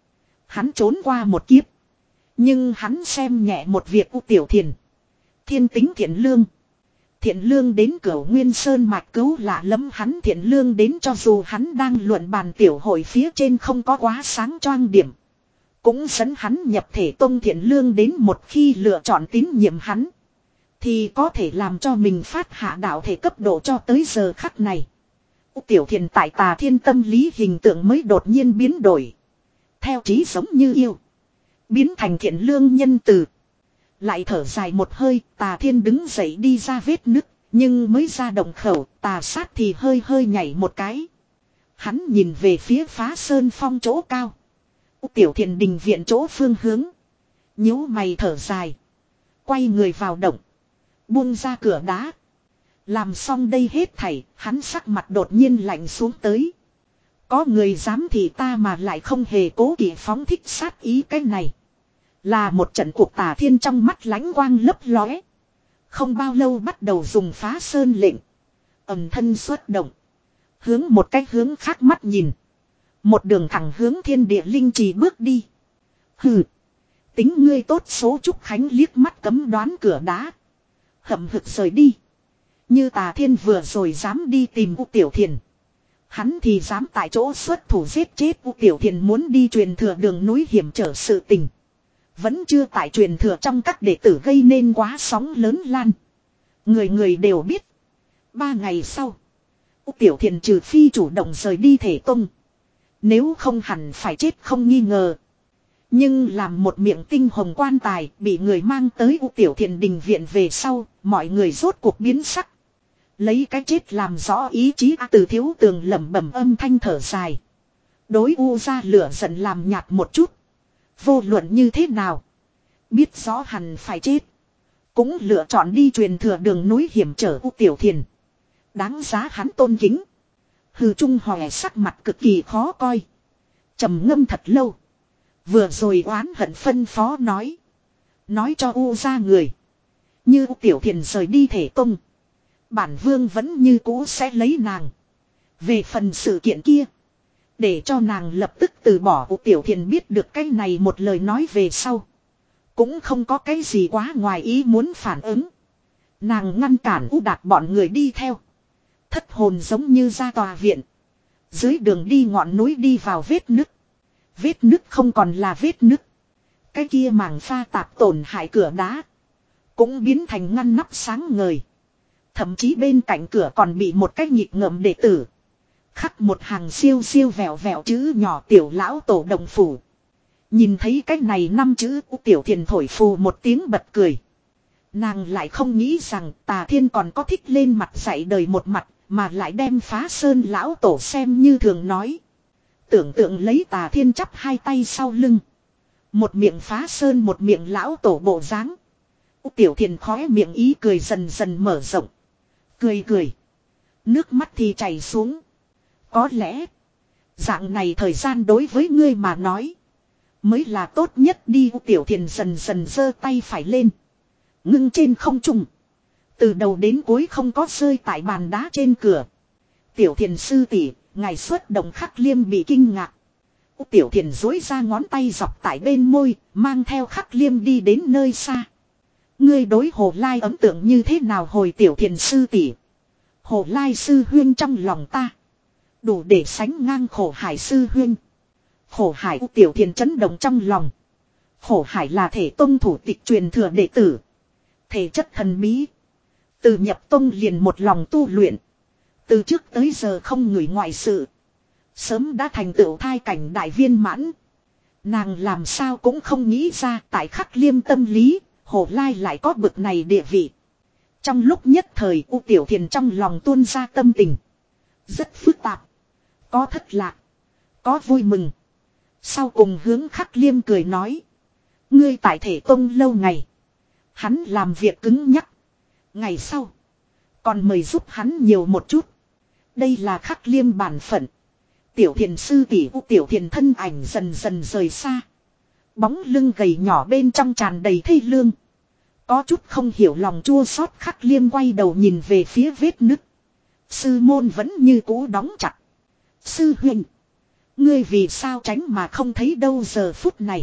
Hắn trốn qua một kiếp. Nhưng hắn xem nhẹ một việc U Tiểu Thiền. Thiên tính thiện lương. Thiện lương đến cửa Nguyên Sơn mạch cứu lạ lắm, hắn thiện lương đến cho dù hắn đang luận bàn tiểu hội phía trên không có quá sáng choang điểm. Cũng dẫn hắn nhập thể tông, thiện lương đến một khi lựa chọn tín nhiệm hắn. Thì có thể làm cho mình phát hạ đạo thể cấp độ cho tới giờ khắc này. U Tiểu Thiền tại Tà Thiên tâm lý hình tượng mới đột nhiên biến đổi. Theo trí giống như yêu. Biến thành thiện lương nhân từ. Lại thở dài một hơi, Tà Thiên đứng dậy đi ra vết nứt. Nhưng mới ra động khẩu, Tà Sát thì hơi hơi nhảy một cái. Hắn nhìn về phía Phá Sơn Phong chỗ cao. U Tiểu Thiền đình viện chỗ phương hướng. Nhíu mày thở dài. Quay người vào động. Buông ra cửa đá. Làm xong đây hết thảy, hắn sắc mặt đột nhiên lạnh xuống tới. Có người dám thì ta mà lại không hề cố kỵ phóng thích sát ý, cái này. Là một trận cuộc. Tà Thiên trong mắt lánh quang lấp lóe. Không bao lâu bắt đầu dùng Phá Sơn lệnh. Ẩm thân xuất động. Hướng một cách hướng khác mắt nhìn. Một đường thẳng hướng thiên địa linh trì bước đi. Hừ. Tính ngươi tốt số. Trúc Khánh liếc mắt cấm đoán cửa đá. Hậm hực rời đi. Như Tà Thiên vừa rồi dám đi tìm U Tiểu Thiền. Hắn thì dám tại chỗ xuất thủ giết chết U Tiểu Thiền muốn đi truyền thừa đường núi hiểm trở sự tình. Vẫn chưa tại truyền thừa trong các đệ tử gây nên quá sóng lớn lan. Người người đều biết. Ba ngày sau. U Tiểu Thiền trừ phi chủ động rời đi thể tông. Nếu không hẳn phải chết không nghi ngờ. Nhưng làm một miệng tinh hồng quan tài bị người mang tới U Tiểu Thiền đình viện về sau, mọi người rốt cuộc biến sắc. Lấy cái chết làm rõ ý chí. Từ Thiếu Tường lẩm bẩm âm thanh thở dài. Đối U ra lửa giận làm nhạt một chút. Vô luận như thế nào. Biết rõ hẳn phải chết. Cũng lựa chọn đi truyền thừa đường núi hiểm trở U Tiểu Thiền. Đáng giá hắn tôn kính. Hừ Trung Hòe sắc mặt cực kỳ khó coi. Trầm ngâm thật lâu. Vừa rồi oán hận phân phó nói. Nói cho U ra người. Như U Tiểu Thiền rời đi thể tông. Bản vương vẫn như cũ sẽ lấy nàng. Về phần sự kiện kia. Để cho nàng lập tức từ bỏ. U Tiểu Thiền biết được cái này một lời nói về sau. Cũng không có cái gì quá ngoài ý muốn phản ứng. Nàng ngăn cản U Đạt bọn người đi theo. Thất hồn giống như ra tòa viện. Dưới đường đi ngọn núi đi vào vết nứt. Vết nứt không còn là vết nứt. Cái kia màng pha tạp tổn hại cửa đá. Cũng biến thành ngăn nắp sáng ngời. Thậm chí bên cạnh cửa còn bị một cái nhịp ngợm đệ tử. Khắc một hàng siêu siêu vẹo vẹo chữ nhỏ Tiểu Lão Tổ Đồng Phủ. Nhìn thấy cái này năm chữ U Tiểu Thiền thổi phù một tiếng bật cười. Nàng lại không nghĩ rằng Tà Thiên còn có thích lên mặt dạy đời một mặt. Mà lại đem Phá Sơn Lão Tổ xem như thường nói. Tưởng tượng lấy Tà Thiên chắp hai tay sau lưng. Một miệng Phá Sơn một miệng Lão Tổ bộ dáng. U Tiểu Thiền khóe miệng ý cười dần dần mở rộng. Cười cười. Nước mắt thì chảy xuống. Có lẽ. Dạng này thời gian đối với ngươi mà nói. Mới là tốt nhất đi. U Tiểu Thiền dần dần giơ tay phải lên. Ngưng trên không trung. Từ đầu đến cuối không có rơi tại bàn đá trên cửa. Tiểu Thiền sư tỷ, ngài xuất động Khắc Liêm bị kinh ngạc. U Tiểu Thiền dối ra ngón tay dọc tại bên môi, mang theo Khắc Liêm đi đến nơi xa. Ngươi đối Hồ Lai ấn tượng như thế nào? Hồi Tiểu Thiền sư tỷ, Hồ Lai sư huyên trong lòng ta đủ để sánh ngang Khổ Hải sư huyên. Khổ Hải. U Tiểu Thiền chấn động trong lòng. Khổ Hải là thể tông thủ tịch truyền thừa đệ tử. Thể chất thần bí. Từ nhập tông liền một lòng tu luyện. Từ trước tới giờ không ngửi ngoại sự. Sớm đã thành tựu thai cảnh đại viên mãn. Nàng làm sao cũng không nghĩ ra tại Khắc Liêm tâm lý, Hồ Lai lại có bực này địa vị. Trong lúc nhất thời U Tiểu Thiền trong lòng tuôn ra tâm tình. Rất phức tạp. Có thất lạc. Có vui mừng. Sau cùng hướng Khắc Liêm cười nói. Ngươi tại thể tông lâu ngày. Hắn làm việc cứng nhắc. Ngày sau. Còn mời giúp hắn nhiều một chút. Đây là Khắc Liêm bản phận. Tiểu Thiền sư tỷ. U Tiểu Thiền thân ảnh dần dần rời xa. Bóng lưng gầy nhỏ bên trong tràn đầy thê lương. Có chút không hiểu lòng chua xót. Khắc Liêm quay đầu nhìn về phía vết nứt. Sư môn vẫn như cũ đóng chặt. Sư huynh. Ngươi vì sao tránh mà không thấy đâu giờ phút này.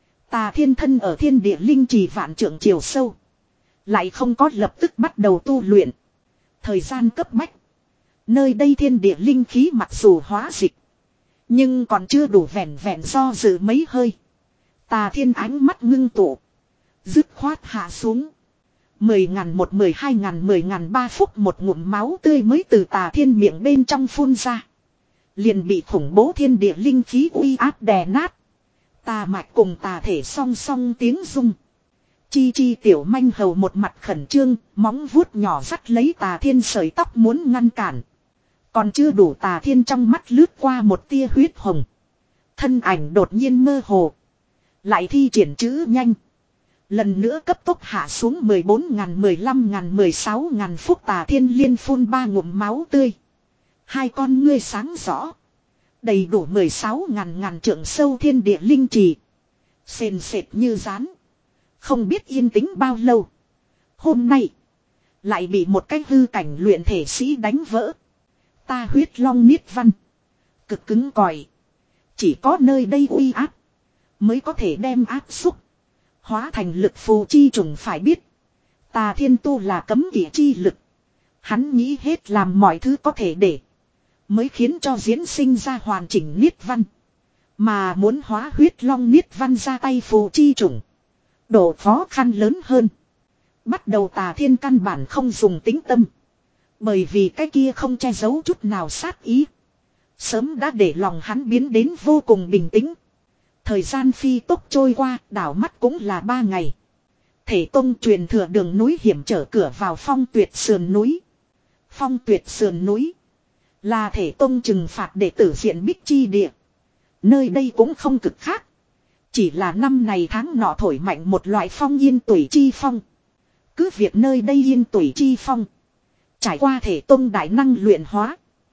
Tà Thiên thân ở thiên địa linh trì vạn trượng chiều sâu. Lại không có lập tức bắt đầu tu luyện. Thời gian cấp bách. Nơi đây thiên địa linh khí mặc dù hóa dịch. Nhưng còn chưa đủ vẹn vẹn do dự mấy hơi. Tà Thiên ánh mắt ngưng tụ. Dứt khoát hạ xuống. Mười ngàn một mười hai ngàn mười ngàn ba phút một ngụm máu tươi mới từ Tà Thiên miệng bên trong phun ra. Liền bị khủng bố thiên địa linh khí uy áp đè nát. Tà mạch cùng tà thể song song tiếng rung. Chi chi tiểu manh hầu một mặt khẩn trương, móng vuốt nhỏ dắt lấy Tà Thiên sợi tóc muốn ngăn cản. Còn chưa đủ, Tà Thiên trong mắt lướt qua một tia huyết hồng. Thân ảnh đột nhiên mơ hồ. Lại thi triển chữ nhanh. Lần nữa cấp tốc hạ xuống mười bốn ngàn, mười lăm ngàn, mười sáu ngàn phút. Tà Thiên liên phun ba ngụm máu tươi. Hai con ngươi sáng rõ. Đầy đủ mười sáu ngàn ngàn trượng sâu thiên địa linh trì. Sền sệt như rán. Không biết yên tĩnh bao lâu. Hôm nay. Lại bị một cái hư cảnh luyện thể sĩ đánh vỡ. Ta huyết long niết văn. Cực cứng cỏi. Chỉ có nơi đây uy áp. Mới có thể đem áp xúc. Hóa thành lực phù chi trùng, phải biết. Tà Thiên tu là cấm kỵ chi lực. Hắn nghĩ hết làm mọi thứ có thể để. Mới khiến cho diễn sinh ra hoàn chỉnh niết văn. Mà muốn hóa huyết long niết văn ra tay phù chi trùng. Độ khó khăn lớn hơn. Bắt đầu Tà Thiên căn bản không dùng tính tâm. Bởi vì cái kia không che giấu chút nào sát ý. Sớm đã để lòng hắn biến đến vô cùng bình tĩnh. Thời gian phi tốc trôi qua, đảo mắt cũng là ba ngày. Thể tông truyền thừa đường núi hiểm trở cửa vào Phong Tuyệt sườn núi. Phong Tuyệt sườn núi là thể tông trừng phạt đệ tử diện bích chi địa. Nơi đây cũng không cực khác. Chỉ là năm này tháng nọ thổi mạnh một loại phong yên tuổi chi phong. Cứ việc nơi đây yên tuổi chi phong. Trải qua thể tông đại năng luyện hóa.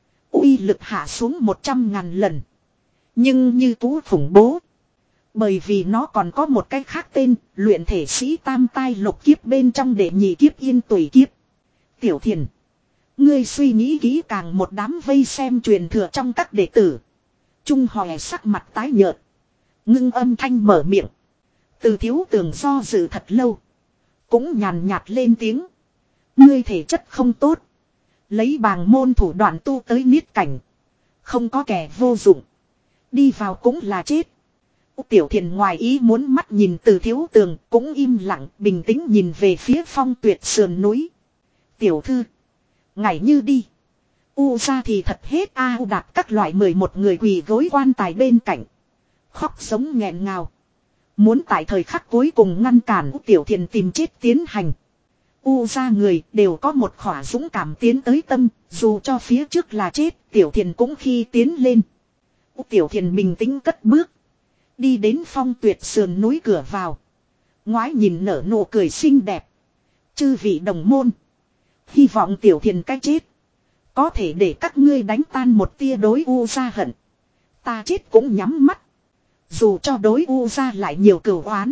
Uy lực hạ xuống một trăm ngàn lần. Nhưng như cũ khủng bố. Bởi vì nó còn có một cái khác tên, luyện thể sĩ tam tai lục kiếp bên trong đệ nhị kiếp yên tuổi kiếp. Tiểu Thiền. Ngươi suy nghĩ kỹ càng, một đám vây xem truyền thừa trong các đệ tử. Trung Hòe sắc mặt tái nhợt. Ngưng âm thanh mở miệng. Từ Thiếu Tường do dự thật lâu. Cũng nhàn nhạt lên tiếng. Ngươi thể chất không tốt. Lấy bàng môn thủ đoạn tu tới niết cảnh. Không có kẻ vô dụng. Đi vào cũng là chết. Tiểu Thiền ngoài ý muốn mắt nhìn Từ Thiếu Tường, cũng im lặng bình tĩnh nhìn về phía Phong Tuyệt sườn núi. Tiểu thư. Ngày như đi. U ra thì thật hết a. U Đạt các loại mười một người quỳ gối quan tài bên cạnh. Khóc sống nghẹn ngào. Muốn tại thời khắc cuối cùng ngăn cản Tiểu Thiền tìm chết tiến hành. U ra người đều có một khỏa dũng cảm tiến tới tâm. Dù cho phía trước là chết, Tiểu Thiền cũng khi tiến lên. Tiểu Thiền bình tĩnh cất bước. Đi đến Phong Tuyệt sườn núi cửa vào. Ngoái nhìn nở nụ cười xinh đẹp. Chư vị đồng môn. Hy vọng Tiểu Thiền cái chết. Có thể để các ngươi đánh tan một tia đối U ra hận. Ta chết cũng nhắm mắt. Dù cho đối U ra lại nhiều cừu oán.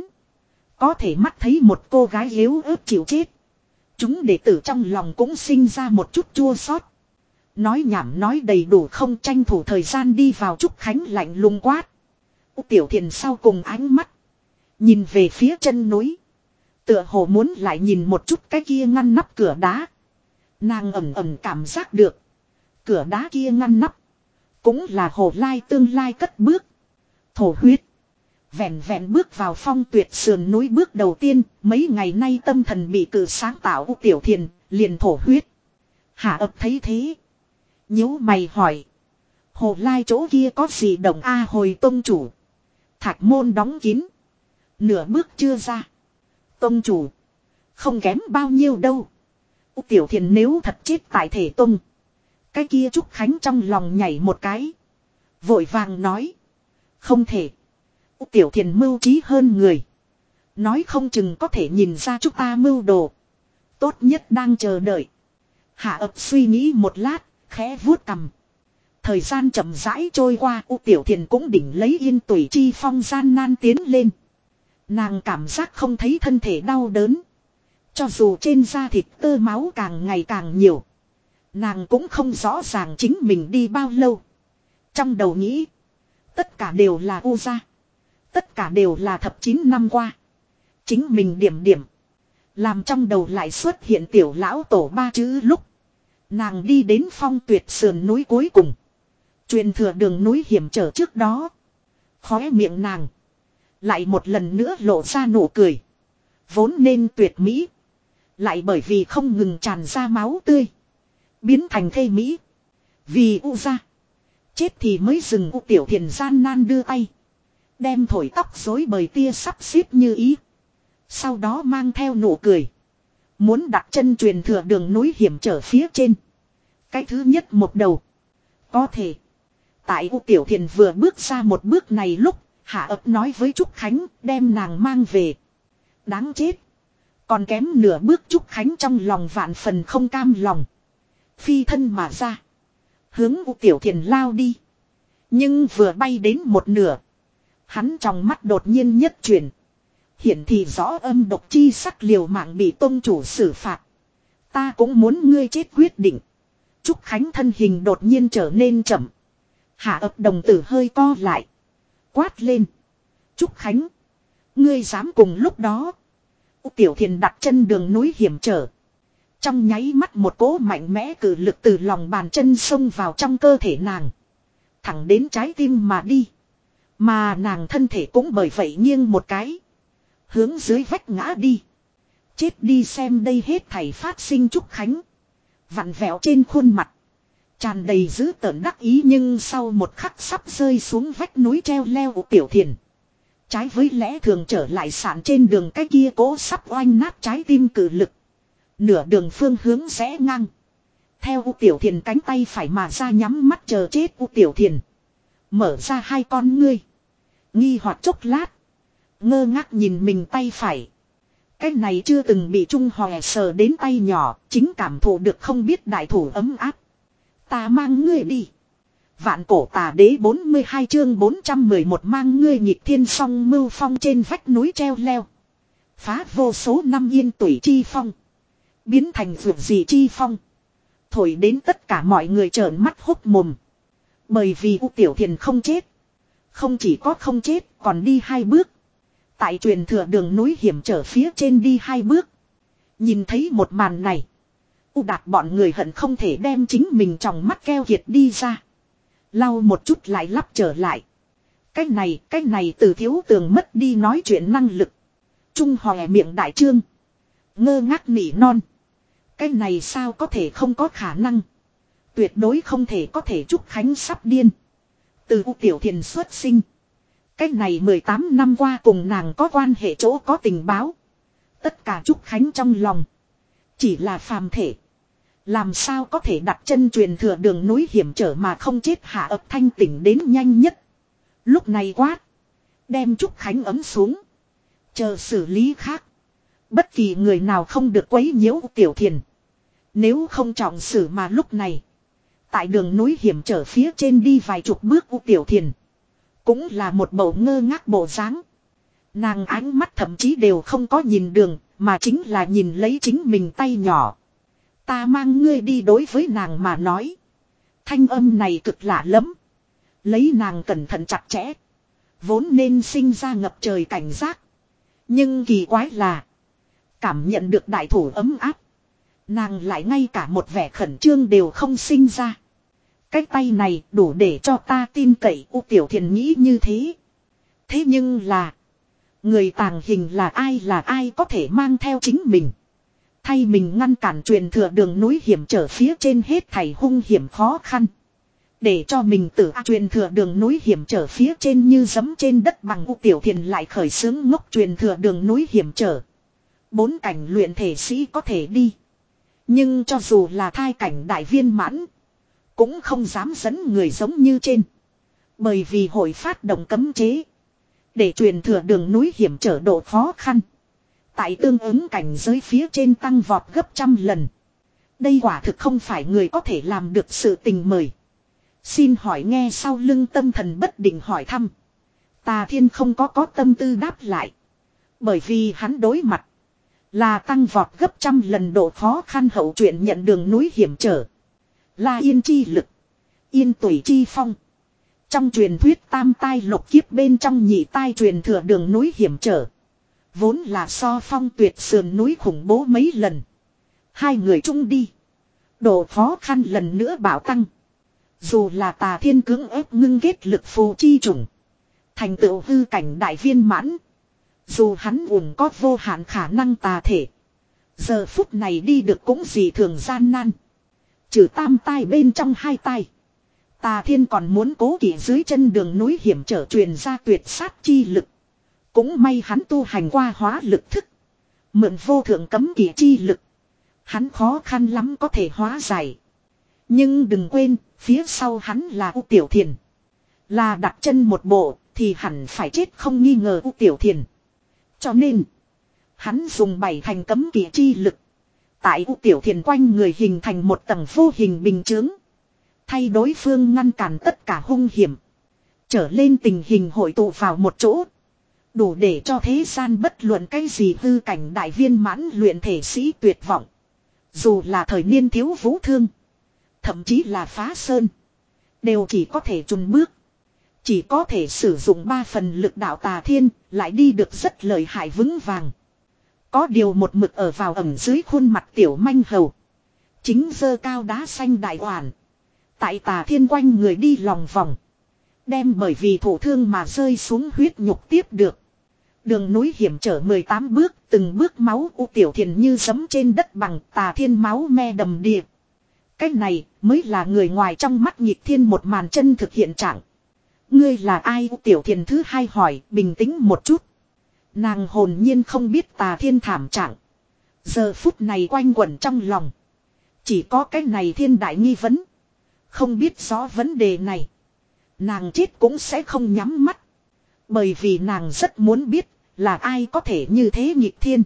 Có thể mắt thấy một cô gái yếu ớt chịu chết. Chúng đệ tử trong lòng cũng sinh ra một chút chua xót. Nói nhảm nói đầy đủ, không tranh thủ thời gian đi vào. Trúc Khánh lạnh lùng quát. Tiểu Thiền sau cùng ánh mắt. Nhìn về phía chân núi. Tựa hồ muốn lại nhìn một chút cái kia ngăn nắp cửa đá. Nàng ẩm ẩm cảm giác được. Cửa đá kia ngăn nắp. Cũng là Hồ Lai tương lai cất bước. Thổ huyết. Vẹn vẹn bước vào Phong Tuyệt sườn núi bước đầu tiên. Mấy ngày nay tâm thần bị cử sáng tạo Tiểu Thiền liền thổ huyết. Hạ ập thấy thế. Nhíu mày hỏi. Hồ Lai chỗ kia có gì động a? Hồi tông chủ. Thạch môn đóng kín. Nửa bước chưa ra. Tông chủ. Không kém bao nhiêu đâu. Tiểu Thiền nếu thật chết tại thể tông. Cái kia Trúc Khánh trong lòng nhảy một cái. Vội vàng nói. Không thể. Tiểu Thiền mưu trí hơn người. Nói không chừng có thể nhìn ra chúng ta mưu đồ. Tốt nhất đang chờ đợi. Hạ ập suy nghĩ một lát. Khẽ vuốt cằm. Thời gian chậm rãi trôi qua. U Tiểu Thiền cũng đỉnh lấy yên tuổi chi phong gian nan tiến lên. Nàng cảm giác không thấy thân thể đau đớn. Cho dù trên da thịt tơ máu càng ngày càng nhiều. Nàng cũng không rõ ràng chính mình đi bao lâu. Trong đầu nghĩ. Tất cả đều là U gia. Tất cả đều là thập chín năm qua. Chính mình điểm điểm. Làm trong đầu lại xuất hiện tiểu lão tổ ba chữ lúc. Nàng đi đến Phong Tuyệt sườn núi cuối cùng. Truyền thừa đường núi hiểm trở trước đó. Khóe miệng nàng. Lại một lần nữa lộ ra nụ cười. Vốn nên tuyệt mỹ. Lại bởi vì không ngừng tràn ra máu tươi. Biến thành thê mỹ. Vì U gia. Chết thì mới dừng. U Tiểu Thiền gian nan đưa tay. Đem thổi tóc rối bời tia sắp xếp như ý. Sau đó mang theo nụ cười. Muốn đặt chân truyền thừa đường núi hiểm trở phía trên. Cái thứ nhất một đầu. Có thể. Tại U Tiểu Thiền vừa bước ra một bước này lúc. Hạ ấp nói với Trúc Khánh đem nàng mang về. Đáng chết. Còn kém nửa bước Trúc Khánh trong lòng vạn phần không cam lòng. Phi thân mà ra. Hướng U Tiểu Thiền lao đi. Nhưng vừa bay đến một nửa. Hắn trong mắt đột nhiên nhất chuyển. Hiện thì rõ âm độc chi sắc liều mạng bị tôn chủ xử phạt. Ta cũng muốn ngươi chết quyết định. Trúc Khánh thân hình đột nhiên trở nên chậm. Hạ ấp đồng tử hơi co lại. Quát lên. Trúc Khánh. Ngươi dám cùng lúc đó. U Tiểu Thiền đặt chân đường núi hiểm trở. Trong nháy mắt một cỗ mạnh mẽ cử lực từ lòng bàn chân xông vào trong cơ thể nàng. Thẳng đến trái tim mà đi. Mà nàng thân thể cũng bởi vậy nghiêng một cái. Hướng dưới vách ngã đi. Chết đi xem đây hết thảy phát sinh. Trúc Khánh. Vặn vẹo trên khuôn mặt. Tràn đầy dữ tợn đắc ý nhưng sau một khắc sắp rơi xuống vách núi treo leo của Tiểu Thiền. Trái với lẽ thường trở lại sạn trên đường cái kia cố sắp oanh nát trái tim cử lực. Nửa đường phương hướng rẽ ngang. Theo U Tiểu Thiền cánh tay phải mà ra nhắm mắt chờ chết. U Tiểu Thiền. Mở ra hai con ngươi. Nghi hoặc chốc lát. Ngơ ngác nhìn mình tay phải. Cái này chưa từng bị Trung Hòe sờ đến tay nhỏ. Chính cảm thụ được không biết đại thủ ấm áp. Ta mang ngươi đi. Vạn cổ tà đế bốn mươi hai chương bốn trăm mười một mang ngươi nhịp thiên song mưu phong trên vách núi treo leo. Phá vô số năm yên tuổi chi phong. Biến thành vượt gì chi phong. Thổi đến tất cả mọi người trợn mắt hốc mồm. Bởi vì U Tiểu Thiền không chết. Không chỉ có không chết còn đi hai bước. Tại truyền thừa đường núi hiểm trở phía trên đi hai bước. Nhìn thấy một màn này. U Đạt bọn người hận không thể đem chính mình trong mắt keo kiệt đi ra. Lau một chút lại lắp trở lại. Cái này, cái này từ thiếu tường mất đi nói chuyện năng lực. Trung Hòe miệng đại trương. Ngơ ngác nỉ non. Cái này sao có thể không có khả năng. Tuyệt đối không thể có thể. Trúc Khánh sắp điên. Từ U Tiểu Thiền xuất sinh. Cái này mười tám năm qua cùng nàng có quan hệ chỗ có tình báo. Tất cả Trúc Khánh trong lòng. Chỉ là phàm thể. Làm sao có thể đặt chân truyền thừa đường núi hiểm trở mà không chết. Hạ ập thanh tỉnh đến nhanh nhất. Lúc này quát. Đem Trúc Khánh ấm xuống. Chờ xử lý khác. Bất kỳ người nào không được quấy nhiễu Tiểu Thiền. Nếu không trọng xử mà lúc này. Tại đường núi hiểm trở phía trên đi vài chục bước U Tiểu Thiền. Cũng là một bầu ngơ ngác bộ dáng. Nàng ánh mắt thậm chí đều không có nhìn đường. Mà chính là nhìn lấy chính mình tay nhỏ. Ta mang ngươi đi đối với nàng mà nói. Thanh âm này cực lạ lắm. Lấy nàng cẩn thận chặt chẽ. Vốn nên sinh ra ngập trời cảnh giác. Nhưng kỳ quái là. Cảm nhận được đại thủ ấm áp. Nàng lại ngay cả một vẻ khẩn trương đều không sinh ra. Cái tay này đủ để cho ta tin cậy. U Tiểu Thiền nghĩ như thế. Thế nhưng là. Người tàng hình là ai là ai có thể mang theo chính mình. Thay mình ngăn cản truyền thừa đường núi hiểm trở phía trên hết thảy hung hiểm khó khăn. Để cho mình tử à, truyền thừa đường núi hiểm trở phía trên như giẫm trên đất bằng. U Tiểu Thiền lại khởi xướng ngốc truyền thừa đường núi hiểm trở. Bốn cảnh luyện thể sĩ có thể đi. Nhưng cho dù là thai cảnh đại viên mãn. Cũng không dám dẫn người giống như trên. Bởi vì hội phát động cấm chế. Để truyền thừa đường núi hiểm trở độ khó khăn. Tại tương ứng cảnh giới phía trên tăng vọt gấp trăm lần. Đây quả thực không phải người có thể làm được sự tình mời. Xin hỏi nghe sau lưng tâm thần bất định hỏi thăm. Tà Thiên không có có tâm tư đáp lại. Bởi vì hắn đối mặt. Là tăng vọt gấp trăm lần độ khó khăn hậu chuyện nhận đường núi hiểm trở. Là yên chi lực. Yên tuổi chi phong. Trong truyền thuyết tam tai lục kiếp bên trong nhị tai truyền thừa đường núi hiểm trở. Vốn là so phong tuyệt sườn núi khủng bố mấy lần. Hai người chung đi. Độ khó khăn lần nữa bảo tăng. Dù là tà thiên cưỡng ép ngưng kết lực phù chi chủng. Thành tựu hư cảnh đại viên mãn. Dù hắn ủng có vô hạn khả năng tà thể. Giờ phút này đi được cũng gì thường gian nan. Trừ tam tai bên trong hai tai. Tà thiên còn muốn cố kỵ dưới chân đường núi hiểm trở truyền ra tuyệt sát chi lực. Cũng may hắn tu hành qua hóa lực thức. Mượn vô thượng cấm kỵ chi lực. Hắn khó khăn lắm có thể hóa giải. Nhưng đừng quên, phía sau hắn là U Tiểu Thiền. Là đặt chân một bộ, thì hẳn phải chết không nghi ngờ U Tiểu Thiền. Cho nên, hắn dùng bảy thành cấm kỵ chi lực. Tại U Tiểu Thiền quanh người hình thành một tầng vô hình bình chướng. Thay đối phương ngăn cản tất cả hung hiểm. Trở lên tình hình hội tụ vào một chỗ. Đủ để cho thế gian bất luận cái gì hư cảnh đại viên mãn luyện thể sĩ tuyệt vọng. Dù là thời niên thiếu vũ thương. Thậm chí là phá sơn. Đều chỉ có thể chùn bước. Chỉ có thể sử dụng ba phần lực đạo tà thiên. Lại đi được rất lợi hại vững vàng. Có điều một mực ở vào ẩm dưới khuôn mặt tiểu manh hầu. Chính dơ cao đá xanh đại oản. Tại tà thiên quanh người đi lòng vòng. Đem bởi vì thổ thương mà rơi xuống huyết nhục tiếp được. Đường núi hiểm trở mười tám bước, từng bước máu U Tiểu Thiền như giẫm trên đất bằng, tà thiên máu me đầm đìa. Cái này mới là người ngoài trong mắt nhịp thiên một màn chân thực hiện trạng. Ngươi là ai? U Tiểu Thiền thứ hai hỏi, bình tĩnh một chút. Nàng hồn nhiên không biết tà thiên thảm trạng. Giờ phút này quanh quẩn trong lòng. Chỉ có cái này thiên đại nghi vấn. Không biết rõ vấn đề này. Nàng chết cũng sẽ không nhắm mắt. Bởi vì nàng rất muốn biết là ai có thể như thế nghịch thiên.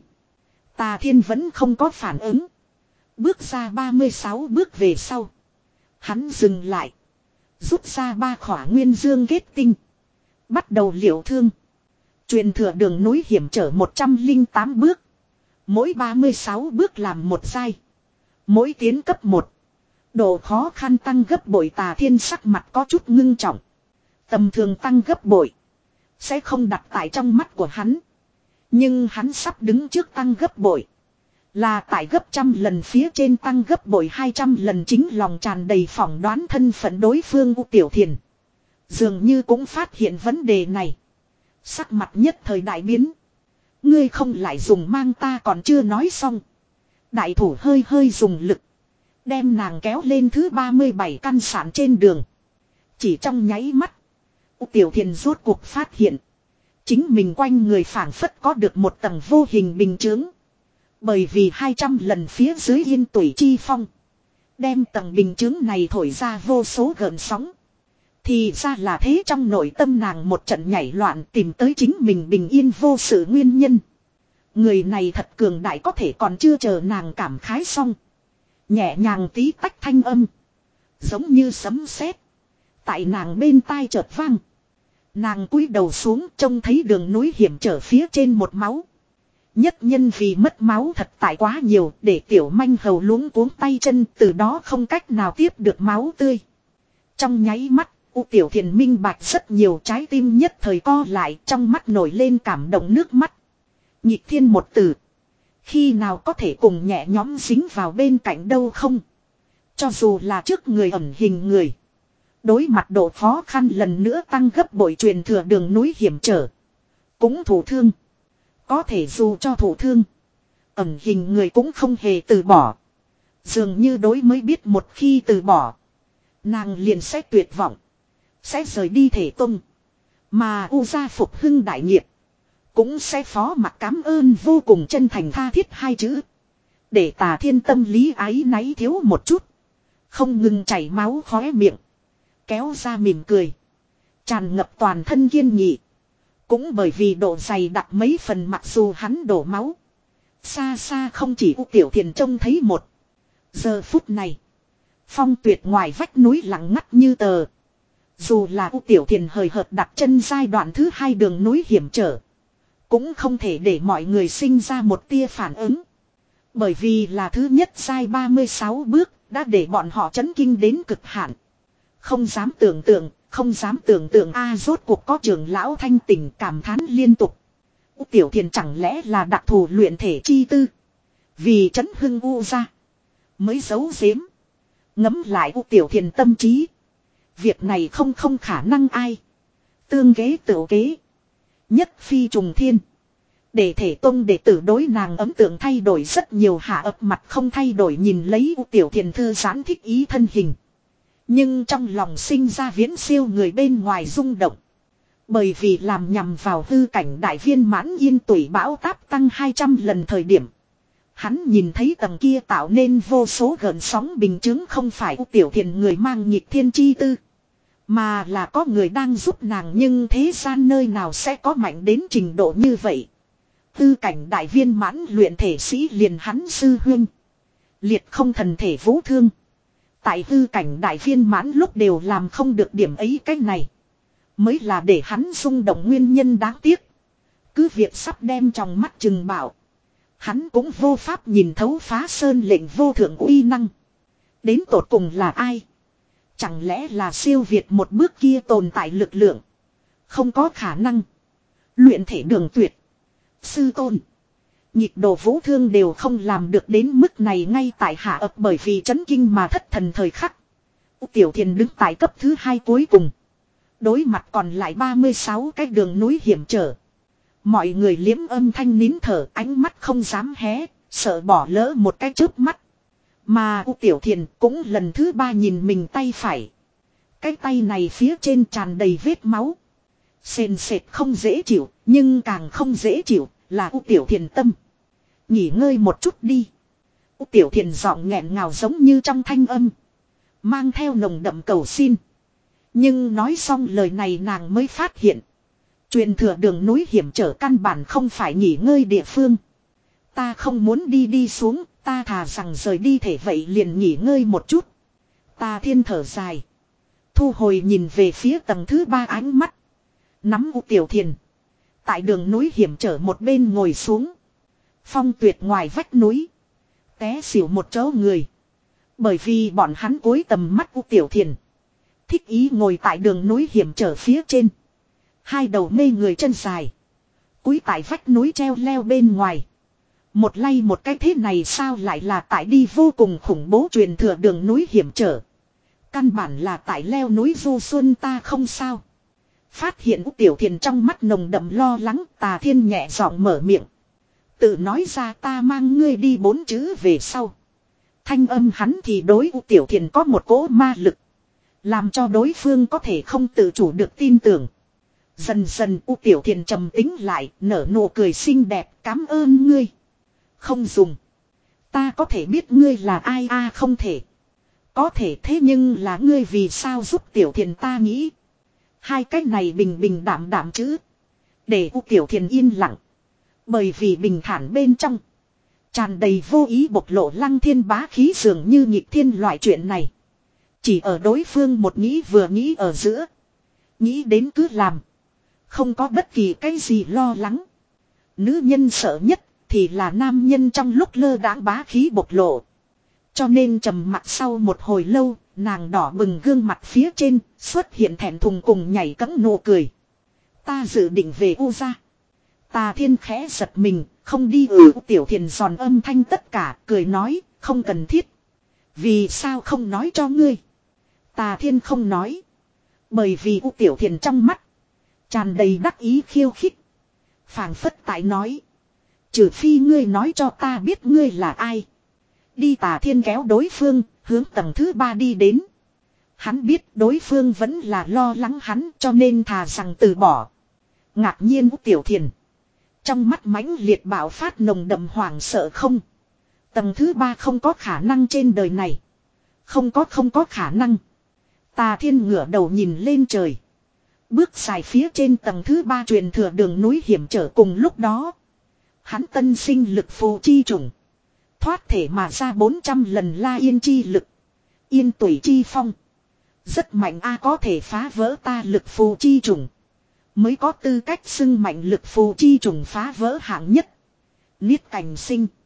Tà thiên vẫn không có phản ứng. Bước ra ba mươi sáu bước về sau. Hắn dừng lại. Rút ra ba khỏa nguyên dương kết tinh. Bắt đầu liệu thương. Truyền thừa đường núi hiểm trở một trăm lẻ tám bước. Mỗi ba mươi sáu bước làm một giai. Mỗi tiến cấp một. Độ khó khăn tăng gấp bội tà thiên sắc mặt có chút ngưng trọng. Tầm thường tăng gấp bội. Sẽ không đặt tại trong mắt của hắn. Nhưng hắn sắp đứng trước tăng gấp bội. Là tại gấp trăm lần phía trên tăng gấp bội hai trăm lần chính lòng tràn đầy phỏng đoán thân phận đối phương U Tiểu Thiền. Dường như cũng phát hiện vấn đề này. Sắc mặt nhất thời đại biến. Ngươi không lại dùng mang ta còn chưa nói xong. Đại thủ hơi hơi dùng lực. Đem nàng kéo lên thứ ba mươi bảy căn sản trên đường. Chỉ trong nháy mắt. U Tiểu Thiền rốt cuộc phát hiện. Chính mình quanh người phảng phất có được một tầng vô hình bình chướng. Bởi vì hai trăm lần phía dưới yên tuổi chi phong. Đem tầng bình chướng này thổi ra vô số gợn sóng. Thì ra là thế, trong nội tâm nàng một trận nhảy loạn tìm tới chính mình bình yên vô sự nguyên nhân. Người này thật cường đại, có thể còn chưa chờ nàng cảm khái xong. Nhẹ nhàng tí tách thanh âm. Giống như sấm sét. Tại nàng bên tai chợt vang. Nàng cúi đầu xuống trông thấy đường núi hiểm trở phía trên một máu. Nhất nhân vì mất máu thật tại quá nhiều để tiểu manh hầu luống cuống tay chân, từ đó không cách nào tiếp được máu tươi. Trong nháy mắt, U Tiểu Thiền minh bạch rất nhiều, trái tim nhất thời co lại, trong mắt nổi lên cảm động nước mắt. Nhịp thiên một từ. Khi nào có thể cùng nhẹ nhóm dính vào bên cạnh đâu không? Cho dù là trước người ẩn hình người. Đối mặt độ khó khăn lần nữa tăng gấp bội truyền thừa đường núi hiểm trở. Cũng thổ thương. Có thể dù cho thổ thương. Ẩn hình người cũng không hề từ bỏ. Dường như đối mới biết một khi từ bỏ. Nàng liền sẽ tuyệt vọng. Sẽ rời đi thể tung. Mà U gia phục hưng đại nghiệp. Cũng sẽ phó mặc cảm ơn vô cùng chân thành tha thiết hai chữ. Để tà thiên tâm lý ái náy thiếu một chút. Không ngừng chảy máu khóe miệng. Kéo ra mỉm cười. Tràn ngập toàn thân kiên nghị. Cũng bởi vì độ dày đặc mấy phần, mặc dù hắn đổ máu. Xa xa không chỉ U Tiểu Thiền trông thấy một. Giờ phút này. Phong tuyệt ngoài vách núi lặng ngắt như tờ. Dù là U Tiểu Thiền hời hợt đặt chân giai đoạn thứ hai đường núi hiểm trở. Cũng không thể để mọi người sinh ra một tia phản ứng. Bởi vì là thứ nhất giai ba mươi sáu bước. Đã để bọn họ chấn kinh đến cực hạn. Không dám tưởng tượng, Không dám tưởng tượng a rốt cuộc có trưởng lão thanh tỉnh cảm thán liên tục. U Tiểu Thiền chẳng lẽ là đặc thù luyện thể chi tư. Vì chấn hưng U ra. Mới giấu giếm. Ngấm lại U Tiểu Thiền tâm trí. Việc này không không khả năng ai. Tương kế tự kế. Nhất phi trùng thiên. Để thể tông đệ tử đối nàng ấn tượng thay đổi rất nhiều, hạ ập mặt không thay đổi nhìn lấy U Tiểu Thiền thư giãn thích ý thân hình. Nhưng trong lòng sinh ra viễn siêu người bên ngoài rung động. Bởi vì làm nhằm vào hư cảnh đại viên mãn yên tuổi bão táp tăng hai trăm lần thời điểm. Hắn nhìn thấy tầng kia tạo nên vô số gợn sóng bình chứng không phải U Tiểu Thiền người mang nhịp thiên chi tư. Mà là có người đang giúp nàng, nhưng thế gian nơi nào sẽ có mạnh đến trình độ như vậy. Tư cảnh đại viên mãn luyện thể sĩ liền hắn sư huynh. Liệt không thần thể vũ thương. Tại hư cảnh đại viên mãn lúc đều làm không được điểm ấy, cái này mới là để hắn rung động nguyên nhân đáng tiếc. Cứ việc sắp đem trong mắt chừng bảo. Hắn cũng vô pháp nhìn thấu phá sơn lệnh vô thượng uy năng. Đến tột cùng là ai? Chẳng lẽ là siêu việt một bước kia tồn tại lực lượng? Không có khả năng. Luyện thể đường tuyệt. Sư tôn. Nhịp độ vũ thương đều không làm được đến mức này ngay tại hạ ập bởi vì chấn kinh mà thất thần thời khắc. Tiểu Thiền đứng tại cấp thứ hai cuối cùng. Đối mặt còn lại ba mươi sáu cái đường núi hiểm trở. Mọi người liếm âm thanh nín thở, ánh mắt không dám hé, sợ bỏ lỡ một cái chớp mắt. Mà U Tiểu Thiền cũng lần thứ ba nhìn mình tay phải. Cái tay này phía trên tràn đầy vết máu. Sền sệt không dễ chịu, nhưng càng không dễ chịu là U Tiểu Thiền tâm. Nghỉ ngơi một chút đi. U Tiểu Thiền giọng nghẹn ngào giống như trong thanh âm. Mang theo nồng đậm cầu xin. Nhưng nói xong lời này nàng mới phát hiện. Truyền thừa đường núi hiểm trở căn bản không phải nghỉ ngơi địa phương. Ta không muốn đi đi xuống, ta thà rằng rời đi thể vậy liền nghỉ ngơi một chút. Ta thiên thở dài. Thu hồi nhìn về phía tầng thứ ba ánh mắt. Nắm U Tiểu Thiền. Tại đường núi hiểm trở một bên ngồi xuống. Phong Tuyệt ngoài vách núi. Té xỉu một chỗ người. Bởi vì bọn hắn cúi tầm mắt U Tiểu Thiền. Thích ý ngồi tại đường núi hiểm trở phía trên. Hai đầu mê người chân dài. Cúi tại vách núi treo leo bên ngoài. Một lay một cái thế này sao lại là tại đi vô cùng khủng bố truyền thừa đường núi hiểm trở. Căn bản là tại leo núi du xuân ta không sao. Phát hiện U Tiểu Thiền trong mắt nồng đậm lo lắng, Tà Thiên nhẹ giọng mở miệng. Tự nói ra ta mang ngươi đi bốn chữ về sau. Thanh âm hắn thì đối U Tiểu Thiền có một cỗ ma lực. Làm cho đối phương có thể không tự chủ được tin tưởng. Dần dần U Tiểu Thiền trầm tính lại, nở nụ cười xinh đẹp, cảm ơn ngươi. Không dùng. Ta có thể biết ngươi là ai a à, không thể. Có thể thế nhưng là ngươi vì sao giúp Tiểu Thiền ta nghĩ. Hai cách này bình bình đảm đảm chứ. Để U Tiểu Thiền yên lặng. Bởi vì bình thản bên trong. Tràn đầy vô ý bộc lộ lăng thiên bá khí dường như nhịp thiên loại chuyện này. Chỉ ở đối phương một nghĩ vừa nghĩ ở giữa. Nghĩ đến cứ làm. Không có bất kỳ cái gì lo lắng. Nữ nhân sợ nhất thì là nam nhân trong lúc lơ đãng bá khí bộc lộ. Cho nên trầm mặt sau một hồi lâu, nàng đỏ bừng gương mặt phía trên, xuất hiện thẹn thùng cùng nhảy cẫng nụ cười. Ta dự định về U ra. Tà Thiên khẽ giật mình, không đi ừ Tiểu Thiền giòn âm thanh tất cả, cười nói, không cần thiết. Vì sao không nói cho ngươi? Tà Thiên không nói. Bởi vì U Tiểu Thiền trong mắt tràn đầy đắc ý khiêu khích. Phảng phất tại nói. Trừ phi ngươi nói cho ta biết ngươi là ai. Đi. Tà Thiên kéo đối phương, hướng tầng thứ ba đi đến. Hắn biết đối phương vẫn là lo lắng hắn cho nên thà rằng từ bỏ. Ngạc nhiên U Tiểu Thiền. Trong mắt mãnh liệt bạo phát nồng đậm hoảng sợ không. Tầng thứ ba không có khả năng trên đời này. Không có không có khả năng. Tà Thiên ngửa đầu nhìn lên trời. Bước dài phía trên tầng thứ ba truyền thừa đường núi hiểm trở cùng lúc đó. Hắn tân sinh lực phù chi trùng. Thoát thể mà ra bốn trăm lần la yên chi lực. Yên tủy chi phong. Rất mạnh a có thể phá vỡ ta lực phù chi trùng. Mới có tư cách xưng mạnh lực phù chi trùng phá vỡ hạng nhất. Niết cảnh sinh.